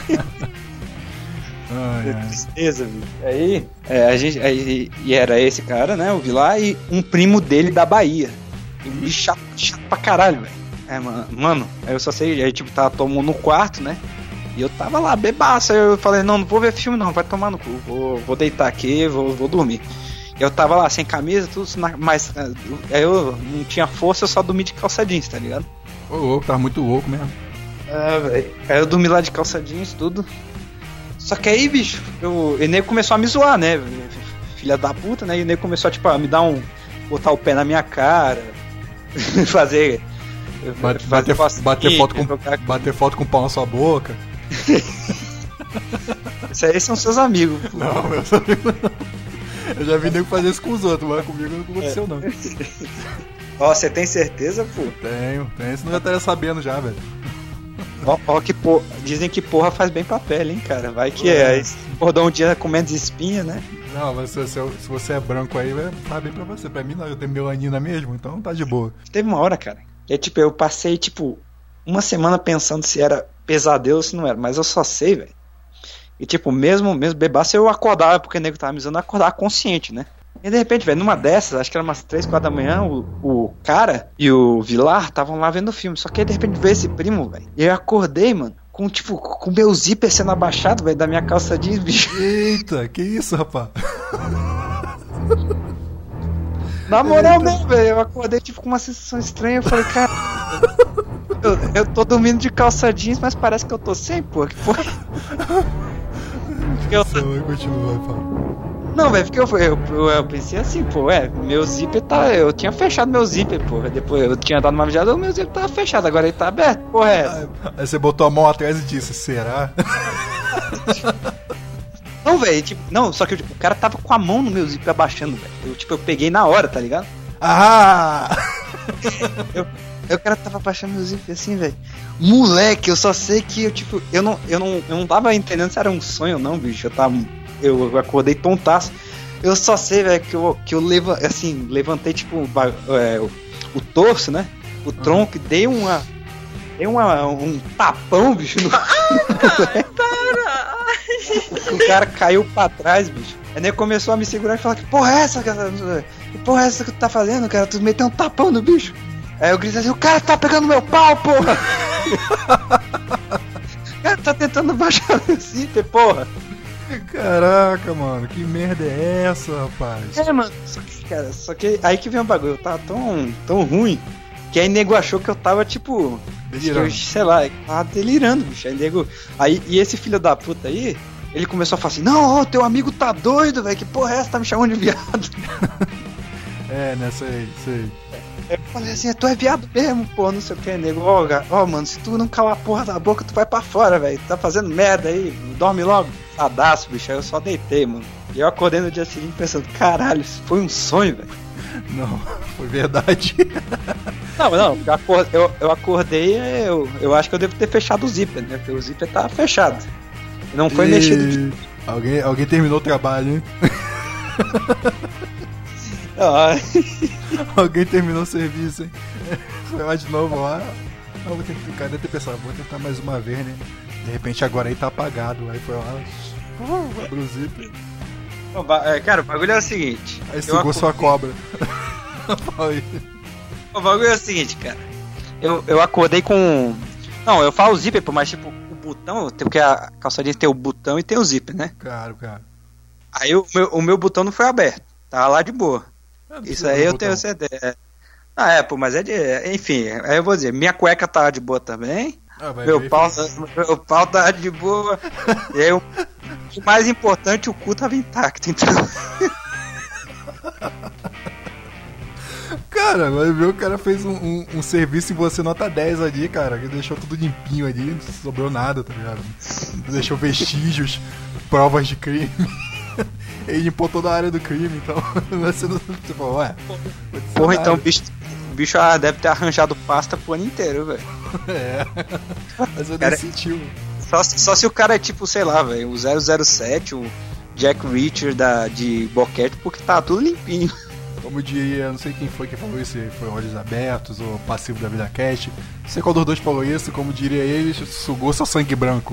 Speaker 1: Oh, yeah.
Speaker 2: Tristeza, bicho. Aí, é, a gente, aí, e era esse cara, né, o Vilar, e um primo dele da Bahia. E um bicho chato, chato pra caralho, velho. É, mano, mano, aí eu só sei, aí tipo, tava todo mundo no quarto, né, e eu tava lá, bebaço, aí eu falei, não, não vou ver filme não, vai tomar no cu, vou, vou deitar aqui, vou, vou dormir. E eu tava lá, sem camisa, tudo, mas aí eu não tinha força, eu só dormi de calça jeans, tá ligado?
Speaker 1: Ô, louco, tava muito louco mesmo.
Speaker 2: É, velho, aí eu dormi lá de calça jeans, tudo. Só que aí, bicho, eu, o nego começou a me zoar, né? Filha da puta, né? E o nego começou, tipo, a me dar um... botar o pé na minha cara. fazer...
Speaker 1: Bate, fazer bater, bater, foto com, bater foto com o pau na sua boca.
Speaker 2: Isso aí são seus amigos. Pô.
Speaker 1: Não, meus amigos não. Eu já vi nego fazer isso com os outros, mas comigo não aconteceu, não.
Speaker 2: Ó, você tem certeza, pô?
Speaker 1: Tenho, tenho. Senão já estaria sabendo já, velho.
Speaker 2: Ó, ó que porra, dizem que porra faz bem pra pele, hein, cara. Vai que é, acordou um dia com menos espinha, né?
Speaker 1: Não, mas se, se, se você é branco aí, faz bem pra você. Pra mim não, eu tenho melanina mesmo, então tá de boa.
Speaker 2: Teve uma hora, cara, que tipo, eu passei, tipo, uma semana pensando se era pesadelo ou se não era, mas eu só sei, velho. E tipo, mesmo, mesmo bebaço, eu acordava, porque o nego tava me usando, acordar consciente, né? E de repente, velho, numa dessas, acho que era umas três, quatro da manhã, o, o cara e o Vilar estavam lá vendo o filme. Só que aí de repente veio esse primo, velho. E eu acordei, mano, com tipo, com meu zíper sendo abaixado, velho, da minha calça jeans, bicho.
Speaker 1: Eita, que isso, rapaz?
Speaker 2: Na moral mesmo, velho, eu acordei tipo com uma sensação estranha. Eu falei, cara, eu, eu tô dormindo de calça jeans, mas parece que eu tô sem, pô. Que porra.
Speaker 1: Eu... Continua, Paulo.
Speaker 2: Não, velho, porque eu, eu, eu, eu pensei assim, pô, é, meu zíper tá... Eu tinha fechado meu zíper, pô. Depois eu tinha dado uma mijada, o meu zíper tava fechado, agora ele tá aberto, porra, é.
Speaker 1: Aí, aí você botou a mão atrás e disse, será?
Speaker 2: Não, velho, tipo, não, só que tipo, o cara tava com a mão no meu zíper abaixando, velho. Eu, tipo, eu peguei na hora, tá ligado?
Speaker 1: Ah!
Speaker 2: Eu, eu, o cara tava baixando meu zip assim, velho. Moleque, eu só sei que eu, tipo, eu não, eu não, eu não tava entendendo se era um sonho ou não, bicho. Eu tava. Eu acordei tontaço. Eu só sei, velho, que eu, que eu leva, assim, levantei, tipo, é, o, o torso, né? O tronco, e dei uma. Dei uma, um tapão, bicho. No...
Speaker 7: Ai, para!
Speaker 2: O cara caiu pra trás, bicho. Aí ele começou a me segurar e falar: que porra é essa, cara? Que porra é essa que tu tá fazendo, cara? Tu meteu um tapão no bicho. Aí eu gritei assim: o cara tá pegando meu pau, porra! O cara tá tentando baixar meu zíper, porra!
Speaker 1: Caraca, mano, que merda é essa, rapaz?
Speaker 2: É, mano, só que, cara, só que aí que vem o bagulho, eu tava tão, tão ruim que aí nego achou que eu tava, tipo,
Speaker 1: delirando.
Speaker 2: Eu, sei lá, eu tava delirando, bicho. Aí nego. Aí, e esse filho da puta aí, ele começou a falar assim: não, ó, teu amigo tá doido, velho, que porra é essa? Tá me chamando de viado.
Speaker 1: É, né, sei, sei.
Speaker 2: Eu falei assim: tu é viado mesmo, pô, não sei o que, nego. Ó, ó, mano, se tu não calar a porra da boca, tu vai pra fora, velho. Tá fazendo merda aí, dorme logo. Sadaço, bicho, aí eu só deitei, mano. E eu acordei no dia seguinte pensando: caralho, isso foi um sonho, velho.
Speaker 1: Não, foi verdade.
Speaker 2: Não, não, eu acordei, eu, eu, acordei eu, eu acho que eu devo ter fechado o zíper, né? Porque o zíper tava fechado. Não foi
Speaker 1: e...
Speaker 2: mexido de...
Speaker 1: Alguém, alguém terminou o trabalho, hein?
Speaker 2: Ah.
Speaker 1: Alguém terminou o serviço, hein? Foi lá de novo lá. Eu vou tentar, o cara deve ter pensado: vou tentar mais uma vez, né? De repente agora aí tá apagado. Aí foi lá, uh, abriu o zíper.
Speaker 2: Cara, o bagulho é o seguinte.
Speaker 1: Aí sugou sua cobra.
Speaker 2: O bagulho é o seguinte, cara. Eu, eu acordei com. Não, eu falo zíper, pô, mas tipo, o botão, porque a calça jeans tem o botão e tem o zíper, né?
Speaker 1: Claro, cara.
Speaker 2: Aí o meu, o meu botão não foi aberto. Tava lá de boa. Isso aí eu tenho certeza. Ah, é, pô, mas é de. Enfim, aí eu vou dizer, minha cueca tava de boa também. Ah, meu, pau, meu pau tava de boa. E aí o mais importante, o cu tava intacto, então.
Speaker 1: Cara, vai ver, o cara fez um, um, um serviço em você nota dez ali, cara, que deixou tudo limpinho ali, não sobrou nada, tá ligado? Deixou vestígios, provas de crime. Ele limpou toda a área do crime, então você não. Você falou, ué.
Speaker 2: Porra, então o bicho, o bicho ah, deve ter arranjado pasta pro ano inteiro, velho.
Speaker 1: É. Mas eu
Speaker 2: cara,
Speaker 1: nem sentiu.
Speaker 2: Só, só se o cara é tipo, sei lá, velho, o zero zero sete, o Jack Reacher da, de boquete, porque tá tudo limpinho.
Speaker 1: Como diria, não sei quem foi que falou isso, foi Olhos Abertos ou Passivo da Vida Cast. Não sei qual dos dois falou isso, como diria ele, sugou seu sangue branco.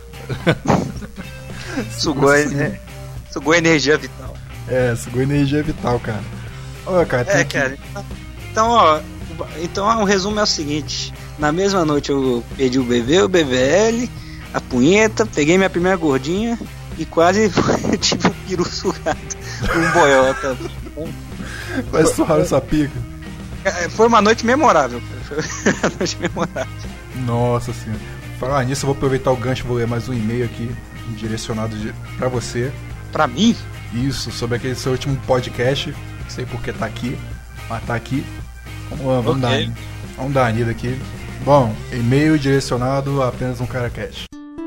Speaker 2: Sugou, é, sugou energia vital.
Speaker 1: É, sugou energia vital, cara. Olha, cara, tem
Speaker 2: é, que... cara. Então, ó, então o resumo é o seguinte: na mesma noite eu perdi o B V, o B V L, a punheta, peguei minha primeira gordinha e quase tive um peru sugado por um boiota.
Speaker 1: Quase surraram essa pica.
Speaker 2: Foi uma noite memorável, cara. Foi uma noite memorável.
Speaker 1: Nossa senhora. Falar nisso, eu vou aproveitar o gancho, vou ler mais um e-mail aqui direcionado de, pra você.
Speaker 2: Pra mim?
Speaker 1: Isso, sobre aquele seu último podcast. Não sei porque tá aqui, mas tá aqui. Vamos, vamos,
Speaker 2: okay.
Speaker 1: dar, vamos dar uma lida aqui. Bom, e-mail direcionado a apenas um cara cash.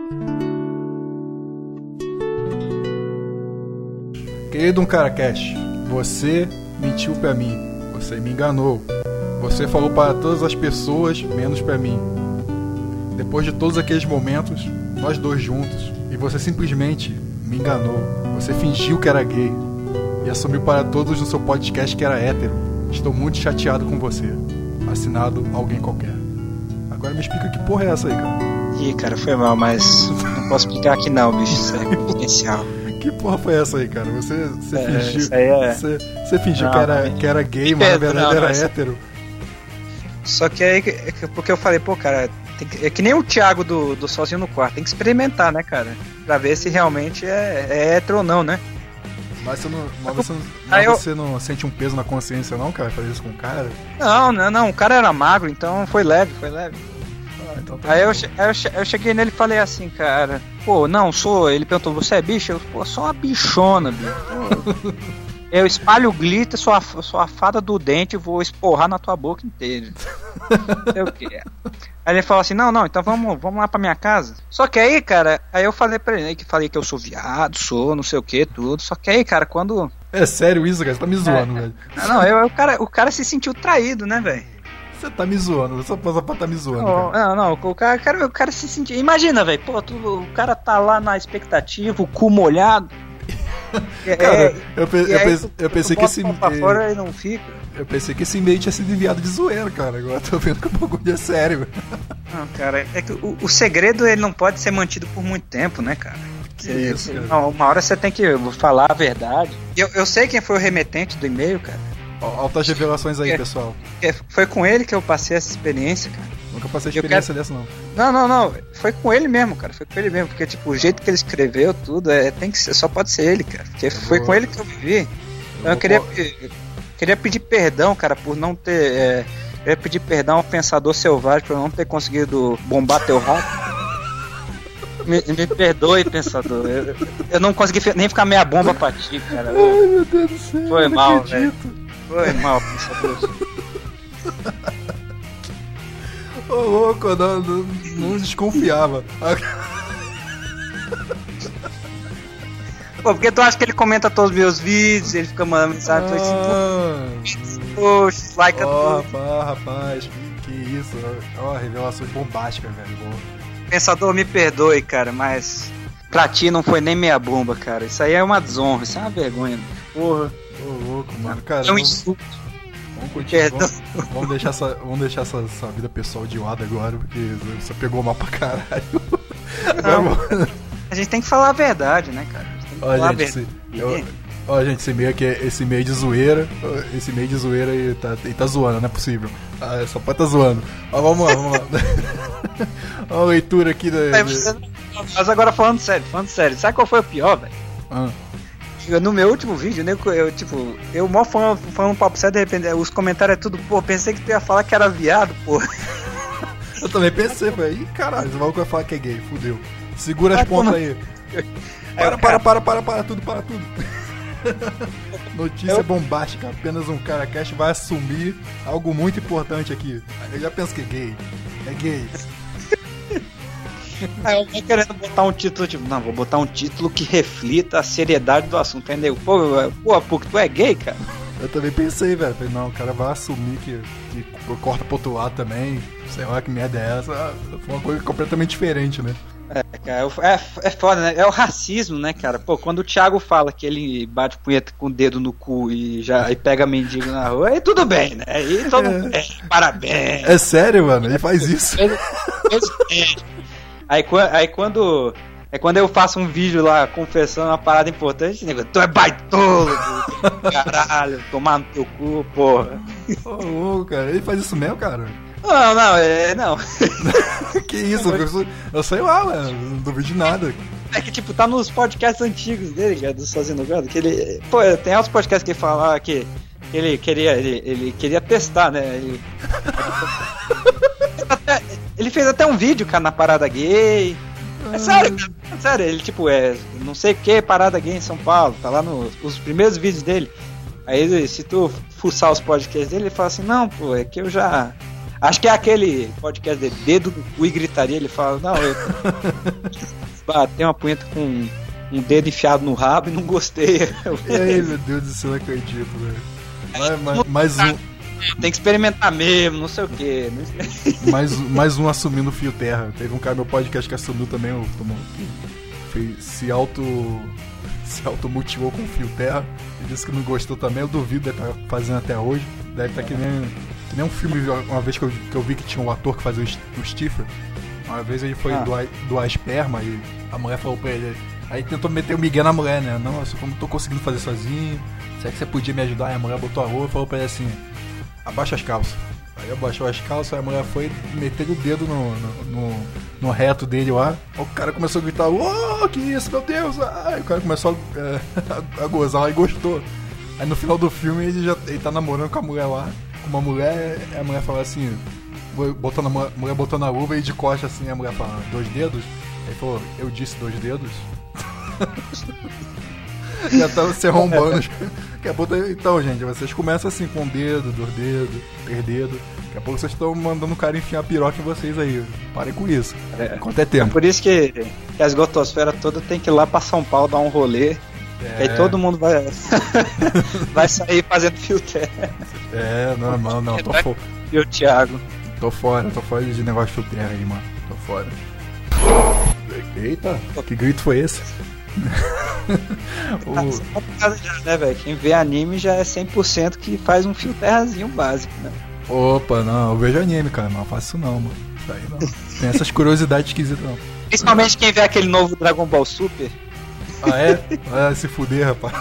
Speaker 1: Querido um cara cash, você mentiu pra mim, você me enganou, você falou para todas as pessoas, menos pra mim. Depois de todos aqueles momentos, nós dois juntos, e você simplesmente me enganou. Você fingiu que era gay e assumiu para todos no seu podcast que era hétero. Estou muito chateado com você. Assinado alguém qualquer. Agora me explica que porra é essa aí, cara.
Speaker 2: Ih, cara, foi mal, mas não posso explicar aqui não, bicho, isso é confidencial.
Speaker 1: Que porra foi essa aí, cara? Você, você
Speaker 2: é,
Speaker 1: fingiu,
Speaker 2: é...
Speaker 1: você, você fingiu
Speaker 2: não,
Speaker 1: que, era, que era gay, mas na verdade
Speaker 2: não,
Speaker 1: era
Speaker 2: mas...
Speaker 1: hétero.
Speaker 2: Só que aí, porque eu falei, pô, cara, tem que, é que nem o Thiago do, do Sozinho no Quarto, tem que experimentar, né, cara? Pra ver se realmente é, é hétero ou não, né?
Speaker 1: Mas você não, mas você, não, mas você eu... não sente um peso na consciência, não, cara? Fazer isso com o cara?
Speaker 2: Não, não, não, o cara era magro, então foi leve, foi leve.
Speaker 1: Ah, então tá
Speaker 2: aí eu, eu, eu cheguei nele e falei assim, cara, pô, não, sou. Ele perguntou, você é bicho? Eu, pô, sou uma bichona, bicho. Eu espalho o glitter, sou a, sou a fada do dente e vou esporrar na tua boca inteira. Eu quero. Aí ele falou assim, não, não, então vamos, vamos lá pra minha casa. Só que aí, cara, aí eu falei pra ele que falei que eu sou viado, sou, não sei o que, tudo. Só que aí, cara, quando...
Speaker 1: É sério isso, cara? Você tá me zoando,
Speaker 2: é,
Speaker 1: velho.
Speaker 2: Não, eu, o, cara, o cara se sentiu traído, né, velho?
Speaker 1: Você tá me zoando, você só pra tá me zoando.
Speaker 2: Não,
Speaker 1: cara.
Speaker 2: não, não, o cara, o cara, o cara se sentiu. Imagina, velho, pô, tu, o cara tá lá na expectativa, o cu molhado.
Speaker 1: Cara,
Speaker 2: é,
Speaker 1: eu, pe- eu,
Speaker 2: aí
Speaker 1: pense-
Speaker 2: tu-
Speaker 1: eu
Speaker 2: tu
Speaker 1: pensei que
Speaker 2: bota
Speaker 1: esse.
Speaker 2: o pau pra fora e não fica.
Speaker 1: Eu pensei que esse e-mail tinha sido enviado de zoeira, cara. Agora tô vendo que o bagulho é sério, velho.
Speaker 2: Não, cara, é que o, o segredo ele não pode ser mantido por muito tempo, né, cara?
Speaker 1: Que
Speaker 2: Cê-
Speaker 1: isso,
Speaker 2: cê-
Speaker 1: cara.
Speaker 2: não, uma hora você tem que falar a verdade. Eu, eu sei quem foi o remetente do e-mail, cara.
Speaker 1: Ó, altas revelações aí,
Speaker 2: É.
Speaker 1: pessoal.
Speaker 2: É, Foi com ele que eu passei essa experiência, cara.
Speaker 1: Nunca passei
Speaker 2: Eu
Speaker 1: experiência dessa, não.
Speaker 2: Não, não, não. Foi com ele mesmo, cara. Foi com ele mesmo. Porque, tipo, o jeito que ele escreveu tudo, é, tem que ser, só pode ser ele, cara. Porque foi
Speaker 1: vou-
Speaker 2: com ele que eu vivi. Então, eu
Speaker 1: vou
Speaker 2: queria,
Speaker 1: co-
Speaker 2: pe- queria pedir perdão, cara, por não ter. É, queria pedir perdão ao Pensador Selvagem por eu não ter conseguido bombar teu rato. Me, me perdoe, Pensador. Eu, eu não consegui fi- nem ficar meia bomba pra ti, cara.
Speaker 1: Ai, meu Deus do céu.
Speaker 2: Foi
Speaker 1: não
Speaker 2: mal,
Speaker 1: acredito.
Speaker 2: Foi mal, Pensador.
Speaker 1: Ô, louco, eu não, não, não desconfiava.
Speaker 2: Pô, porque tu acha que ele comenta todos os meus vídeos, ele fica mandando mensagem assim,
Speaker 1: Ah,
Speaker 2: poxa, like a
Speaker 1: ó,
Speaker 2: tudo.
Speaker 1: rapaz, rapaz, que isso. Ó, revelações bombásticas, velho. Boa.
Speaker 2: Pensador, me perdoe, cara, mas pra ti não foi nem meia bomba, cara. Isso aí é uma desonra, isso é uma vergonha. Porra,
Speaker 1: Ô, louco, mano. Cara,
Speaker 2: é um
Speaker 1: vamos,
Speaker 2: insulto.
Speaker 1: vamos continuar.
Speaker 2: Perdão.
Speaker 1: Vamos, vamos deixar, essa, vamos deixar essa, essa vida pessoal de lado agora, porque você pegou mal pra caralho. Vamos-
Speaker 2: A gente tem que falar a verdade, né, cara? A gente tem que
Speaker 1: Ó,
Speaker 2: falar a
Speaker 1: gente,
Speaker 2: verdade.
Speaker 1: esse, eu- ó, gente, esse meio aqui é esse meio de zoeira. ó, Esse meio de zoeira e tá, e tá zoando, não é possível. Ah, só pode tá zoando. Ó, vamos lá, vamos lá. Ó, a leitura aqui da.
Speaker 2: Aí você- Mas agora falando sério, falando sério, sabe qual foi o pior, velho?
Speaker 1: Ah,
Speaker 2: Eu, No meu último vídeo, né, eu, tipo, eu mó falando, falando papo sério, de repente, os comentários é tudo, pô, pensei que tu ia falar que era viado, pô.
Speaker 1: eu também pensei, falei, ih, caralho, esse maluco vai falar que é gay, fudeu. Segura as
Speaker 2: Ah,
Speaker 1: pontas
Speaker 2: como-
Speaker 1: aí.
Speaker 2: Aí
Speaker 1: Para,
Speaker 2: o
Speaker 1: para,
Speaker 2: cara-
Speaker 1: para, para, para tudo, para tudo. Notícia
Speaker 2: Eu-
Speaker 1: bombástica, apenas um cara cash vai assumir algo muito importante aqui. Eu já penso que é gay. É gay.
Speaker 2: Aí eu vou querendo botar um título, tipo, não, vou botar um título que reflita a seriedade do assunto, entendeu? Pô, pô, pô, tu é gay, cara?
Speaker 1: Eu também pensei, velho. Falei, não, o cara vai assumir que, que corta pro outro lado também. Sei lá que merda é essa. Ah, foi uma coisa completamente diferente, né?
Speaker 2: É, cara, é, é foda, né? É o racismo, né, cara? Pô, quando o Thiago fala que ele bate punheta com o dedo no cu e já e pega mendigo na rua, aí tudo bem, né? Aí todo mundo, é, parabéns.
Speaker 1: É sério, mano? Ele faz isso?
Speaker 2: Aí, quan- aí quando. É quando eu faço um vídeo lá confessando uma parada importante, nego, tu é baitolo, caralho, tomar no teu cu, porra.
Speaker 1: Ô, louco, cara. Ele faz isso mesmo, cara?
Speaker 2: Não, não, é, não.
Speaker 1: Que isso? Eu, sou- eu sei lá, mano. Não duvido de nada.
Speaker 2: É que, tipo, tá nos podcasts antigos dele, cara, do Sozinho no Gado, que ele. Pô, tem outros podcasts que ele fala que ele queria. Ele, ele queria testar, né? Ele, até- ele fez até um vídeo, cara, na parada gay. É sério, cara, é sério, ele tipo, é. Não sei o que, parada gay em São Paulo, tá lá nos os primeiros vídeos dele. Aí ele, se tu fuçar os podcasts dele, ele fala assim, não, pô, é que eu já. Acho que é aquele podcast de dedo no cu e gritaria, ele fala, não, eu batei uma punheta com um dedo enfiado no rabo e não gostei.
Speaker 1: E aí, meu Deus do céu, não acredito, velho. Mais, mais, mais um,
Speaker 2: Tem que experimentar mesmo, não sei o que.
Speaker 1: mais, um- mais um assumindo o fio terra. Teve um cara no meu podcast que assumiu também, o tomou, fez, se auto se automotivou com o fio terra. Ele disse que não gostou também, eu duvido, deve estar fazendo até hoje. Deve estar que nem, que nem um filme, uma vez que eu, que eu vi que tinha um ator que fazia o, St- o Stifler. Uma vez ele foi
Speaker 2: Ah.
Speaker 1: doar, doar esperma e a mulher falou pra ele. Aí tentou meter o Miguel na mulher, né? Não, eu só não tô conseguindo fazer sozinho. Será que você podia me ajudar? Aí a mulher botou a roupa e falou pra ele assim: abaixa as calças. Aí abaixou as calças, aí a mulher foi meter o dedo no, no, no, no reto dele lá. Aí o cara começou a gritar: oh, que isso, meu Deus! Aí o cara começou a, é, a, a gozar lá e gostou. Aí no final do filme ele já ele tá namorando com a mulher lá, com uma mulher, e a mulher fala assim, botando a mu- mulher botando a luva e de costa assim, a mulher fala, dois dedos? Aí ele falou, eu disse dois dedos? Já tava se arrombando. Daqui a pouco, então, gente, vocês começam assim com um dedo, dois dedos, três dedos. Daqui a pouco vocês estão mandando o cara enfiar a piroca em vocês aí. Parem com isso.
Speaker 2: É.
Speaker 1: Quanto é tempo?
Speaker 2: Por isso que, que a esgotosfera toda tem que ir lá pra São Paulo dar um rolê.
Speaker 1: É.
Speaker 2: Que aí todo mundo vai, vai sair fazendo fio terra.
Speaker 1: É, não, não, não, tô fora.
Speaker 2: E o Thiago?
Speaker 1: Tô fora, tô fora de negócio de fio terra aí, mano. Tô fora. Eita, que grito foi esse?
Speaker 2: o... Tá já, né, velho? Quem vê anime já é cem por cento que faz um fio terrazinho básico, né?
Speaker 1: Opa, não, eu vejo anime, cara, não faço isso não, mano. Isso aí não. Tem essas curiosidades esquisitas, não.
Speaker 2: Principalmente quem vê aquele novo Dragon Ball Super.
Speaker 1: Ah, é? Ah, se fuder, rapaz.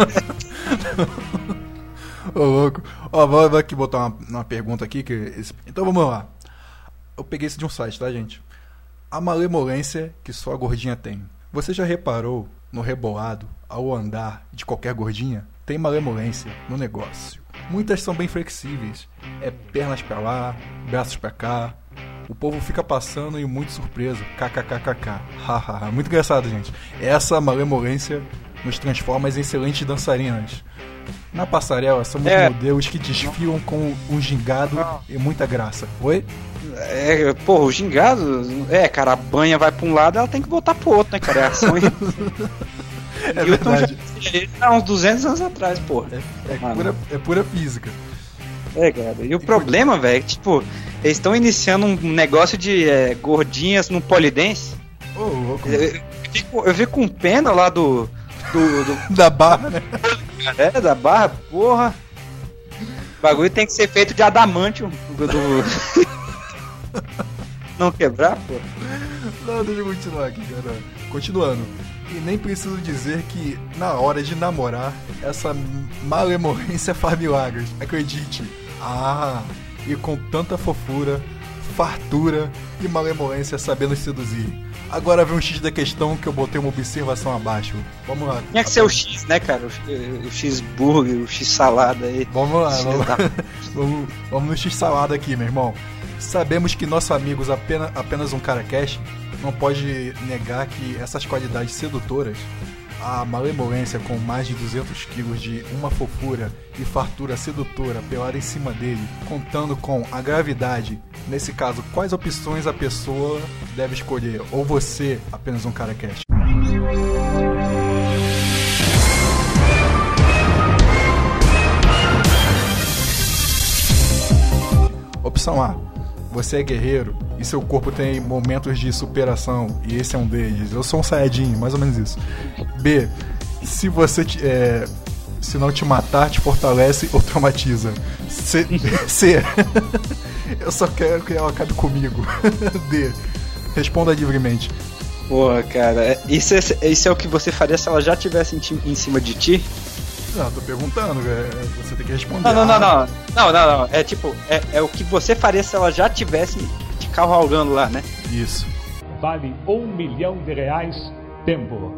Speaker 1: Ô, louco. Ó, vou aqui botar uma, uma pergunta aqui. Que esse... Então vamos lá. Eu peguei isso de um site, tá, gente? A malemolência que só a gordinha tem. Você já reparou no rebolado, ao andar de qualquer gordinha? Tem malemolência no negócio. Muitas são bem flexíveis. É pernas pra lá, braços pra cá. O povo fica passando e muito surpreso. Kkkk. Hahaha. Muito engraçado, gente. Essa malemolência nos transforma em excelentes dançarinas. Na passarela somos é. modelos que desfilam com um gingado e muita graça. Oi?
Speaker 2: É, porra, o gingado. É, cara, a banha vai pra um lado, ela tem que voltar pro outro, né, cara? É ação e...
Speaker 1: É verdade.
Speaker 2: Há uns duzentos anos atrás, porra.
Speaker 1: É, é, pura, é pura física.
Speaker 2: É, cara. E o e problema, velho, é que, tipo, eles estão iniciando um negócio de é, gordinhas no polidense.
Speaker 1: Ô, oh, louco.
Speaker 2: Eu, eu, fico, eu fico com pena lá do. do, do...
Speaker 1: da barra, né?
Speaker 2: É, da barra, porra. O bagulho tem que ser feito de adamantium. Do, do... Não quebrar, pô.
Speaker 1: Não, deixa eu continuar aqui, cara. Continuando. E nem preciso dizer que, na hora de namorar, essa malemolência faz milagres. Acredite. Ah, e com tanta fofura, fartura e malemolência sabendo seduzir. Agora vem um X da questão que eu botei uma observação abaixo. Vamos lá.
Speaker 2: Tinha que ser o X, né, cara? O, o X-burger, o X-salada aí.
Speaker 1: Vamos lá, vamos, vamos, vamos no X-salada aqui, meu irmão. Sabemos que nossos amigos apenas, apenas um cara cash não pode negar que essas qualidades sedutoras, a malemolência com mais de duzentos quilos de uma fofura e fartura sedutora pelada em cima dele, contando com a gravidade, nesse caso, quais opções a pessoa deve escolher? Ou você, apenas um cara cash? Opção A: você é guerreiro e seu corpo tem momentos de superação, e esse é um deles. Eu sou um saiyajin, mais ou menos isso. B: se você é, se não te matar, te fortalece ou traumatiza. C: C eu só quero que ela acabe comigo. D: responda livremente.
Speaker 2: Porra, cara, isso é, isso é o que você faria se ela já estivesse em, em cima de ti?
Speaker 1: Não, tô perguntando, é, você tem que responder.
Speaker 2: Não, não, não, não, não, não, não. É tipo, é, é o que você faria se ela já tivesse te cavalgando lá, né?
Speaker 1: Isso.
Speaker 8: Vale um milhão de reais, tempo.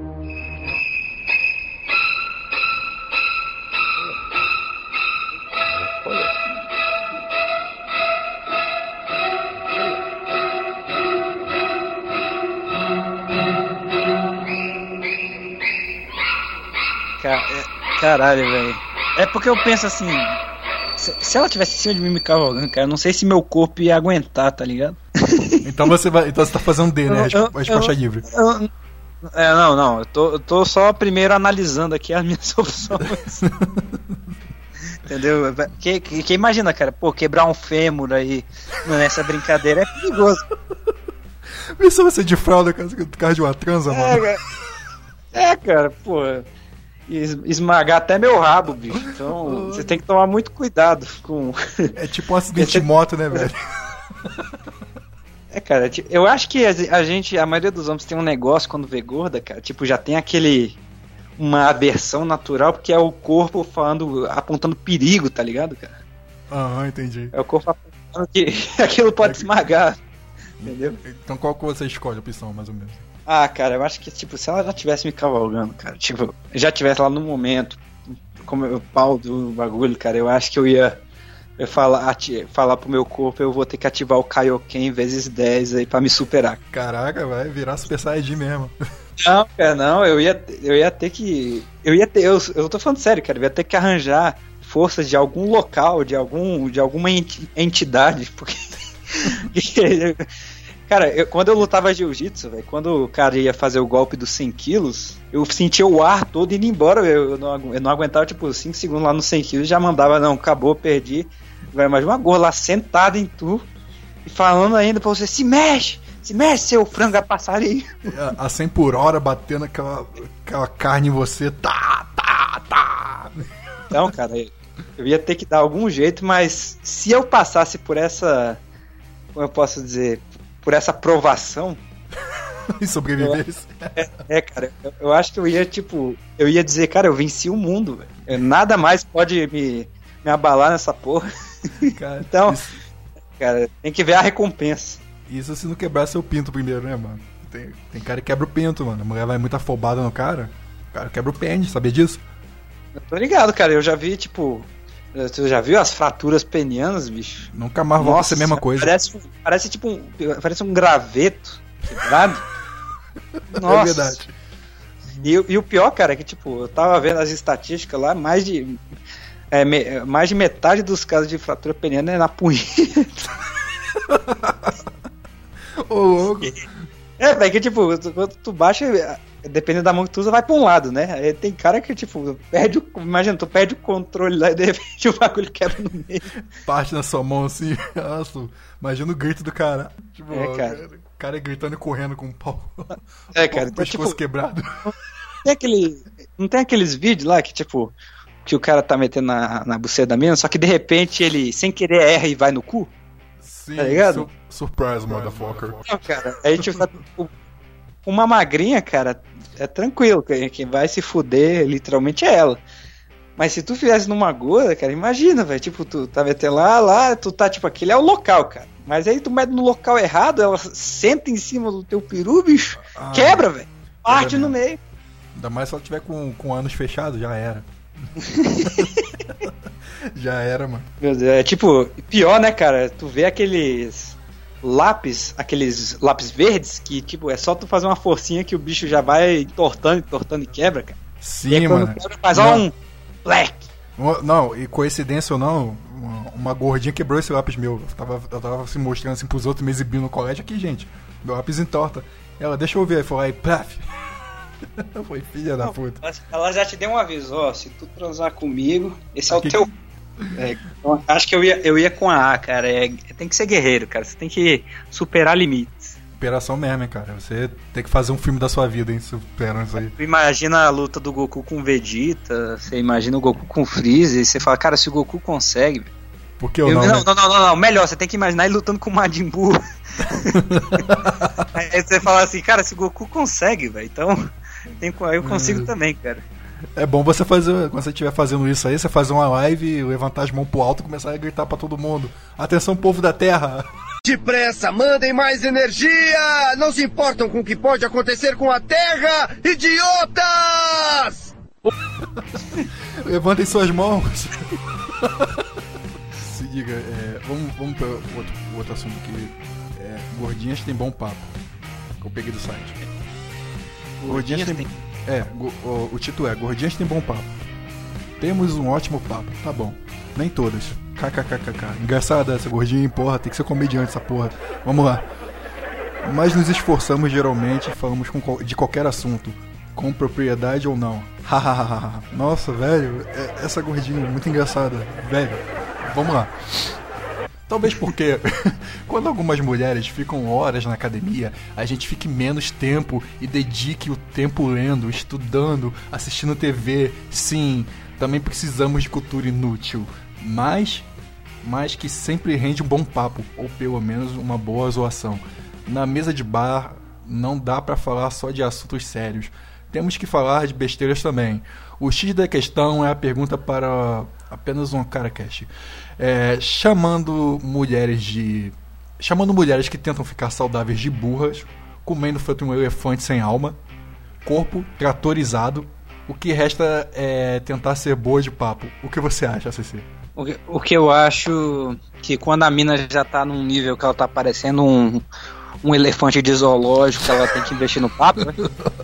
Speaker 2: Caralho, velho. É porque eu penso assim, se, se ela tivesse em cima de mim me cavalgando, cara, eu não sei se meu corpo ia aguentar, tá ligado?
Speaker 1: Então você vai, então você tá fazendo D, né? A resposta livre.
Speaker 2: Eu, é, não, não. Eu tô, eu tô só primeiro analisando aqui as minhas opções. Entendeu? Que, que, que imagina, cara, pô, quebrar um fêmur aí nessa brincadeira é perigoso.
Speaker 1: Pensa você de fralda, cara, cara de uma transa,
Speaker 2: é,
Speaker 1: mano.
Speaker 2: Cara. É, cara, pô. Esmagar até meu rabo, bicho. Então, você tem que tomar muito cuidado com...
Speaker 1: É tipo um acidente Esse... de moto, né, velho?
Speaker 2: É, cara, eu acho que a gente, a maioria dos homens tem um negócio quando vê gorda, cara, tipo, já tem aquele... uma aversão natural, porque é o corpo falando, apontando perigo, tá ligado, cara?
Speaker 1: Aham, uhum, entendi.
Speaker 2: É o corpo apontando que aquilo pode é... esmagar, entendeu?
Speaker 1: Então qual que você escolhe a opção, mais ou menos?
Speaker 2: Ah, cara, eu acho que, tipo, se ela já tivesse me cavalgando, cara, tipo, já tivesse lá no momento, como o pau do bagulho, cara, eu acho que eu ia, eu ia falar, ati, falar pro meu corpo, eu vou ter que ativar o Kaioken vezes dez aí pra me superar.
Speaker 1: Caraca, vai virar Super Saiyajin mesmo.
Speaker 2: Não, cara, não, eu ia, eu ia ter que, eu ia ter, eu, eu tô falando sério, cara, eu ia ter que arranjar forças de algum local, de algum, de alguma entidade, porque... Cara, eu, quando eu lutava jiu-jitsu, velho, quando o cara ia fazer o golpe dos cem quilos, eu sentia o ar todo indo embora, véio, eu, não, eu não aguentava, tipo, cinco segundos lá nos cem quilos, já mandava, não, acabou, perdi. Véio, mas uma gorra lá sentada em tu e falando ainda pra você, se mexe, se mexe, seu frango a passarinho.
Speaker 1: A, a cem por hora batendo aquela, aquela carne em você, tá, tá, tá.
Speaker 2: Então, cara, eu ia ter que dar algum jeito, mas se eu passasse por essa, como eu posso dizer, por essa provação
Speaker 1: e sobrevivesse.
Speaker 2: É, é, cara, eu, eu acho que eu ia, tipo, eu ia dizer, cara, eu venci o mundo, velho. Nada mais pode me, me abalar nessa porra. Cara, então, isso... cara, tem que ver a recompensa.
Speaker 1: Isso se não quebrar seu pinto primeiro, né, mano? Tem, tem cara que quebra o pinto, mano. A mulher vai muito afobada no cara, o cara quebra o pênis, sabia disso?
Speaker 2: Eu tô ligado, cara, eu já vi, tipo, você já viu as fraturas penianas, bicho?
Speaker 1: Nunca mais volta a ser a mesma coisa.
Speaker 2: Parece, parece tipo um, parece um graveto quebrado. Nossa.
Speaker 1: É verdade.
Speaker 2: E, e o pior, cara, é que, tipo, eu tava vendo as estatísticas lá, mais de é, me, mais de metade dos casos de fratura peniana é na punheta.
Speaker 1: Ô, louco.
Speaker 2: É, velho, que tipo, quando tu baixa, dependendo da mão que tu usa, vai pra um lado, né? Aí tem cara que, tipo, perde o. Imagina, tu perde o controle lá e de repente o bagulho quebra no meio.
Speaker 1: Parte na sua mão assim, nossa, imagina o grito do cara. Tipo,
Speaker 2: é, cara.
Speaker 1: O cara gritando e correndo com um pau.
Speaker 2: É, cara,
Speaker 1: o pescoço tipo, quebrado.
Speaker 2: Tem aquele. Não tem aqueles vídeos lá que, tipo, que o cara tá metendo na, na buceta da mina, só que de repente ele, sem querer, erra e vai no cu?
Speaker 1: Sim,
Speaker 2: tá ligado?
Speaker 1: Su surprise, motherfucker.
Speaker 2: Não, cara, aí tipo, uma magrinha, cara, é tranquilo, quem vai se fuder literalmente é ela. Mas se tu fizesse numa gorda, cara, imagina, velho, tipo, tu tá metendo lá, lá, tu tá, tipo, aquele é o local, cara. Mas aí tu mete no local errado, ela senta em cima do teu peru, bicho, ah, quebra, velho, parte no meio.
Speaker 1: Ainda mais se ela tiver com, com anos fechados, já era. Já era, mano.
Speaker 2: Meu Deus, é tipo, pior, né, cara? Tu vê aqueles lápis, aqueles lápis verdes que, tipo, é só tu fazer uma forcinha que o bicho já vai entortando, entortando e quebra, cara.
Speaker 1: Sim,
Speaker 2: e aí,
Speaker 1: mano.
Speaker 2: Quebra, faz ó um black.
Speaker 1: Não, e coincidência ou não, uma, uma gordinha quebrou esse lápis meu. Eu tava, eu tava se mostrando assim pros outros, me exibindo no colégio. Aqui, gente, meu lápis entorta. Ela, deixa eu ver. Aí falou, aí, plaf. Foi filha da puta.
Speaker 2: Ela, ela já te deu um aviso, ó, se tu transar comigo, esse é o teu... É, então, acho que eu ia, eu ia com a A, cara. É, tem que ser guerreiro, cara. Você tem que superar limites.
Speaker 1: Superação mesmo, hein, cara. Você tem que fazer um filme da sua vida, hein, superando isso aí.
Speaker 2: Imagina a luta do Goku com o Vegeta, você imagina o Goku com o Freezer, e você fala, cara, se o Goku consegue...
Speaker 1: Por que eu,
Speaker 2: eu
Speaker 1: não,
Speaker 2: não,
Speaker 1: né?
Speaker 2: não, não, não, não, melhor, você tem que imaginar ele lutando com o Majin Buu. Aí você fala assim, cara, se o Goku consegue, velho, então tem, eu consigo hum. também, cara.
Speaker 1: É bom você fazer, quando você estiver fazendo isso aí, você fazer uma live, levantar as mãos pro alto e começar a gritar pra todo mundo. Atenção, povo da Terra!
Speaker 9: Depressa, mandem mais energia! Não se importam com o que pode acontecer com a Terra, idiotas!
Speaker 1: Levantem suas mãos! Se diga, é, vamos, vamos para outro, outro assunto aqui. É, gordinhas tem bom papo. Que eu peguei do site. Gordinhas, gordinhas tem... tem... É, o, o título é Gordinhas tem bom papo. Temos um ótimo papo, tá bom. Nem todas. KKKKK. Engraçada essa gordinha, porra, tem que ser comediante essa porra. Vamos lá. Mas nos esforçamos geralmente e falamos com, de qualquer assunto, com propriedade ou não. Hahaha. Nossa, velho, essa gordinha é muito engraçada. Velho, vamos lá. Talvez porque quando algumas mulheres ficam horas na academia, a gente fique menos tempo e dedique o tempo lendo, estudando, assistindo T V. Sim, também precisamos de cultura inútil, mas, mas que sempre rende um bom papo, ou pelo menos uma boa zoação. Na mesa de bar não dá pra falar só de assuntos sérios. Temos que falar de besteiras também. O X da questão é a pergunta para apenas um CaraCast. É, chamando mulheres de... Chamando mulheres que tentam ficar saudáveis de burras, comendo feito um elefante sem alma, corpo tratorizado, o que resta é tentar ser boa de papo. O que você acha, C C?
Speaker 2: O que, o que eu acho que quando a mina já tá num nível que ela tá parecendo um, um elefante de zoológico, ela tem que investir no papo, né?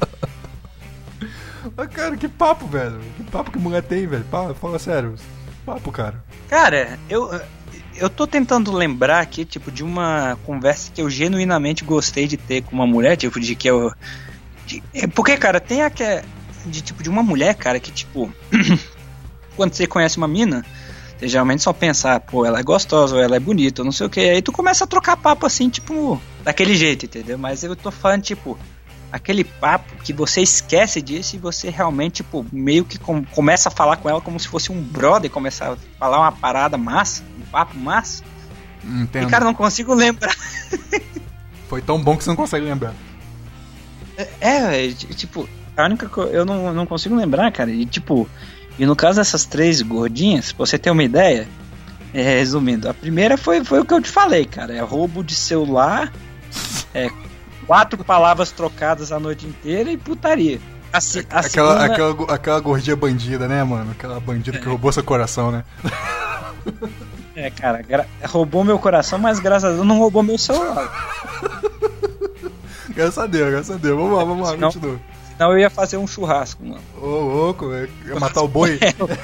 Speaker 1: Ah, cara, que papo, velho. Que papo que mulher tem, velho. Fala sério. Papo, cara.
Speaker 2: Cara, eu, eu tô tentando lembrar aqui, tipo, de uma conversa que eu genuinamente gostei de ter com uma mulher, tipo, de que eu... De, porque, cara, tem aquela... De, tipo, de uma mulher, cara, que, tipo... quando você conhece uma mina, você geralmente só pensa, pô, ela é gostosa, ou ela é bonita, ou não sei o que. Aí tu começa a trocar papo, assim, tipo, daquele jeito, entendeu? Mas eu tô falando, tipo... Aquele papo que você esquece disso e você realmente, tipo, meio que com, começa a falar com ela como se fosse um brother, começar a falar uma parada massa, um papo massa.
Speaker 1: Entendo.
Speaker 2: E, cara, não consigo lembrar.
Speaker 1: Foi tão bom que você não consegue lembrar.
Speaker 2: É, é tipo, a única coisa, eu não, não consigo lembrar, cara. E, tipo, e no caso dessas três gordinhas, pra você ter uma ideia, é, resumindo, a primeira foi, foi o que eu te falei, cara, é roubo de celular, é... Quatro palavras trocadas a noite inteira e putaria. A, a
Speaker 1: aquela,
Speaker 2: segunda...
Speaker 1: aquela, aquela gordinha bandida, né, mano? Aquela bandida é. que roubou seu coração, né?
Speaker 2: É, cara, gra... roubou meu coração, mas graças a Deus não roubou meu celular.
Speaker 1: Graças a Deus, graças a Deus. Vamos lá, vamos lá,
Speaker 2: senão,
Speaker 1: continua.
Speaker 2: Senão eu ia fazer um churrasco, mano.
Speaker 1: Ô, louco, ia matar o boi.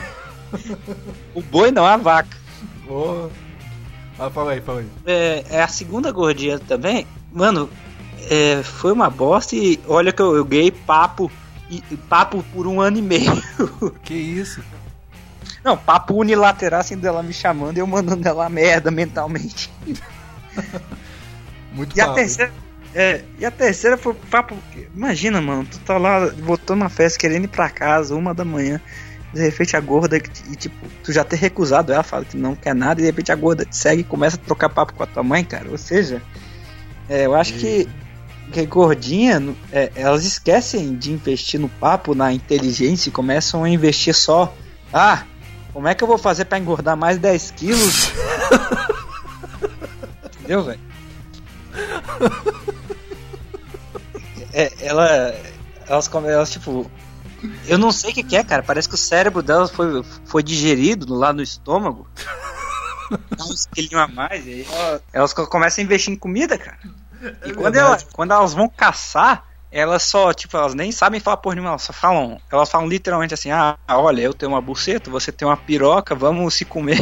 Speaker 2: O boi não, a vaca.
Speaker 1: Ô. Ah, fala aí, fala aí.
Speaker 2: É, é a segunda gordinha também, mano. É, foi uma bosta e olha que eu, eu ganhei papo e, papo por um ano e meio.
Speaker 1: Que isso?
Speaker 2: Não, papo unilateral assim dela me chamando e eu mandando ela merda mentalmente.
Speaker 1: Muito
Speaker 2: e
Speaker 1: papo.
Speaker 2: A terceira, é, e a terceira foi papo. Imagina, mano, tu tá lá voltando na festa querendo ir pra casa, uma da manhã. De repente a gorda, e tipo, tu já ter recusado ela, fala que não quer nada, e de repente a gorda te segue e começa a trocar papo com a tua mãe, cara. Ou seja, é, eu acho e... que. Que gordinha, é, elas esquecem de investir no papo, na inteligência e começam a investir só. Ah, como é que eu vou fazer pra engordar mais dez quilos? Entendeu, velho? É, ela, elas, elas, tipo, eu não sei o que, que é, cara. Parece que o cérebro delas foi, foi digerido lá no estômago. Dá uns quilinhos a mais. E aí elas, elas começam a investir em comida, cara. E é quando, ela, quando elas vão caçar, elas só, tipo, elas nem sabem falar porra nenhuma, elas só falam, elas falam literalmente assim, ah, olha, eu tenho uma buceta, você tem uma piroca, vamos se comer.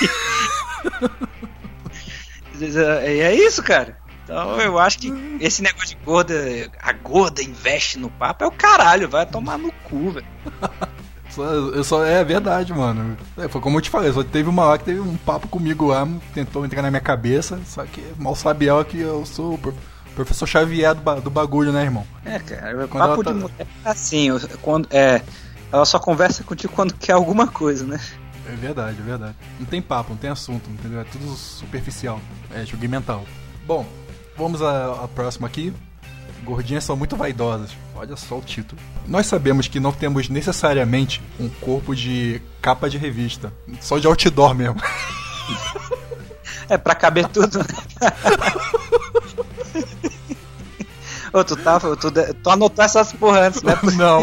Speaker 2: E é isso, cara. Então eu acho que esse negócio de gorda, a gorda investe no papo é o caralho, vai tomar no cu, velho.
Speaker 1: Eu só, é verdade, mano. É, foi como eu te falei, só teve uma hora que teve um papo comigo lá, tentou entrar na minha cabeça, só que mal sabe ela que eu sou o professor Xavier do, ba- do bagulho, né, irmão?
Speaker 2: É, cara, quando papo tá... de mulher é assim, quando, é, ela só conversa contigo quando quer alguma coisa, né?
Speaker 1: É verdade, é verdade. Não tem papo, não tem assunto, entendeu? É tudo superficial, é jogo mental. Bom, vamos à, à próxima aqui. Gordinhas são muito vaidosas. Olha só o título. Nós sabemos que não temos necessariamente um corpo de capa de revista. Só de outdoor mesmo.
Speaker 2: É pra caber tudo. Ô, tu tá... Tu, tu anotou essas porra antes, né?
Speaker 1: Não.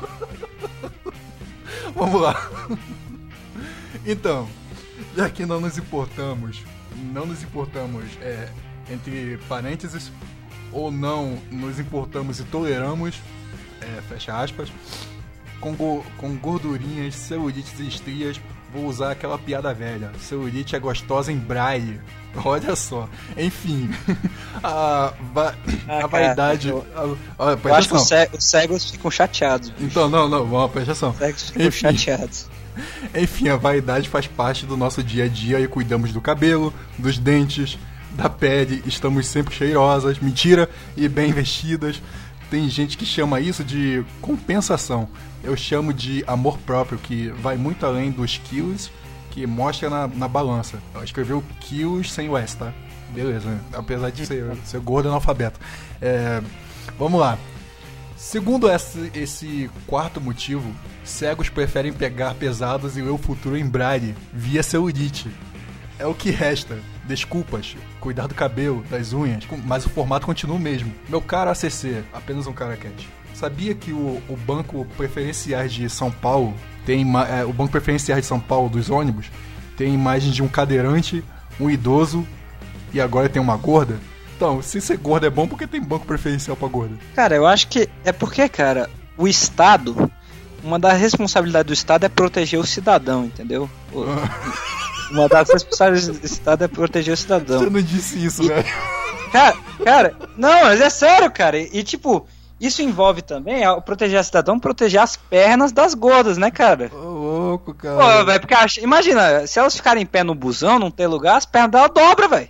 Speaker 1: Vamos lá. Então, já que não nos importamos, não nos importamos, é, entre parênteses, ou não nos importamos e toleramos, é, fecha aspas, com, go- com gordurinhas, celulites e estrias, vou usar aquela piada velha, celulite é gostosa em braille. Olha só, enfim, a, va- ah, a vaidade...
Speaker 2: Eu,
Speaker 1: a, a,
Speaker 2: eu acho que os, cé- os cegos ficam chateados. Bicho.
Speaker 1: Então, não, não, vamos, presta atenção.
Speaker 2: Os cegos ficam enfim, chateados.
Speaker 1: Enfim, a vaidade faz parte do nosso dia a dia e cuidamos do cabelo, dos dentes, da pele, estamos sempre cheirosas, mentira, e bem vestidas. Tem gente que chama isso de compensação. Eu chamo de amor próprio, que vai muito além dos quilos que mostra na, na balança. Ela escreveu quilos sem o S, tá? Beleza, né? Apesar de ser, ser gordo analfabeto. É, vamos lá. Segundo esse, esse quarto motivo, cegos preferem pegar pesados e ler o futuro em braille, via celulite. É o que resta. Desculpas, cuidar do cabelo, das unhas, mas o formato continua o mesmo. Meu caro A C C, apenas um cara quente. Sabia que o, o Banco Preferenciais de São Paulo tem é, o Banco Preferenciais de São Paulo dos ônibus tem imagem de um cadeirante, um idoso e agora tem uma gorda? Então, se ser gorda é bom, por que tem banco preferencial pra gorda?
Speaker 2: Cara, eu acho que é porque, cara, o Estado, uma das responsabilidades do Estado é proteger o cidadão, entendeu? O... Uma das responsabilidades do Estado é proteger o cidadão.
Speaker 1: Você não disse isso,
Speaker 2: e,
Speaker 1: velho.
Speaker 2: Cara, cara, não, mas é sério, cara. E, e tipo, isso envolve também ao proteger o cidadão, proteger as pernas das gordas, né, cara?
Speaker 1: Ô, louco, cara.
Speaker 2: Pô, velho, porque acha- imagina, se elas ficarem em pé no busão, não ter lugar, as pernas dela dobram, velho.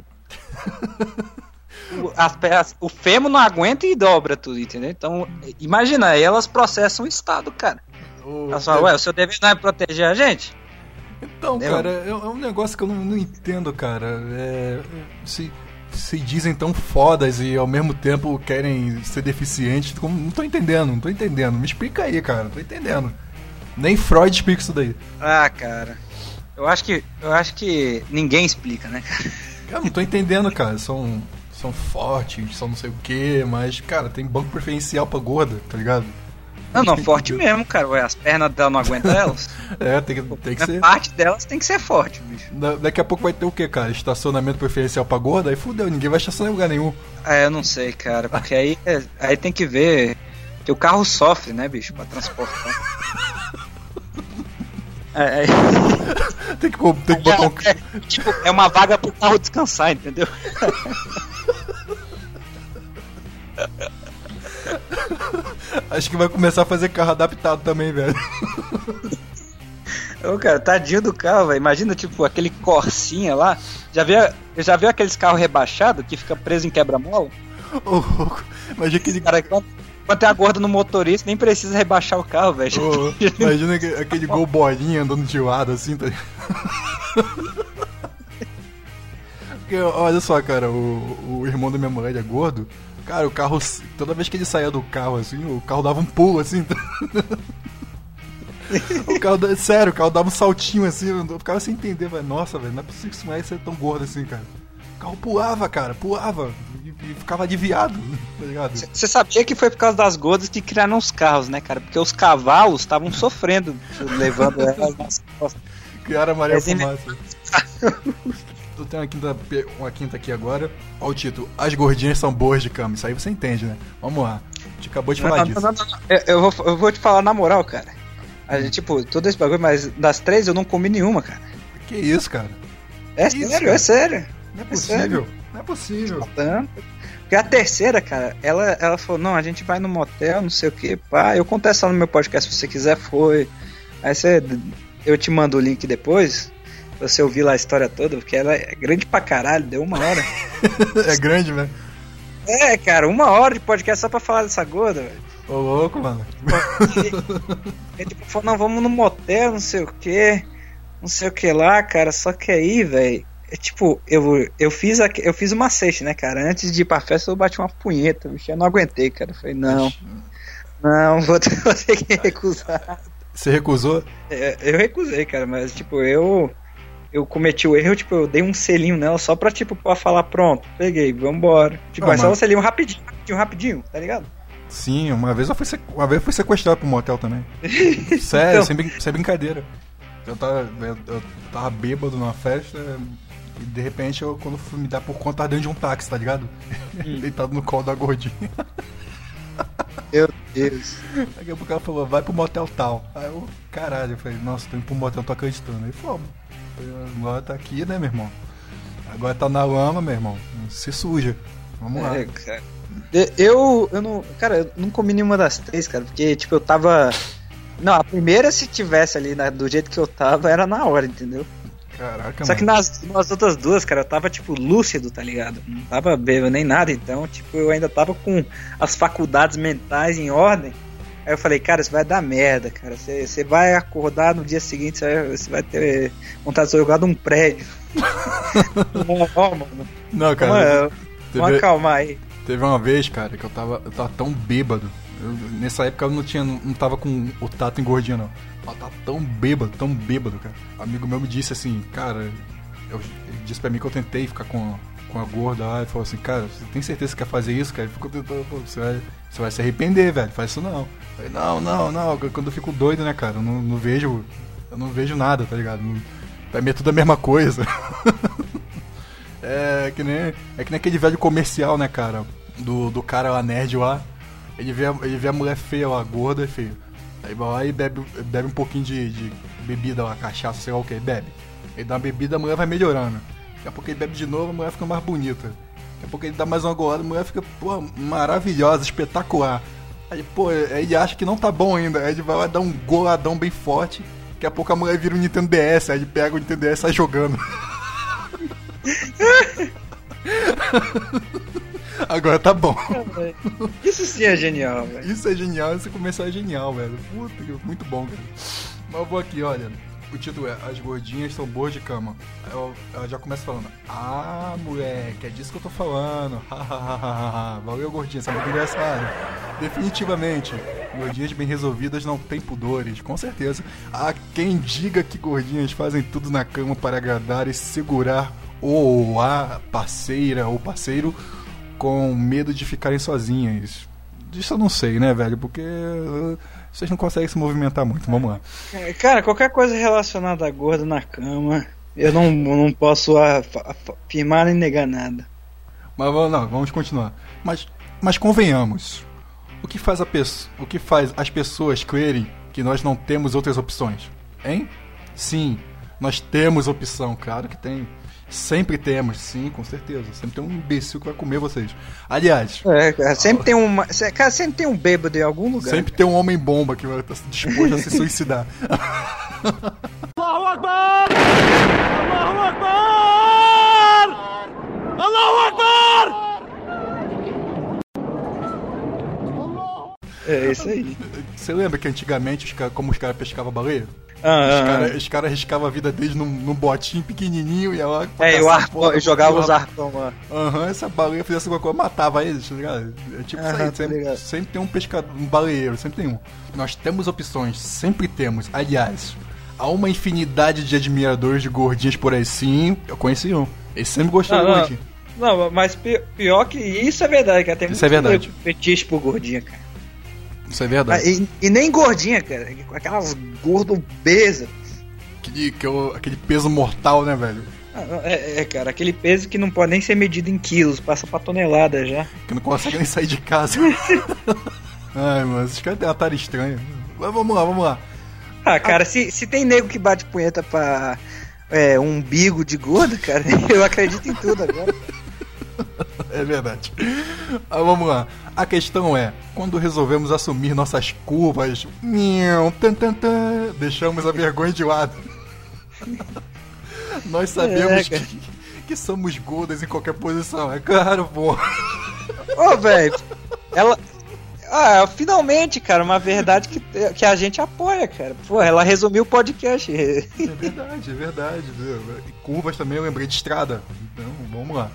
Speaker 2: O, as pernas- o fêmur não aguenta e dobra tudo, entendeu? Então, imagina, elas processam o Estado, cara.
Speaker 1: Ô,
Speaker 2: Elas falam, ué, o seu dever não é proteger a gente?
Speaker 1: Então,
Speaker 2: Entendeu?
Speaker 1: cara, é, é um negócio que eu não, não entendo, cara. É, se, se dizem tão fodas e ao mesmo tempo querem ser deficientes, como- não tô entendendo, não tô entendendo. Me explica aí, cara, não tô entendendo. Nem Freud explica isso daí.
Speaker 2: Ah, cara. Eu acho que, eu acho que ninguém explica, né, cara?
Speaker 1: Cara, não tô entendendo, cara. São, são fortes, são não sei o que, mas, cara, tem banco preferencial pra gorda, tá ligado?
Speaker 2: Não, não, forte mesmo, cara. Ué, as pernas dela não aguentam elas.
Speaker 1: É, tem que, tem que
Speaker 2: A
Speaker 1: ser.
Speaker 2: parte delas tem que ser forte, bicho.
Speaker 1: Da- daqui a pouco vai ter o que, cara? Estacionamento preferencial pra gorda? Aí fudeu, ninguém vai estacionar em lugar nenhum.
Speaker 2: É, eu não sei, cara, porque aí, é- aí tem que ver que o carro sofre, né, bicho, pra transportar. É, é,
Speaker 1: Tem que, co- tem que botar um.
Speaker 2: é, tipo, é uma vaga pro carro descansar, entendeu?
Speaker 1: Acho que vai começar a fazer carro adaptado também, velho.
Speaker 2: Ô, cara, tadinho do carro, velho. Imagina, tipo, aquele Corsinha lá. Já viu, já viu aqueles carros rebaixados que fica preso em quebra-mola?
Speaker 1: Ô, louco. Imagina aquele.
Speaker 2: Cara, quando, quando tem a gorda no motorista, nem precisa rebaixar o carro, velho.
Speaker 1: Ô, imagina aquele, aquele gol bolinha andando de lado assim, tá ligado? Porque, olha só, cara, o, o irmão da minha mulher ele é gordo. Cara, o carro, toda vez que ele saía do carro assim, o carro dava um pulo assim. O carro, da- sério, o carro dava um saltinho assim, eu ficava sem entender, velho. Nossa, velho, não é possível que esse moleque seja tão gordo assim, cara. O carro pulava, cara, pulava e, e ficava aliviado, tá ligado?
Speaker 2: Você sabia que foi por causa das gordas que criaram os carros, né, cara? Porque os cavalos estavam sofrendo, levando elas nas costas.
Speaker 1: Criaram a Maria
Speaker 2: Mas ele-
Speaker 1: Fumaça. Eu tenho uma quinta, uma quinta aqui agora. Olha o título: As gordinhas são boas de cama. Isso aí você entende, né? Vamos lá. A gente acabou de falar
Speaker 2: Não,
Speaker 1: disso.
Speaker 2: não, não, não. Eu, eu vou, eu vou te falar na moral, cara. A gente, tipo, todo esse bagulho, mas das três eu não comi nenhuma, cara.
Speaker 1: Que isso, cara?
Speaker 2: É
Speaker 1: Que isso,
Speaker 2: sério,
Speaker 1: cara?
Speaker 2: é sério.
Speaker 1: Não é
Speaker 2: É
Speaker 1: possível.
Speaker 2: sério.
Speaker 1: Não é possível.
Speaker 2: Tanto. Porque a terceira, cara, ela, ela falou, não, a gente vai no motel, não sei o que, pá. Eu conto essa no meu podcast, se você quiser, foi. Aí você, eu te mando o link depois, pra você ouvir lá a história toda, porque ela é grande pra caralho, deu uma hora.
Speaker 1: É grande, né?
Speaker 2: É, cara, uma hora de podcast só pra falar dessa gorda, velho.
Speaker 1: Ô, louco, mano.
Speaker 2: Ele tipo, falou, não, vamos no motel, não sei o que, não sei o que lá, cara. Só que aí, velho, é tipo, eu, eu, fiz a, eu fiz uma sexta, né, cara? Antes de ir pra festa, eu bati uma punheta, bicho. Eu não aguentei, cara. Eu falei, não, não, vou ter, vou ter que recusar.
Speaker 1: Você recusou?
Speaker 2: É, eu recusei, cara, mas tipo, eu. Eu cometi o erro, tipo, eu dei um selinho nela só pra, tipo, pra falar, pronto, peguei, vambora. Tipo,
Speaker 1: Não,
Speaker 2: mas só
Speaker 1: mas-
Speaker 2: um selinho rapidinho, rapidinho, rapidinho, tá ligado?
Speaker 1: Sim, uma vez eu fui, sequ... uma vez eu fui sequestrado pro motel também. Sério,
Speaker 2: Então.
Speaker 1: sem, brin- sem brincadeira. Eu tava, eu, eu tava bêbado numa festa e de repente eu, quando fui me dar por conta, tava dentro de um táxi, tá ligado? Deitado no colo da gordinha.
Speaker 2: Meu Deus.
Speaker 1: Daqui a pouco ela falou, vai pro motel tal. Aí eu, caralho, eu falei, nossa, tô indo pro motel, não tô acreditando. Aí fomos. Falei, agora tá aqui, né, meu irmão? Agora tá na lama, meu irmão. Se suja. Vamos lá.
Speaker 2: É, cara. Eu, eu não. Cara, eu não comi nenhuma das três, cara, porque, tipo, eu tava. Não, a primeira, se tivesse ali na- do jeito que eu tava, era na hora, entendeu?
Speaker 1: Caraca,
Speaker 2: Só que
Speaker 1: mano.
Speaker 2: nas, nas outras duas, cara, eu tava, tipo, lúcido, tá ligado? Não tava bêbado nem nada, então, tipo, eu ainda tava com as faculdades mentais em ordem. Aí eu falei, cara, isso vai dar merda, cara. Você vai acordar no dia seguinte, você vai, você vai ter vontade de ser jogado um prédio. Ó, mano.
Speaker 1: Não, cara.
Speaker 2: Vamos,
Speaker 1: teve,
Speaker 2: vamos acalmar aí.
Speaker 1: teve uma vez, cara, que eu tava, eu tava tão bêbado. Eu- nessa época eu não tinha, não tava com o tato engordinho, não. Eu tava tão bêbado, tão bêbado, cara. Um amigo meu me disse assim, cara, eu, ele disse pra mim que eu tentei ficar com, com a gorda lá. Ele falou assim, cara, você tem certeza que quer fazer isso, cara? Ele ficou tentando, pô, você vai, você vai se arrepender, velho. Faz isso não. Eu falei, não, não, não. Quando eu fico doido, né, cara? Eu não, não vejo. Eu não vejo nada, tá ligado? Não, pra mim é tudo a mesma coisa. É que nem, é que nem aquele velho comercial, né, cara? Do, do cara lá, nerd lá. Ele vê, a, ele vê a mulher feia lá, gorda e feia. Aí vai lá e bebe, bebe um pouquinho de, de bebida lá, cachaça, sei lá o que, bebe. Ele dá uma bebida, a mulher vai melhorando. Daqui a pouco ele bebe de novo, a mulher fica mais bonita. Daqui a pouco ele dá mais uma golada, a mulher fica, pô, maravilhosa, espetacular. Aí, pô, ele acha que não tá bom ainda. Aí ele vai lá dar um goladão bem forte. Daqui a pouco a mulher vira um Nintendo D S. Aí ele pega o Nintendo D S e sai jogando. Agora tá bom.
Speaker 2: Isso sim é genial, velho.
Speaker 1: Isso é genial, esse comercial é genial, velho. Puta, muito bom, cara. Mas eu vou aqui, olha. O título é As Gordinhas São Boas de Cama. Ela, ela já começa falando: ah, moleque, é disso que eu tô falando. Valeu, gordinha, essa é engraçada. Definitivamente, gordinhas bem resolvidas não têm pudores, com certeza. Há quem diga que gordinhas fazem tudo na cama para agradar e segurar ou a parceira ou parceiro com medo de ficarem sozinhas. Disso eu não sei, né, velho? Porque vocês não conseguem se movimentar muito. Vamos lá.
Speaker 2: Cara, qualquer coisa relacionada a gordo na cama, eu não, não posso afirmar nem negar nada.
Speaker 1: Mas não, vamos continuar. Mas, mas convenhamos. O que faz a pessoa, o que faz as pessoas crerem que nós não temos outras opções? Hein? Sim, nós temos opção, claro que tem. Sempre temos, sim, com certeza. Sempre tem um imbecil que vai comer vocês. Aliás...
Speaker 2: É, cara, sempre tem uma... Cara, sempre tem um bêbado em algum lugar.
Speaker 1: Sempre tem um homem-bomba que vai estar disposto a se suicidar.
Speaker 5: Allahu Akbar! Allahu Akbar! Allahu Akbar!
Speaker 2: É isso aí.
Speaker 1: Você lembra que antigamente, os cara, como os caras pescavam baleia?
Speaker 2: Ah,
Speaker 1: os caras cara arriscavam a vida deles num, num botinho pequenininho e ela...
Speaker 2: É, o arpão, eu jogava os arpão lá.
Speaker 1: Aham, uhum, essa baleia fizesse alguma coisa, matava eles, tá ligado? É tipo
Speaker 2: uhum,
Speaker 1: isso aí, sempre, sempre tem um pescador, um baleeiro, sempre tem um. Nós temos opções, sempre temos. Aliás, há uma infinidade de admiradores de gordinhas por aí, sim, eu conheci um. Eles sempre gostaram de gordinha.
Speaker 2: Não, mas pior que isso é verdade, cara. Tem
Speaker 1: isso é verdade.
Speaker 2: Fetiche por gordinha, cara.
Speaker 1: Isso é verdade.
Speaker 2: Ah, e, e nem gordinha, cara. Aquelas gordas obesas.
Speaker 1: Aquele, aquele peso mortal, né, velho?
Speaker 2: Ah, é, é, cara. Aquele peso que não pode nem ser medido em quilos. Passa pra tonelada já.
Speaker 1: Que não consegue nem sair de casa. Ai, mano. Esses caras têm uma tara estranha. Mas vamos lá, vamos lá.
Speaker 2: Ah, cara. Ah, se, se tem nego que bate punheta pra é, um umbigo de gordo, cara, eu acredito em tudo agora.
Speaker 1: É verdade. Ah, vamos lá. A questão é, quando resolvemos assumir nossas curvas, tan, tan, tan, deixamos a vergonha de lado. Nós sabemos é, que, que somos gordas em qualquer posição. É claro, pô.
Speaker 2: Ô, velho, ela... Ah, finalmente, cara, uma verdade que, que a gente apoia, cara. Pô, ela resumiu o podcast.
Speaker 1: É verdade, é verdade. Viu? E curvas também eu lembrei de estrada. Então, vamos lá.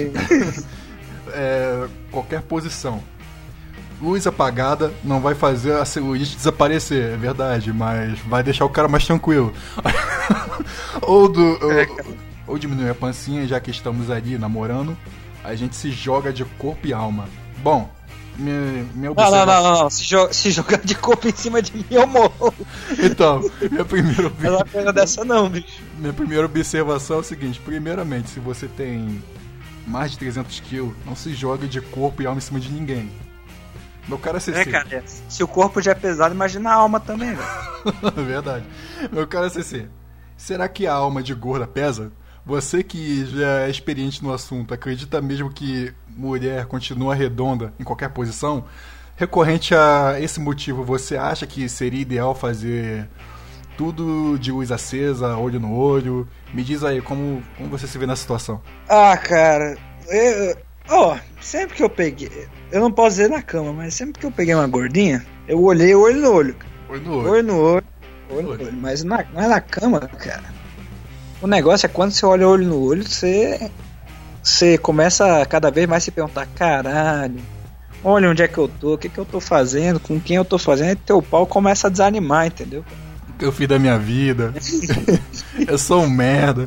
Speaker 1: É, qualquer posição. Luz apagada não vai fazer a celulite desaparecer, é verdade, mas vai deixar o cara mais tranquilo. ou, do, ou, ou diminuir a pancinha, já que estamos ali namorando, a gente se joga de corpo e alma. Bom, minha, minha observação...
Speaker 2: Não, não, não, não. Se, jo- se jogar de corpo em cima de mim, eu morro.
Speaker 1: Então, minha primeira observação...
Speaker 2: Não é coisa dessa não, bicho.
Speaker 1: Minha primeira observação é o seguinte, primeiramente, se você tem mais de trezentos quilos, não se joga de corpo e alma em cima de ninguém. Meu cara é C C.
Speaker 2: É, cara, se o corpo já é pesado, imagina a alma também, velho.
Speaker 1: Verdade. Meu cara é C C. Será que a alma de gorda pesa? Você que já é experiente no assunto, acredita mesmo que mulher continua redonda em qualquer posição? Recorrente a esse motivo, você acha que seria ideal fazer tudo de luz acesa, olho no olho? Me diz aí, como, como você se vê na situação?
Speaker 2: Ah, cara, eu... Ó, oh, sempre que eu peguei... Eu não posso dizer na cama, mas sempre que eu peguei uma gordinha, eu olhei olho no olho.
Speaker 1: Olho no olho.
Speaker 2: Olho no olho. Olho no olho. Mas na, não é na cama, cara. O negócio é quando você olha olho no olho, você... Você começa a cada vez mais se perguntar, caralho, olha onde é que eu tô, o que que eu tô fazendo, com quem eu tô fazendo, e teu pau começa a desanimar, entendeu?
Speaker 1: Eu fiz da minha vida. Eu sou um merda.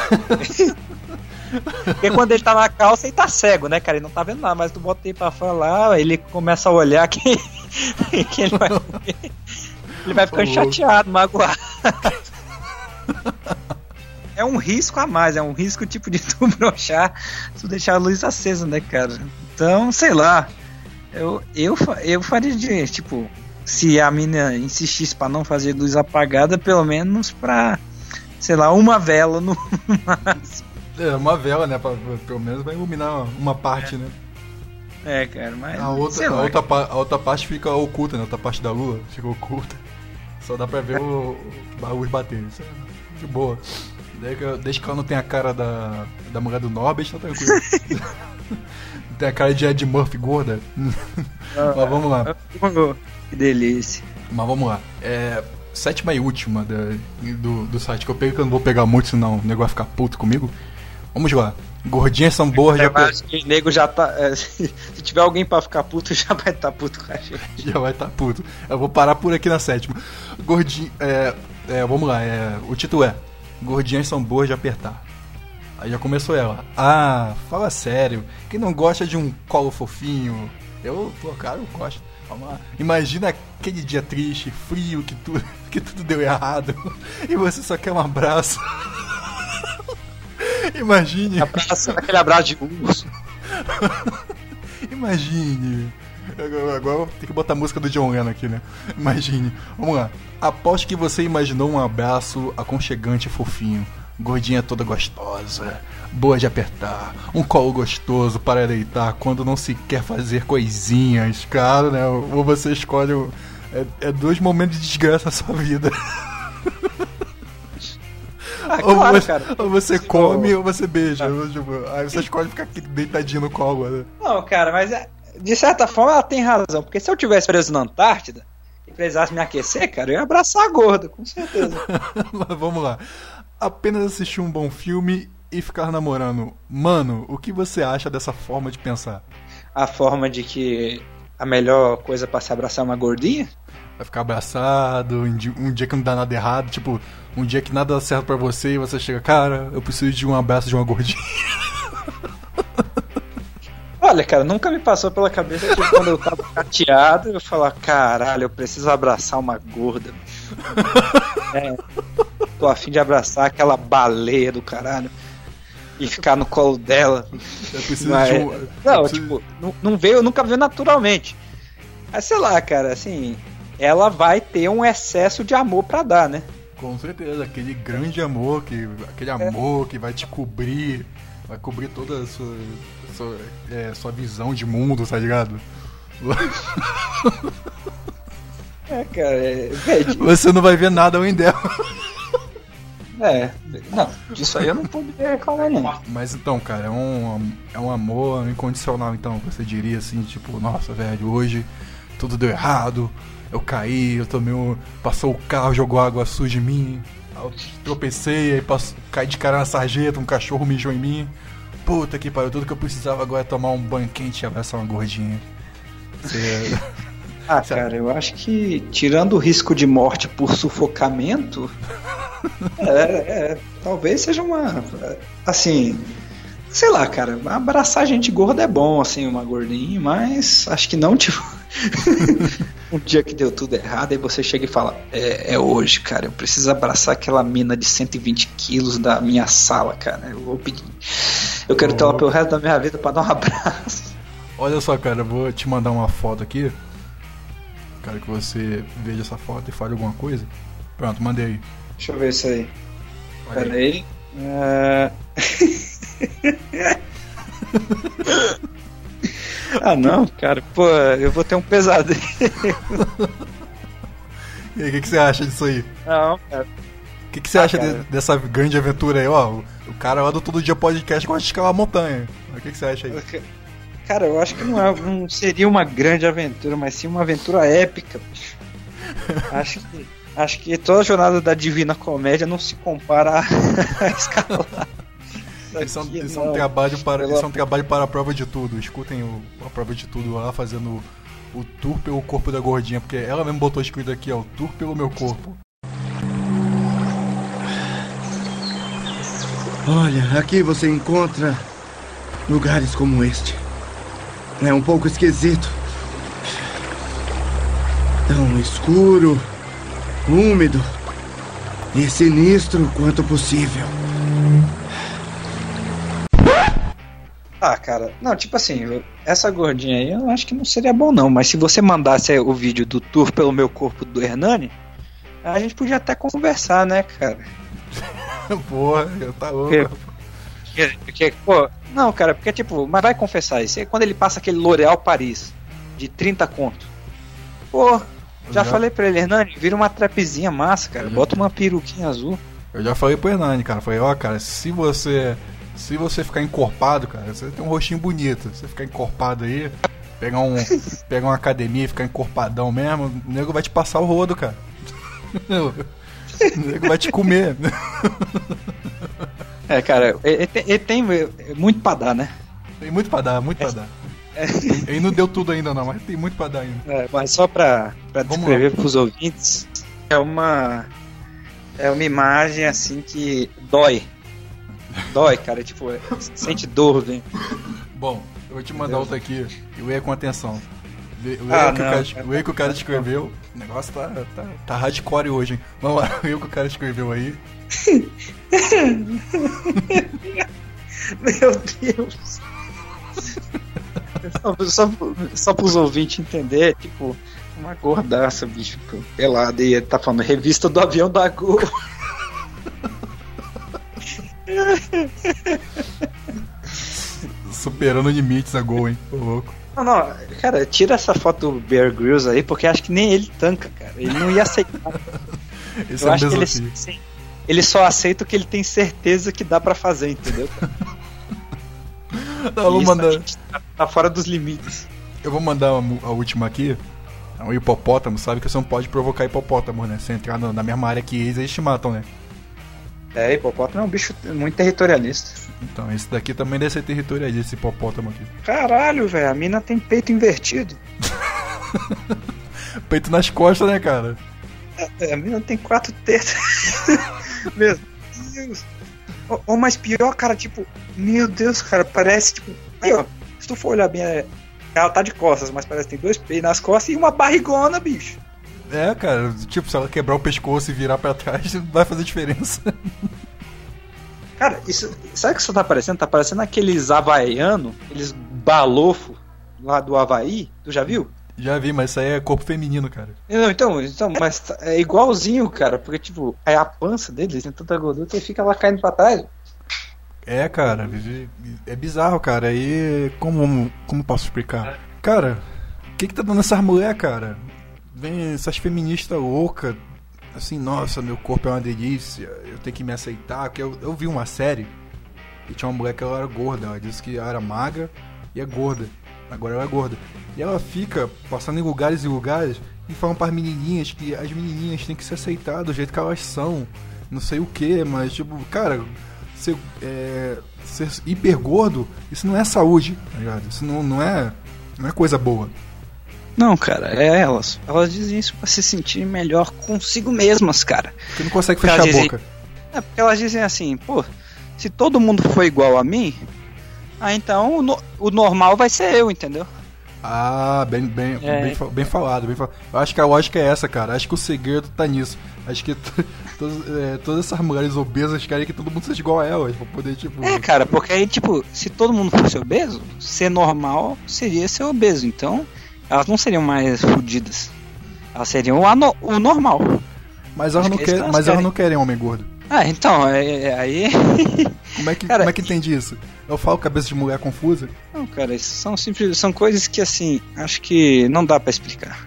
Speaker 2: Porque quando ele tá na calça, ele tá cego, né, cara? Ele não tá vendo nada, mas tu bota ele pra falar, ele começa a olhar que, que ele vai ele vai ficando oh. chateado, magoado. É um risco a mais, é um risco tipo de tu broxar, tu deixar a luz acesa, né, cara? Então, sei lá, eu, eu, eu faria de, tipo, se a mina insistisse pra não fazer luz apagada, pelo menos pra sei lá, uma vela no máximo.
Speaker 1: É, uma vela, né? Pra, pelo menos vai iluminar uma parte,
Speaker 2: é.
Speaker 1: né?
Speaker 2: É, cara, mas.
Speaker 1: A outra, a, outra, a outra parte fica oculta, né? A outra parte da lua fica oculta. Só dá pra ver o, o barulho batendo. Isso é de boa. Desde que ela não tem a cara da, da mulher do Norbert, tá tranquilo. Não tem a cara de Ed Murphy gorda. Ah, mas vamos lá.
Speaker 2: Que delícia.
Speaker 1: Mas vamos lá. É, sétima e última da, do, do site que eu pego, que eu não vou pegar muito, senão o nego vai ficar puto comigo. Vamos lá. Gordinhas são boas.
Speaker 2: Eu
Speaker 1: já
Speaker 2: acho que o nego já tá. É, se tiver alguém pra ficar puto, já vai estar tá puto com a gente.
Speaker 1: Já vai estar tá puto. Eu vou parar por aqui na sétima. Gordinha. É, é, vamos lá. É, o título é Gordinhas são boas de apertar. Aí já começou ela. Ah, fala sério. Quem não gosta de um colo fofinho? Eu, pô, cara, eu gosto. Vamos lá. Imagina aquele dia triste, frio, que, tu, que tudo deu errado. E você só quer um abraço. Imagine.
Speaker 2: Abraço, aquele abraço de urso.
Speaker 1: Imagine. Agora, agora tem que botar a música do John Lennon aqui, né? Imagine. Vamos lá. Aposto que você imaginou um abraço aconchegante e fofinho. Gordinha toda gostosa, boa de apertar, um colo gostoso para deitar quando não se quer fazer coisinhas. Claro, né? Ou você escolhe. É, é dois momentos de desgraça na sua vida.
Speaker 2: Ah,
Speaker 1: ou,
Speaker 2: claro,
Speaker 1: você,
Speaker 2: cara.
Speaker 1: ou você come ou você beija. Ah. Tipo, aí você escolhe ficar aqui deitadinho no colo. Né?
Speaker 2: Não, cara, mas de certa forma ela tem razão. Porque se eu tivesse preso na Antártida e precisasse me aquecer, cara, eu ia abraçar a gorda, com certeza.
Speaker 1: Mas vamos lá. Apenas assistir um bom filme e ficar namorando. Mano, o que você acha dessa forma de pensar?
Speaker 2: A forma de que a melhor coisa pra se abraçar é uma gordinha?
Speaker 1: Vai ficar abraçado, um dia que não dá nada errado, tipo, um dia que nada dá certo pra você e você chega, cara, eu preciso de um abraço de uma gordinha.
Speaker 2: Olha, cara, nunca me passou pela cabeça que quando eu tava chateado, eu falar, caralho, eu preciso abraçar uma gorda. É, tô a fim de abraçar aquela baleia do caralho e ficar no colo dela.
Speaker 1: Eu preciso
Speaker 2: Mas,
Speaker 1: de um...
Speaker 2: Não,
Speaker 1: preciso...
Speaker 2: tipo, não, não veio, nunca veio naturalmente. Mas sei lá, cara, assim, ela vai ter um excesso de amor pra dar, né?
Speaker 1: Com certeza, aquele grande amor, que, aquele amor é. que vai te cobrir, vai cobrir toda a sua, sua, é, sua visão de mundo, tá ligado?
Speaker 2: É, cara, é, é,
Speaker 1: você não vai ver nada além dela.
Speaker 2: É, não, disso aí eu não poderia reclamar não.
Speaker 1: Mas então, cara, é um, é um amor incondicional, então, você diria assim, tipo, nossa, velho, hoje tudo deu errado, eu caí, eu tomei um... passou o carro, jogou água suja em mim, eu tropecei, aí passou, caí de cara na sarjeta, um cachorro mijou em mim, puta que pariu, tudo que eu precisava agora é tomar um banho quente e abraçar uma gordinha. Você...
Speaker 2: Ah, cara, eu acho que tirando o risco de morte por sufocamento, é, é, talvez seja uma, assim, sei lá, cara, abraçar gente gorda é bom, assim, uma gordinha, mas acho que não, tipo, um dia que deu tudo errado, aí você chega e fala, é, é hoje, cara, eu preciso abraçar aquela mina de cento e vinte quilos da minha sala, cara, eu vou pedir, eu quero oh. ter ela pelo resto da minha vida pra dar um abraço.
Speaker 1: Olha só, cara, eu vou te mandar uma foto aqui. Quero que você veja essa foto e fale alguma coisa. Pronto, mandei aí.
Speaker 2: Deixa eu ver isso aí.
Speaker 1: Olha
Speaker 2: Pera aí. aí. Uh... ah, não, cara. Pô, eu vou ter um pesadelo.
Speaker 1: E aí, o que, que você acha disso aí?
Speaker 2: Não, cara.
Speaker 1: O que, que você ah, acha de, dessa grande aventura aí? Ó, o, o cara lá do Todo Dia Podcast gosta de escalar a montanha. O que, que você acha aí?
Speaker 2: Cara, eu acho que não, é, não seria uma grande aventura, mas sim uma aventura épica, bicho. Acho que, acho que toda a jornada da Divina Comédia não se compara a escalar.
Speaker 1: Isso é um, isso é um trabalho para, isso é um trabalho para a prova de tudo. Escutem o, a prova de tudo lá, fazendo o, o tour pelo corpo da gordinha, porque ela mesmo botou escrito aqui, ó, o tour pelo meu corpo.
Speaker 9: Olha, aqui você encontra lugares como este. É um pouco esquisito. Tão escuro, úmido e sinistro quanto possível.
Speaker 2: Ah, cara, não, tipo assim, essa gordinha aí eu acho que não seria bom não, mas se você mandasse o vídeo do tour pelo meu corpo do Hernani, a gente podia até conversar, né, cara?
Speaker 1: Porra, tá louco.
Speaker 2: Porque, porque, pô, não, cara, porque tipo, mas vai confessar isso. Quando ele passa aquele L'Oréal Paris de trinta conto, pô, já, já falei pra ele, Hernani, vira uma trapzinha massa, cara, já... bota uma peruquinha azul.
Speaker 1: Eu já falei pro Hernani, cara, falei, ó, oh, cara, se você se você ficar encorpado, cara, você tem um rostinho bonito, você ficar encorpado aí, pegar um pegar uma academia e ficar encorpadão mesmo, o nego vai te passar o rodo, cara. O nego vai te comer.
Speaker 2: É, cara, ele tem, ele tem muito pra dar, né?
Speaker 1: Tem muito pra dar, muito é. pra dar. É. Ele não deu tudo ainda não, mas tem muito pra dar ainda.
Speaker 2: É, mas só pra, pra descrever pros ouvintes, é uma é uma imagem assim que dói. Dói, cara, tipo, é, sente dor, né?
Speaker 1: Bom, eu vou te mandar outra aqui, eu ia com atenção. O erro,
Speaker 2: ah,
Speaker 1: que,
Speaker 2: não,
Speaker 1: o cara, o erro que o cara escreveu, o negócio tá, tá, tá hardcore hoje, hein? Vamos lá, o erro que o cara escreveu aí.
Speaker 2: Meu Deus. Só, só, só pros ouvintes entenderem, tipo, uma gordaça, bicho, pelada, e ele tá falando revista do avião da Gol.
Speaker 1: Superando limites a Gol, hein? Tô louco.
Speaker 2: Não, não, cara, tira essa foto do Bear Grylls aí, porque acho que nem ele tanca, cara. Ele não ia aceitar.
Speaker 1: Esse
Speaker 2: Eu
Speaker 1: é
Speaker 2: acho que ele,
Speaker 1: assim.
Speaker 2: sim, ele só aceita o que ele tem certeza que dá pra fazer, entendeu?
Speaker 1: Não, eu vou mandar...
Speaker 2: tá, tá fora dos limites.
Speaker 1: Eu vou mandar a, a última aqui. É um hipopótamo, sabe que você não pode provocar hipopótamo, né? Se entrar na, na mesma área que eles, eles te matam, né?
Speaker 2: É, hipopótamo é um bicho muito territorialista.
Speaker 1: Então, esse daqui também deve ser territorialista, esse hipopótamo aqui.
Speaker 2: Caralho, velho, a mina tem peito invertido.
Speaker 1: Peito nas costas, né, cara?
Speaker 2: É, a mina tem quatro tetas. Meu Deus. Ou, ou mais pior, cara, tipo, meu Deus, cara, parece, tipo, aí, ó, se tu for olhar bem, é, ela tá de costas, mas parece que tem dois peitos nas costas e uma barrigona, bicho.
Speaker 1: É, cara, tipo, se ela quebrar o pescoço e virar pra trás, vai fazer diferença.
Speaker 2: Cara, isso, sabe o que isso tá parecendo? Tá parecendo aqueles havaianos, aqueles balofo lá do Havaí, tu já viu?
Speaker 1: Já vi, mas isso aí é corpo feminino, cara.
Speaker 2: Não, então, então, mas é igualzinho, cara, porque, tipo, é a pança deles, tem tanta gordura que fica lá caindo pra trás.
Speaker 1: É, cara, é bizarro, cara, aí, como, como posso explicar? Cara, o que que tá dando essas mulheres, cara? Vem essas feministas loucas, assim, nossa, meu corpo é uma delícia, eu tenho que me aceitar, porque eu, eu vi uma série e tinha uma mulher que ela era gorda, ela disse que ela era magra e é gorda, agora ela é gorda. E ela fica passando em lugares e lugares e falando para as menininhas que as menininhas têm que se aceitar do jeito que elas são, não sei o que, mas tipo, cara, ser, é, ser hiper gordo, isso não é saúde, tá ligado? Isso não, não, é, não é coisa boa.
Speaker 2: Não, cara, é elas. Elas dizem isso pra se sentir melhor consigo mesmas, cara.
Speaker 1: Porque não consegue fechar a
Speaker 2: dizem,
Speaker 1: boca.
Speaker 2: É, porque elas dizem assim, pô, se todo mundo for igual a mim, ah, então o, no, o normal vai ser eu, entendeu?
Speaker 1: Ah, bem, bem, é. bem, bem falado, bem falado. Eu acho que a lógica é essa, cara. Acho que o segredo tá nisso. Acho que t- todas, é, todas essas mulheres obesas querem que todo mundo seja igual a elas, pra poder, tipo...
Speaker 2: É, cara, porque aí, tipo, se todo mundo fosse obeso, ser normal seria ser obeso, então... Elas não seriam mais fodidas. Elas seriam o, ano, o normal.
Speaker 1: Mas elas, não, que, elas, mas elas não querem homem gordo.
Speaker 2: Ah, então, é, é, aí...
Speaker 1: Como é, que, cara, como é que entende isso? Eu falo cabeça de mulher confusa?
Speaker 2: Não, cara, isso são simples, são coisas que, assim, acho que não dá pra explicar.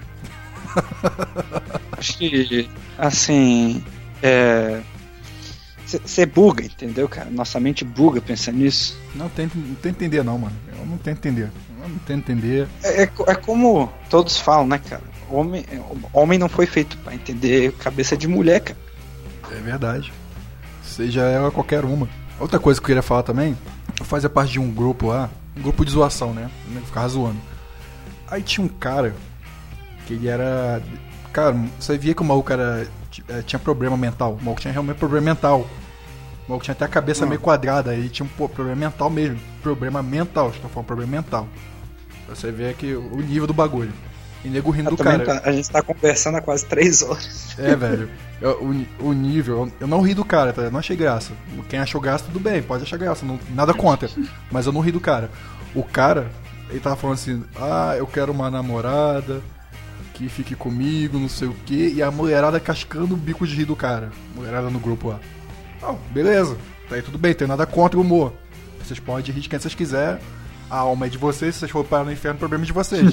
Speaker 2: Acho que, assim, é... Você buga, entendeu, cara? Nossa mente buga pensando nisso.
Speaker 1: Não tento, não tento entender não, mano. Eu não tento entender. Eu não tento entender.
Speaker 2: É, é, é como todos falam, né, cara? Homem, homem não foi feito pra entender cabeça de mulher, cara.
Speaker 1: É verdade. Seja ela qualquer uma. Outra coisa que eu queria falar também, eu fazia parte de um grupo lá, um grupo de zoação, né? Eu ficava zoando. Aí tinha um cara que ele era... Cara, você via que o maluco era... tinha problema mental. O maluco tinha realmente problema mental. O maluco tinha até a cabeça hum. meio quadrada. Aí tinha um pô, problema mental mesmo. Problema mental, estou falando problema mental. Você vê aqui o nível do bagulho. E nego rindo do cara.
Speaker 2: Tá, a gente tá conversando há quase três horas.
Speaker 1: É, velho. Eu, o, o nível... Eu não ri do cara, tá? Eu não achei graça. Quem achou graça, tudo bem. Pode achar graça. Não, nada contra. Mas eu não ri do cara. O cara, ele tava falando assim... Ah, eu quero uma namorada... que fique comigo, não sei o que, e a mulherada cascando o bico de rir do cara. Mulherada no grupo lá. Não, beleza. Tá aí tudo bem, tem nada contra o humor. Vocês podem rir de quem vocês quiserem. A alma é de vocês, se vocês forem parar no inferno, o problema é de vocês.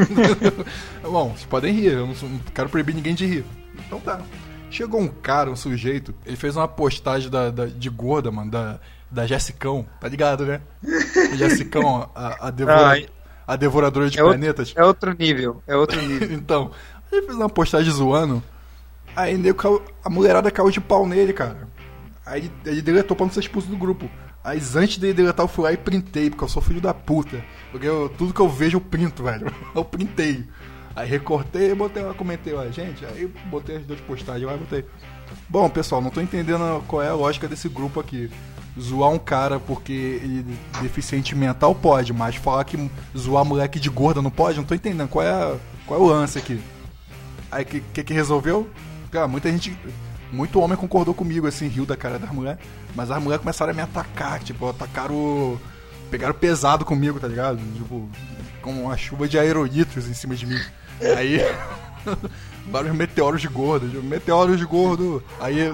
Speaker 1: Bom, vocês podem rir, eu não, sou, não quero proibir ninguém de rir. Então tá. Chegou um cara, um sujeito, ele fez uma postagem da, da, de gorda, mano, da, da Jessicão, tá ligado, né? Jessicão, a, a, devora, ah, a devoradora de
Speaker 2: é
Speaker 1: planetas.
Speaker 2: Outro, é outro nível, é outro nível.
Speaker 1: Então, ele fez uma postagem zoando, aí a mulherada caiu de pau nele, cara. Aí ele deletou pra não ser expulso do grupo. Mas antes de deletar, eu fui lá e printei, porque eu sou filho da puta. Porque eu, tudo que eu vejo eu printo, velho. Eu printei. Aí recortei e botei lá, comentei lá, gente. Aí botei as duas postagens lá e botei. Bom, pessoal, não tô entendendo qual é a lógica desse grupo aqui. Zoar um cara porque ele é deficiente mental pode, mas falar que zoar moleque de gorda não pode, não tô entendendo. Qual é, a, qual é o lance aqui? Aí o que, que que resolveu? Cara, muita gente... Muito homem concordou comigo, assim, riu da cara das mulheres. Mas as mulheres começaram a me atacar, tipo, atacaram... Pegaram pesado comigo, tá ligado? Tipo, com uma chuva de aerolitros em cima de mim. Aí... vários meteoros de gordo, meteoros de gordo. Aí...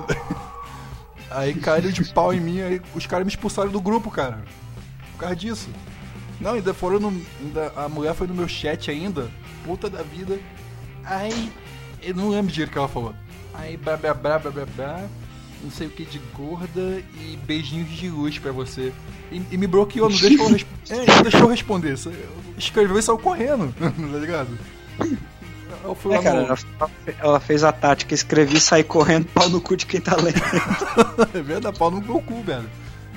Speaker 1: Aí caíram de pau em mim, aí os caras me expulsaram do grupo, cara. Por causa disso. Não, ainda foram no... Ainda, a mulher foi no meu chat ainda. Puta da vida. Aí... Eu não lembro direito o que ela falou. Aí, blá, blá, blá, blá, blá, blá, não sei o que de gorda e beijinhos de luz pra você. E, e me bloqueou, não deixou eu, resp... é, não deixou eu responder. Escreveu e saiu correndo, tá ligado? Eu fui
Speaker 2: é,
Speaker 1: lá
Speaker 2: cara,
Speaker 1: no...
Speaker 2: ela, ela fez a tática, escrevi e saí correndo, pau no cu de quem tá lendo.
Speaker 1: É verdade, pau no meu cu, velho.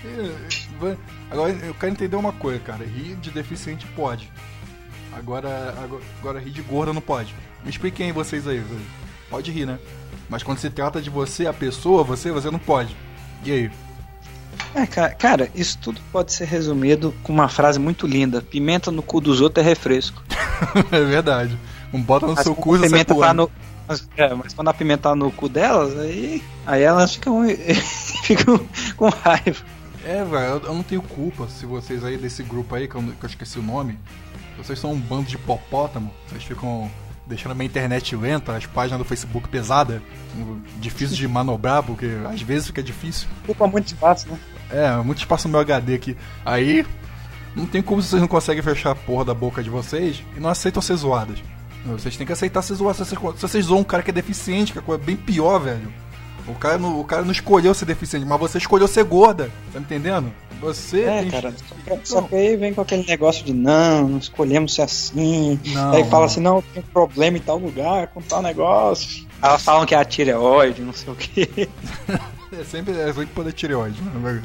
Speaker 1: Agora, eu quero entender uma coisa, cara. Rir de deficiente pode. Agora, agora, agora rir de gorda não pode. Me expliquem aí vocês aí, velho. Pode rir, né? Mas quando se trata de você, a pessoa, você, você não pode. E aí?
Speaker 2: É, cara, cara, isso tudo pode ser resumido com uma frase muito linda. Pimenta no cu dos outros é refresco.
Speaker 1: É verdade. Não bota no
Speaker 2: mas
Speaker 1: seu cu e sai
Speaker 2: tá no, mas, é, mas quando a pimenta tá no cu delas, aí, aí elas ficam, ficam com raiva.
Speaker 1: É, velho, eu não tenho culpa se vocês aí desse grupo aí, que eu, que eu esqueci o nome, vocês são um bando de hipopótamo, vocês ficam... deixando a minha internet lenta, as páginas do Facebook pesada, difícil de manobrar, porque às vezes fica difícil.
Speaker 2: Ocupa muito espaço, né?
Speaker 1: É, muito espaço no meu H D aqui. Aí, não tem como vocês não conseguem fechar a porra da boca de vocês e não aceitam ser zoadas. Vocês têm que aceitar ser zoadas. Se vocês, se vocês zoam um cara que é deficiente, que é coisa bem pior, velho. O cara, não, o cara não escolheu ser deficiente, mas você escolheu ser gorda, tá me entendendo? Você
Speaker 2: é,
Speaker 1: tem...
Speaker 2: cara, só que, só que aí vem com aquele negócio de não, não escolhemos ser assim. Não, aí fala assim, não, tem problema em tal lugar, com tal negócio. Elas falam que é a tireoide, não sei o que.
Speaker 1: É sempre, é sempre poder tireoide, né?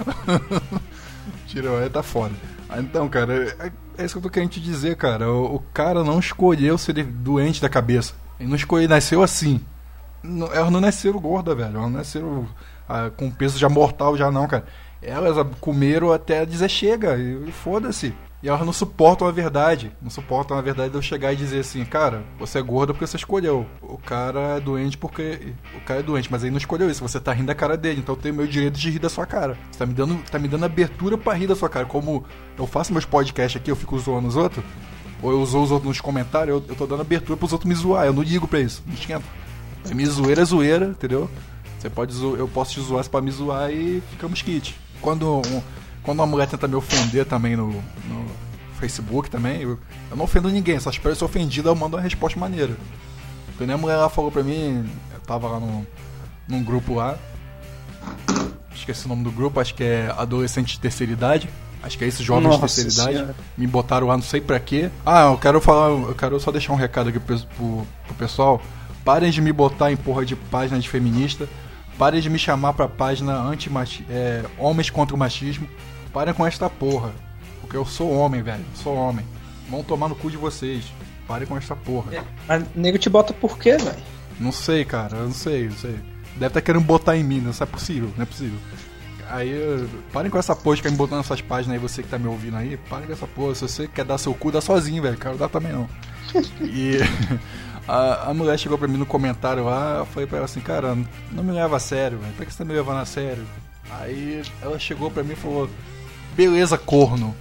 Speaker 1: Tireoide tá foda. Então, cara, é, é isso que eu tô querendo te dizer, cara. O, o cara não escolheu ser doente da cabeça. Ele não escolheu, nasceu assim. Não, elas não nasceram gorda, velho. Elas não nasceram ah, com peso já mortal, já não, cara. Elas comeram até dizer chega, e foda-se. E elas não suportam a verdade. Não suportam a verdade de eu chegar e dizer assim, cara, você é gorda porque você escolheu. O cara é doente porque... O cara é doente, mas ele não escolheu isso. Você tá rindo da cara dele, então eu tenho o meu direito de rir da sua cara. Você tá me dando, tá me dando abertura pra rir da sua cara. Como eu faço meus podcasts aqui, eu fico zoando os outros, ou eu zoo os outros nos comentários, eu, eu tô dando abertura pros outros me zoar. Eu não ligo pra isso, não esquenta. Se me zoeira é zoeira, entendeu? Você pode zo... Eu posso te zoar pra me zoar e ficamos kit. Quando, um, quando uma mulher tenta me ofender também no, no Facebook também, eu, eu não ofendo ninguém, só espero ser ofendida, eu mando uma resposta maneira. Porque nem a mulher lá falou pra mim, eu tava lá no, num grupo lá, esqueci o nome do grupo, acho que é Adolescente de Terceira Idade, acho que é isso, Jovens Nossa de Terceira Idade, senhora. Me botaram lá não sei pra quê. Ah, eu quero falar, eu quero só deixar um recado aqui pro, pro, pro pessoal, parem de me botar em porra de página de feminista. Parem de me chamar pra página anti é, homens contra o machismo. Parem com esta porra. Porque eu sou homem, velho. Eu sou homem. Vão tomar no cu de vocês. Parem com esta porra.
Speaker 2: É, mas o nego te bota por quê, velho?
Speaker 1: Não sei, cara. Eu não sei, não sei. Deve estar querendo botar em mim. Não é possível. Não é possível. Aí, parem com essa porra de ficar me botando nessas páginas aí. Você que tá me ouvindo aí. Parem com essa porra. Se você quer dar seu cu, dá sozinho, velho. Quero dar também não. E... A, a mulher chegou pra mim no comentário lá, eu falei pra ela assim, cara, não me leva a sério, velho, por que você tá me levando a sério? Aí ela chegou pra mim e falou, beleza, corno.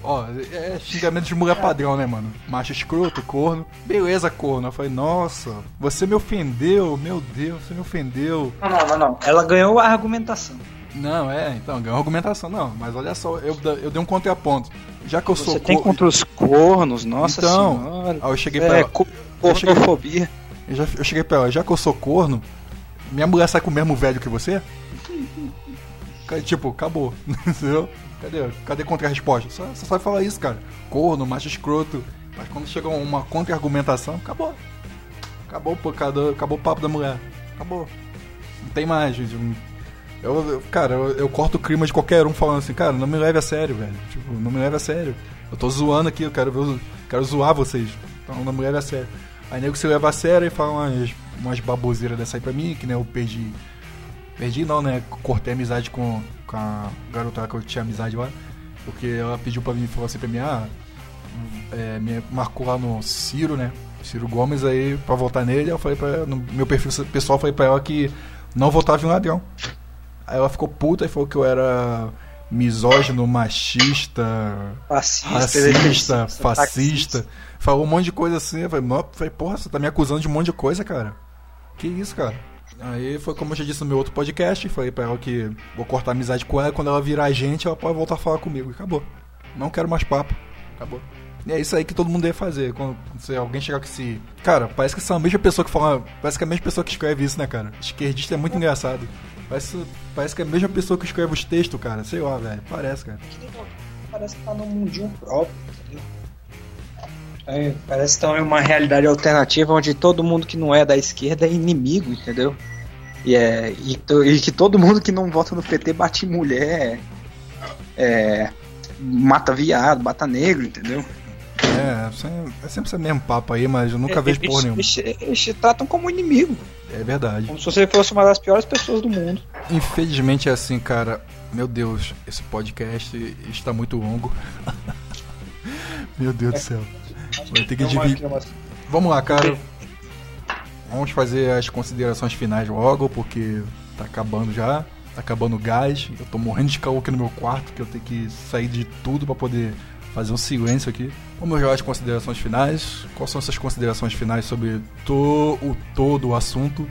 Speaker 1: Ó, é xingamento de mulher padrão, né, mano? Macho escroto, corno. Beleza, corno. Eu falei, nossa, você me ofendeu, meu Deus, você me ofendeu.
Speaker 2: Não, não, não, não. Ela ganhou a argumentação.
Speaker 1: Não, é, então, ganhou a argumentação, não. Mas olha só, eu, eu dei um contraponto. Já que eu
Speaker 2: você
Speaker 1: sou
Speaker 2: Você tem
Speaker 1: cor...
Speaker 2: contra os cornos, nossa
Speaker 1: então,
Speaker 2: senhora.
Speaker 1: Aí eu cheguei
Speaker 2: é,
Speaker 1: pra ela.
Speaker 2: Co- cornofobia.
Speaker 1: Eu, já, eu cheguei pra ela, já que eu sou corno, minha mulher sai com o mesmo velho que você? Tipo, acabou. Entendeu? Cadê? Cadê contra-resposta? Só, só sabe falar isso, cara. Corno, macho escroto. Mas quando chega uma contra-argumentação, acabou. Acabou, pô, acabou o papo da mulher. Acabou. Não tem mais, gente. Eu, eu, cara, eu, eu corto o clima de qualquer um falando assim, cara, não me leve a sério, velho. Tipo, não me leve a sério. Eu tô zoando aqui, eu quero ver, eu quero zoar vocês. Então não me leve a sério. Aí nego se leva a sério e fala umas, umas baboseiras dessa aí pra mim, que nem eu perdi. Perdi não, né? Cortei amizade com, com a garota que eu tinha amizade lá. Porque ela pediu pra mim, falou assim pra mim, ah, é, me marcou lá no Ciro, né? Ciro Gomes, aí pra votar nele, eu falei pra ela, no meu perfil pessoal, eu falei pra ela que não votava em um ladrão. Aí ela ficou puta e falou que eu era misógino, machista,
Speaker 2: fascista,
Speaker 1: racista, fascista. Falou um monte de coisa assim. Eu falei, falei, porra, você tá me acusando de um monte de coisa, cara. Que isso, cara? Aí foi como eu já disse no meu outro podcast. Falei pra ela que vou cortar amizade com ela. Quando ela virar gente, ela pode voltar a falar comigo. E acabou. Não quero mais papo. Acabou. E é isso aí que todo mundo deve fazer. Quando se alguém chegar com esse... Cara, parece que são a mesma pessoa que fala... Parece que é a mesma pessoa que escreve isso, né, cara? Esquerdista é muito engraçado. Parece, parece que é a mesma pessoa que escreve os textos, cara. Sei lá, velho. Parece, cara.
Speaker 2: Parece que tá num mundinho próprio. É, parece que tá em uma realidade alternativa onde todo mundo que não é da esquerda é inimigo, entendeu? E, é, e, to, e que todo mundo que não vota no P T bate em mulher, é, mata viado, mata negro, entendeu?
Speaker 1: É, é sempre esse mesmo papo aí, mas eu nunca é, vejo
Speaker 2: eles,
Speaker 1: porra nenhuma.
Speaker 2: Eles, eles te tratam como inimigo.
Speaker 1: É verdade.
Speaker 2: Como se você fosse uma das piores pessoas do mundo.
Speaker 1: Infelizmente é assim, cara. Meu Deus, esse podcast está muito longo. Meu Deus é. do céu. Vai ter que dividir. Vamos lá, cara. Vamos fazer as considerações finais logo, porque tá acabando já. Tá acabando o gás. Eu tô morrendo de calor aqui no meu quarto, que eu tenho que sair de tudo pra poder fazer um silêncio aqui. Vamos jogar as considerações finais. Quais são essas considerações finais sobre to, o todo o assunto?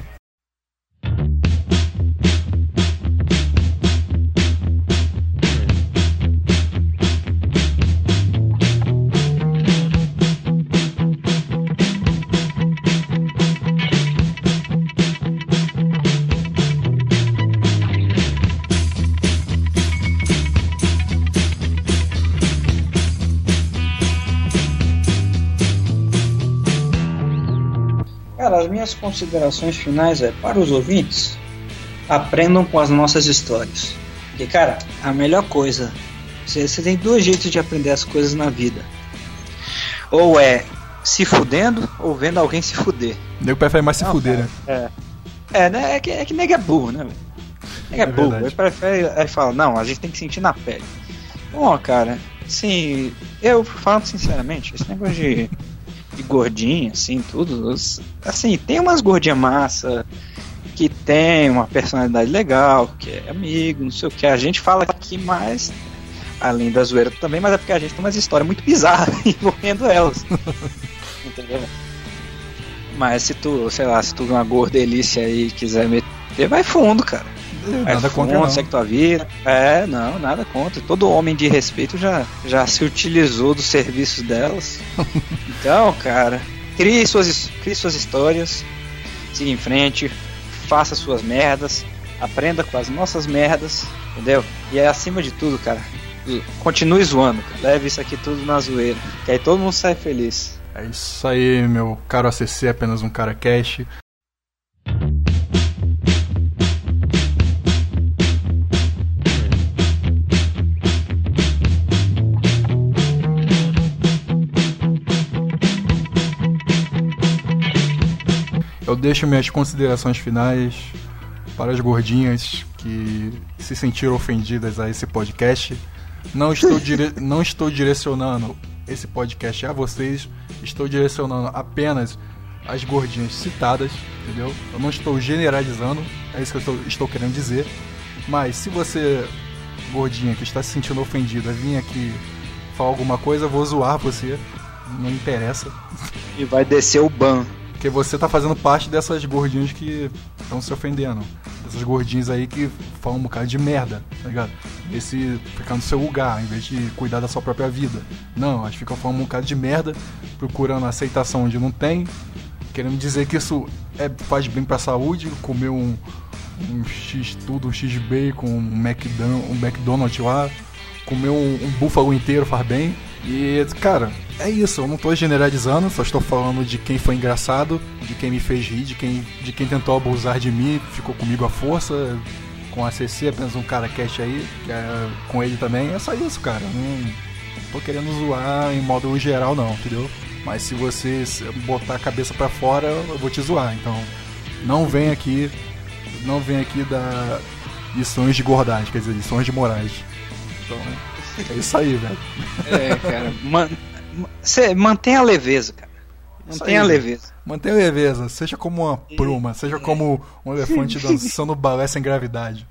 Speaker 2: As minhas considerações finais é para os ouvintes, aprendam com as nossas histórias. Porque, cara, a melhor coisa, você, você tem dois jeitos de aprender as coisas na vida. Ou é se fudendo, ou vendo alguém se fuder.
Speaker 1: O nego prefere mais se Não, fuder,
Speaker 2: cara, né? É, é, né? É que, é que nego é burro, né? Nego é, é burro. Ele prefere, ele fala, não, a gente tem que sentir na pele. Bom, cara, assim, eu falando sinceramente, esse negócio de... de gordinha, assim, tudo. Assim, tem umas gordinhas massa que tem uma personalidade legal, que é amigo, não sei o que. A gente fala aqui mais, além da zoeira também, mas é porque a gente tem umas histórias muito bizarras envolvendo elas. Entendeu? Mas se tu, sei lá, se tu vê uma gordelícia aí e quiser meter, vai fundo, cara. Vai
Speaker 1: nada
Speaker 2: fundo,
Speaker 1: contra, não.
Speaker 2: Segue tua vida. É, não, nada contra. Todo homem de respeito já, já se utilizou dos serviços delas. Então, cara, crie suas, crie suas histórias, siga em frente, faça suas merdas, aprenda com as nossas merdas, entendeu? E é acima de tudo, cara, continue zoando, cara. Leve isso aqui tudo na zoeira, que aí todo mundo sai feliz.
Speaker 1: É isso aí, meu caro A C C, apenas um cara cash. Eu deixo minhas considerações finais para as gordinhas que se sentiram ofendidas a esse podcast. Não estou, dire... não estou direcionando esse podcast a vocês, estou direcionando apenas as gordinhas citadas, entendeu? Eu não estou generalizando, é isso que eu estou, estou querendo dizer. Mas se você, gordinha, que está se sentindo ofendida, vir aqui falar alguma coisa, eu vou zoar você. Não interessa.
Speaker 2: E vai descer o ban.
Speaker 1: Porque você tá fazendo parte dessas gordinhas que estão se ofendendo. Dessas gordinhas aí que falam um bocado de merda, tá ligado? Esse ficar no seu lugar, em vez de cuidar da sua própria vida. Não, elas ficam falando um bocado de merda, procurando aceitação onde não tem, querendo dizer que isso é, faz bem pra saúde, comer um, um X tudo, um X-Bacon, um McDonald's, um McDonald's lá, comer um, um búfalo inteiro faz bem. E, cara, é isso, eu não tô generalizando, só estou falando de quem foi engraçado, de quem me fez rir, de quem, de quem tentou abusar de mim, ficou comigo à força, com a C C, apenas um cara cash aí, que é com ele também, é só isso, cara. Não tô querendo zoar em modo geral não, entendeu? Mas se você botar a cabeça pra fora, eu vou te zoar, então não vem aqui, não vem aqui dar lições de gordagem, quer dizer, lições de morais. Então, é isso aí, velho.
Speaker 2: É, cara, man, cê, mantenha a leveza, cara. Mantenha a leveza.
Speaker 1: Mantenha a leveza, seja como uma pluma, seja como um elefante dançando balé sem gravidade.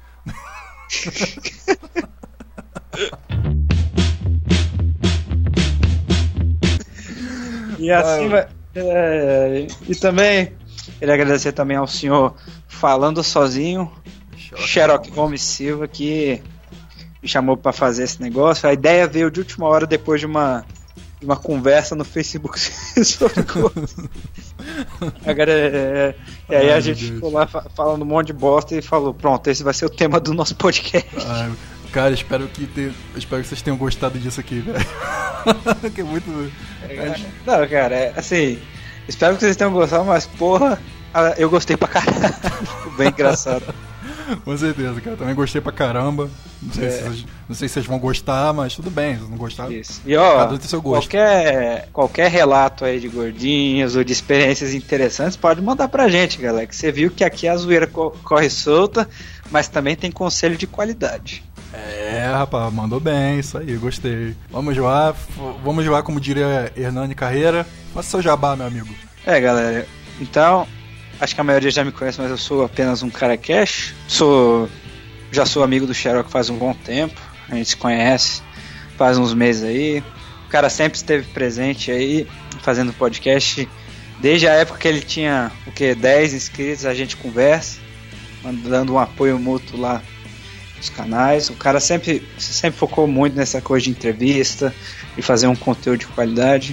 Speaker 2: E assim vai. É, e também, queria agradecer também ao senhor Falando Sozinho, Sherlock Holmes Silva, que me chamou pra fazer esse negócio. A ideia veio de última hora depois de uma, de uma conversa no Facebook sobre coisa. Agora, é, e aí a gente ficou lá falando um monte de bosta e falou, pronto, esse vai ser o tema do nosso podcast.
Speaker 1: Ai, cara, espero que, te, espero que vocês tenham gostado disso aqui, velho. Que é muito...
Speaker 2: É, não, cara, é, assim, espero que vocês tenham gostado, mas porra, eu gostei pra caralho. Ficou bem engraçado.
Speaker 1: Com certeza, cara. Também gostei pra caramba. Não sei, é. se, vocês, não sei se vocês vão gostar, mas tudo bem. Se não gostar,
Speaker 2: isso. E ó,
Speaker 1: cada um tem seu gosto.
Speaker 2: Qualquer, qualquer relato aí de gordinhos ou de experiências interessantes, pode mandar pra gente, galera. Que você viu que aqui a zoeira co- corre solta, mas também tem conselho de qualidade.
Speaker 1: É, rapaz, mandou bem, isso aí, gostei. Vamos lá, f- vamos lá, como diria Hernani Carreira. Faça seu jabá, meu amigo.
Speaker 2: É, galera. Então, acho que a maioria já me conhece, mas eu sou apenas um cara cash. Sou, já sou amigo do Sherlock faz um bom tempo. A gente se conhece faz uns meses aí. O cara sempre esteve presente aí, fazendo podcast. Desde a época que ele tinha, o que, dez inscritos, a gente conversa, dando um apoio mútuo lá nos canais. O cara sempre, sempre focou muito nessa coisa de entrevista e fazer um conteúdo de qualidade.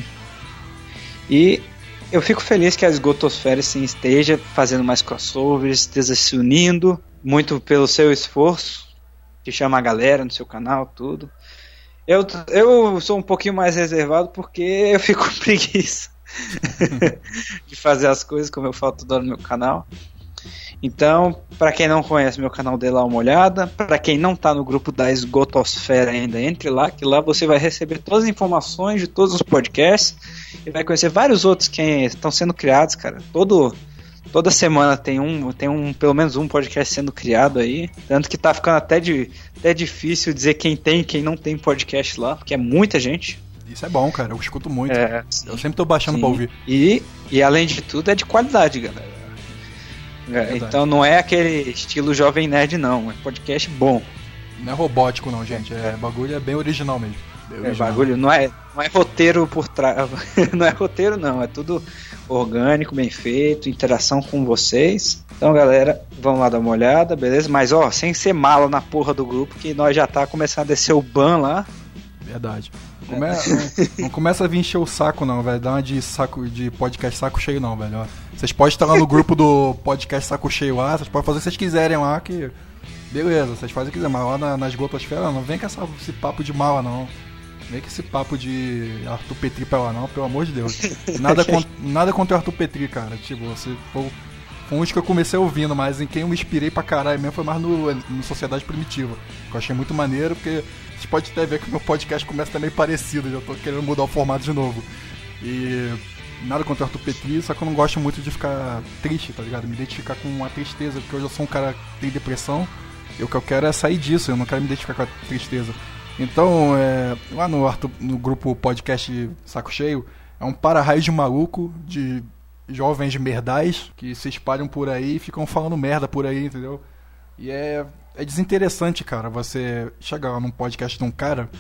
Speaker 2: E eu fico feliz que a Esgotosfera sim, esteja fazendo mais crossovers, esteja se unindo, muito pelo seu esforço, que chama a galera no seu canal, tudo. Eu, eu sou um pouquinho mais reservado porque eu fico com preguiça de fazer as coisas, como eu falo toda hora no meu canal. Então, para quem não conhece meu canal, dê lá uma olhada. Para quem não tá no grupo da Esgotosfera ainda, entre lá, que lá você vai receber todas as informações de todos os podcasts e vai conhecer vários outros que estão sendo criados, cara. Todo, toda semana tem um, tem um, pelo menos um podcast sendo criado aí. Tanto que tá ficando até, de, até difícil dizer quem tem e quem não tem podcast lá, porque é muita gente.
Speaker 1: Isso é bom, cara, eu escuto muito.
Speaker 2: É,
Speaker 1: eu sempre tô baixando
Speaker 2: sim.
Speaker 1: pra ouvir.
Speaker 2: E, e além de tudo, é de qualidade, galera. É, então não é aquele estilo Jovem Nerd, não. É podcast bom.
Speaker 1: Não é robótico, não, gente. É bagulho, é bem original mesmo. Bem
Speaker 2: É
Speaker 1: original.
Speaker 2: bagulho, não é, não é roteiro por trás. Não é roteiro, não. É tudo orgânico, bem feito, interação com vocês. Então, galera, vamos lá dar uma olhada, beleza? Mas, ó, sem ser mala na porra do grupo, que nós já tá começando a descer o ban lá.
Speaker 1: Verdade. Come... não, não começa a vir encher o saco, não, velho. Dá uma de, saco, de podcast saco cheio, não, velho. Ó, vocês podem estar lá no grupo do podcast saco cheio lá, vocês podem fazer o que vocês quiserem lá, que beleza, vocês fazem o que quiserem, mas lá na, na Esgotosfera não vem com essa, esse papo de mala, não. Vem com esse papo de Arthur Petri pra lá, não, pelo amor de Deus. Nada, con- nada contra o Arthur Petri, cara. Tipo, você foi, foi um dos que eu comecei ouvindo, mas em quem eu me inspirei pra caralho mesmo foi mais no, no Sociedade Primitiva, que eu achei muito maneiro, porque vocês podem até ver que o meu podcast começa também parecido, já tô querendo mudar o formato de novo. E nada contra o Arthur Petri, só que eu não gosto muito de ficar triste, tá ligado? Me identificar com a tristeza, porque hoje eu sou um cara que tem depressão, e o que eu quero é sair disso, eu não quero me identificar com a tristeza. Então, é, lá no, Arthur, no grupo podcast Saco Cheio, é um para-raio de maluco, de jovens merdais, que se espalham por aí e ficam falando merda por aí, entendeu? E é, é desinteressante, cara, você chegar lá num podcast de um cara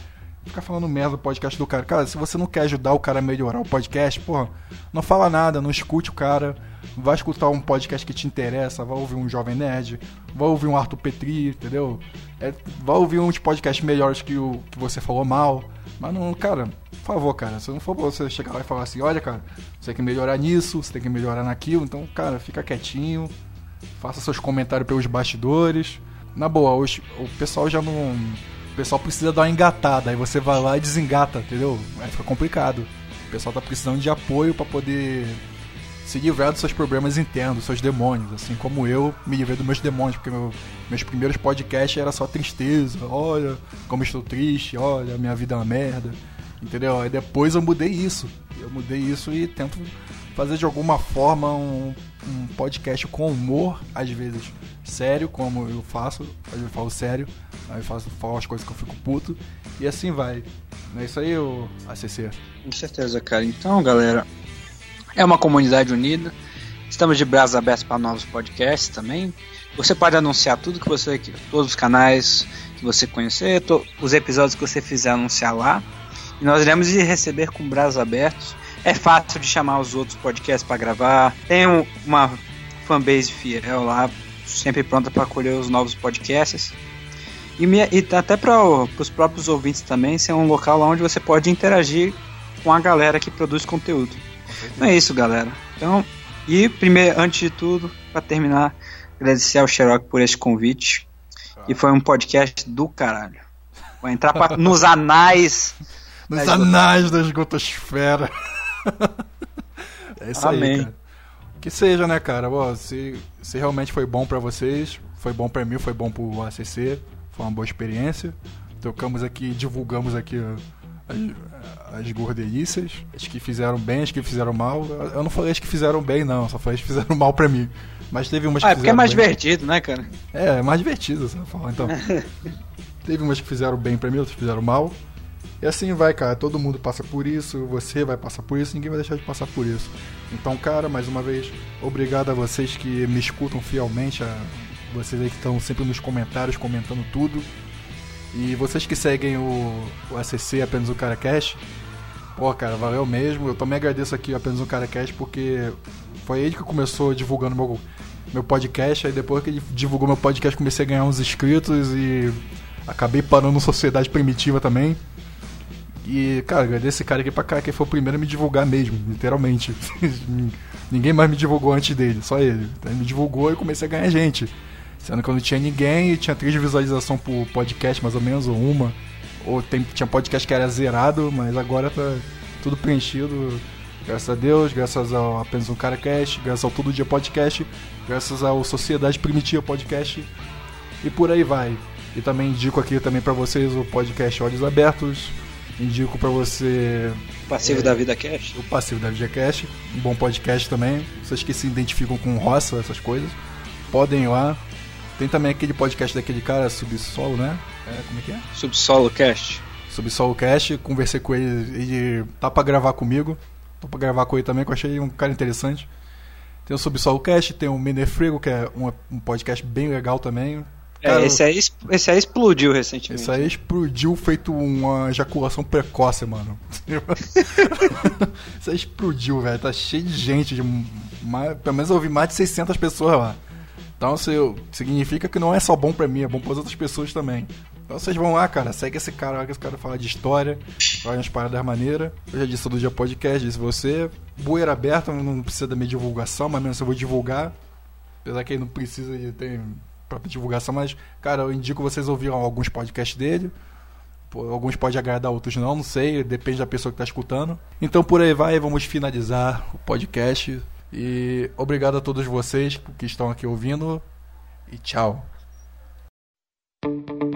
Speaker 1: ficar falando merda do podcast do cara. Cara, se você não quer ajudar o cara a melhorar o podcast, porra, não fala nada, não escute o cara. Vai escutar um podcast que te interessa, vai ouvir um Jovem Nerd, vai ouvir um Arthur Petri, entendeu? É, vai ouvir uns podcasts melhores que o que você falou mal. Mas não, cara, por favor, cara, se não for você chegar lá e falar assim, olha, cara, você tem que melhorar nisso, você tem que melhorar naquilo, então, cara, fica quietinho, faça seus comentários pelos bastidores. Na boa, os, o pessoal já não... O pessoal precisa dar uma engatada, aí você vai lá e desengata, entendeu? Aí fica complicado. O pessoal tá precisando de apoio pra poder se livrar dos seus problemas internos, dos seus demônios, assim como eu me livrei dos meus demônios, porque meu, meus primeiros podcasts era só tristeza, olha como estou triste, olha, minha vida é uma merda, entendeu? Aí depois eu mudei isso, eu mudei isso e tento fazer de alguma forma um, um podcast com humor, às vezes sério, como eu faço, às vezes eu falo sério, aí eu faço, falo as coisas que eu fico puto, e assim vai. Não é isso aí, ô A C C?
Speaker 2: Com certeza, cara. Então, galera, é uma comunidade unida. Estamos de braços abertos para novos podcasts também. Você pode anunciar tudo que você, todos os canais que você conhecer, to, os episódios que você fizer anunciar lá. E nós iremos receber com braços abertos. É fácil de chamar os outros podcasts para gravar. Tem um, uma fanbase fiel lá, sempre pronta para acolher os novos podcasts. E, minha, e até para os próprios ouvintes também, ser um local onde você pode interagir com a galera que produz conteúdo. Então é isso, galera. Então, e primeiro, antes de tudo, para terminar, agradecer ao Xerox por esse convite. E foi um podcast do caralho. Vai entrar pra, nos anais.
Speaker 1: Nos das anais da esgotosfera. É isso. Amém. Aí, cara. Que seja, né, cara? Bom, se, se realmente foi bom pra vocês, foi bom pra mim, foi bom pro A C C, foi uma boa experiência. Tocamos aqui, divulgamos aqui as, as gordelícias, as que fizeram bem, as que fizeram mal. Eu não falei as que fizeram bem, não, só falei as que fizeram mal pra mim. Mas teve umas que
Speaker 2: ah, é porque é mais
Speaker 1: bem.
Speaker 2: divertido, né, cara?
Speaker 1: É, é mais divertido, você vai falar. Então, teve umas que fizeram bem pra mim, outras que fizeram mal. E assim vai, cara. Todo mundo passa por isso, você vai passar por isso, ninguém vai deixar de passar por isso. Então, cara, mais uma vez, obrigado a vocês que me escutam fielmente, a vocês aí que estão sempre nos comentários, comentando tudo. E vocês que seguem o, o A C C, Apenas um Cara Cast, pô, cara, valeu mesmo. Eu também agradeço aqui o Apenas um Cara Cast, porque foi ele que começou divulgando meu, meu podcast. Aí depois que ele divulgou meu podcast, comecei a ganhar uns inscritos e acabei parando no Sociedade Primitiva também. E, cara, agradeço esse cara aqui pra cá, que foi o primeiro a me divulgar mesmo, literalmente. Ninguém mais me divulgou antes dele, só ele. Então, ele me divulgou e comecei a ganhar gente. Sendo que eu não tinha ninguém e tinha três visualizações por podcast, mais ou menos, ou uma. Ou tem, tinha podcast que era zerado, mas agora tá tudo preenchido. Graças a Deus, graças ao Apenas um Cara Cast, graças ao Todo Dia Podcast, graças ao Sociedade Primitiva Podcast. E por aí vai. E também indico aqui também pra vocês o podcast Olhos Abertos. Indico pra você...
Speaker 2: Passivo é, da Vida Cast.
Speaker 1: O Passivo da Vida Cast. Um bom podcast também. Vocês que se identificam com roça, essas coisas, podem ir lá. Tem também aquele podcast daquele cara, Subsolo, né? É, como é que é?
Speaker 2: Subsolo Cast.
Speaker 1: Subsolo Cast. Conversei com ele. Ele tá pra gravar comigo. Tô pra gravar com ele também, que eu achei um cara interessante. Tem o Subsolo Cast. Tem o Menefrego, que é um, um podcast bem legal também.
Speaker 2: Cara, é, esse, aí, esse aí explodiu recentemente.
Speaker 1: Esse aí explodiu feito uma ejaculação precoce, mano. Isso aí explodiu, velho. Tá cheio de gente. De mais, pelo menos eu ouvi mais de seiscentas pessoas lá. Então isso significa que não é só bom pra mim, é bom pras outras pessoas também. Então vocês vão lá, cara. Segue esse cara lá, que esse cara fala de história, fala umas paradas maneiras. Eu já disse Todo Dia Podcast, disse você. Bueira aberta, não precisa da minha divulgação, mas mesmo se eu vou divulgar. Apesar que aí não precisa de ter própria divulgação, mas, cara, eu indico vocês ouvirem alguns podcasts dele. Pô, alguns podem agradar, outros não, não sei, depende da pessoa que tá escutando. Então por aí vai, vamos finalizar o podcast. E obrigado a todos vocês que estão aqui ouvindo. E tchau.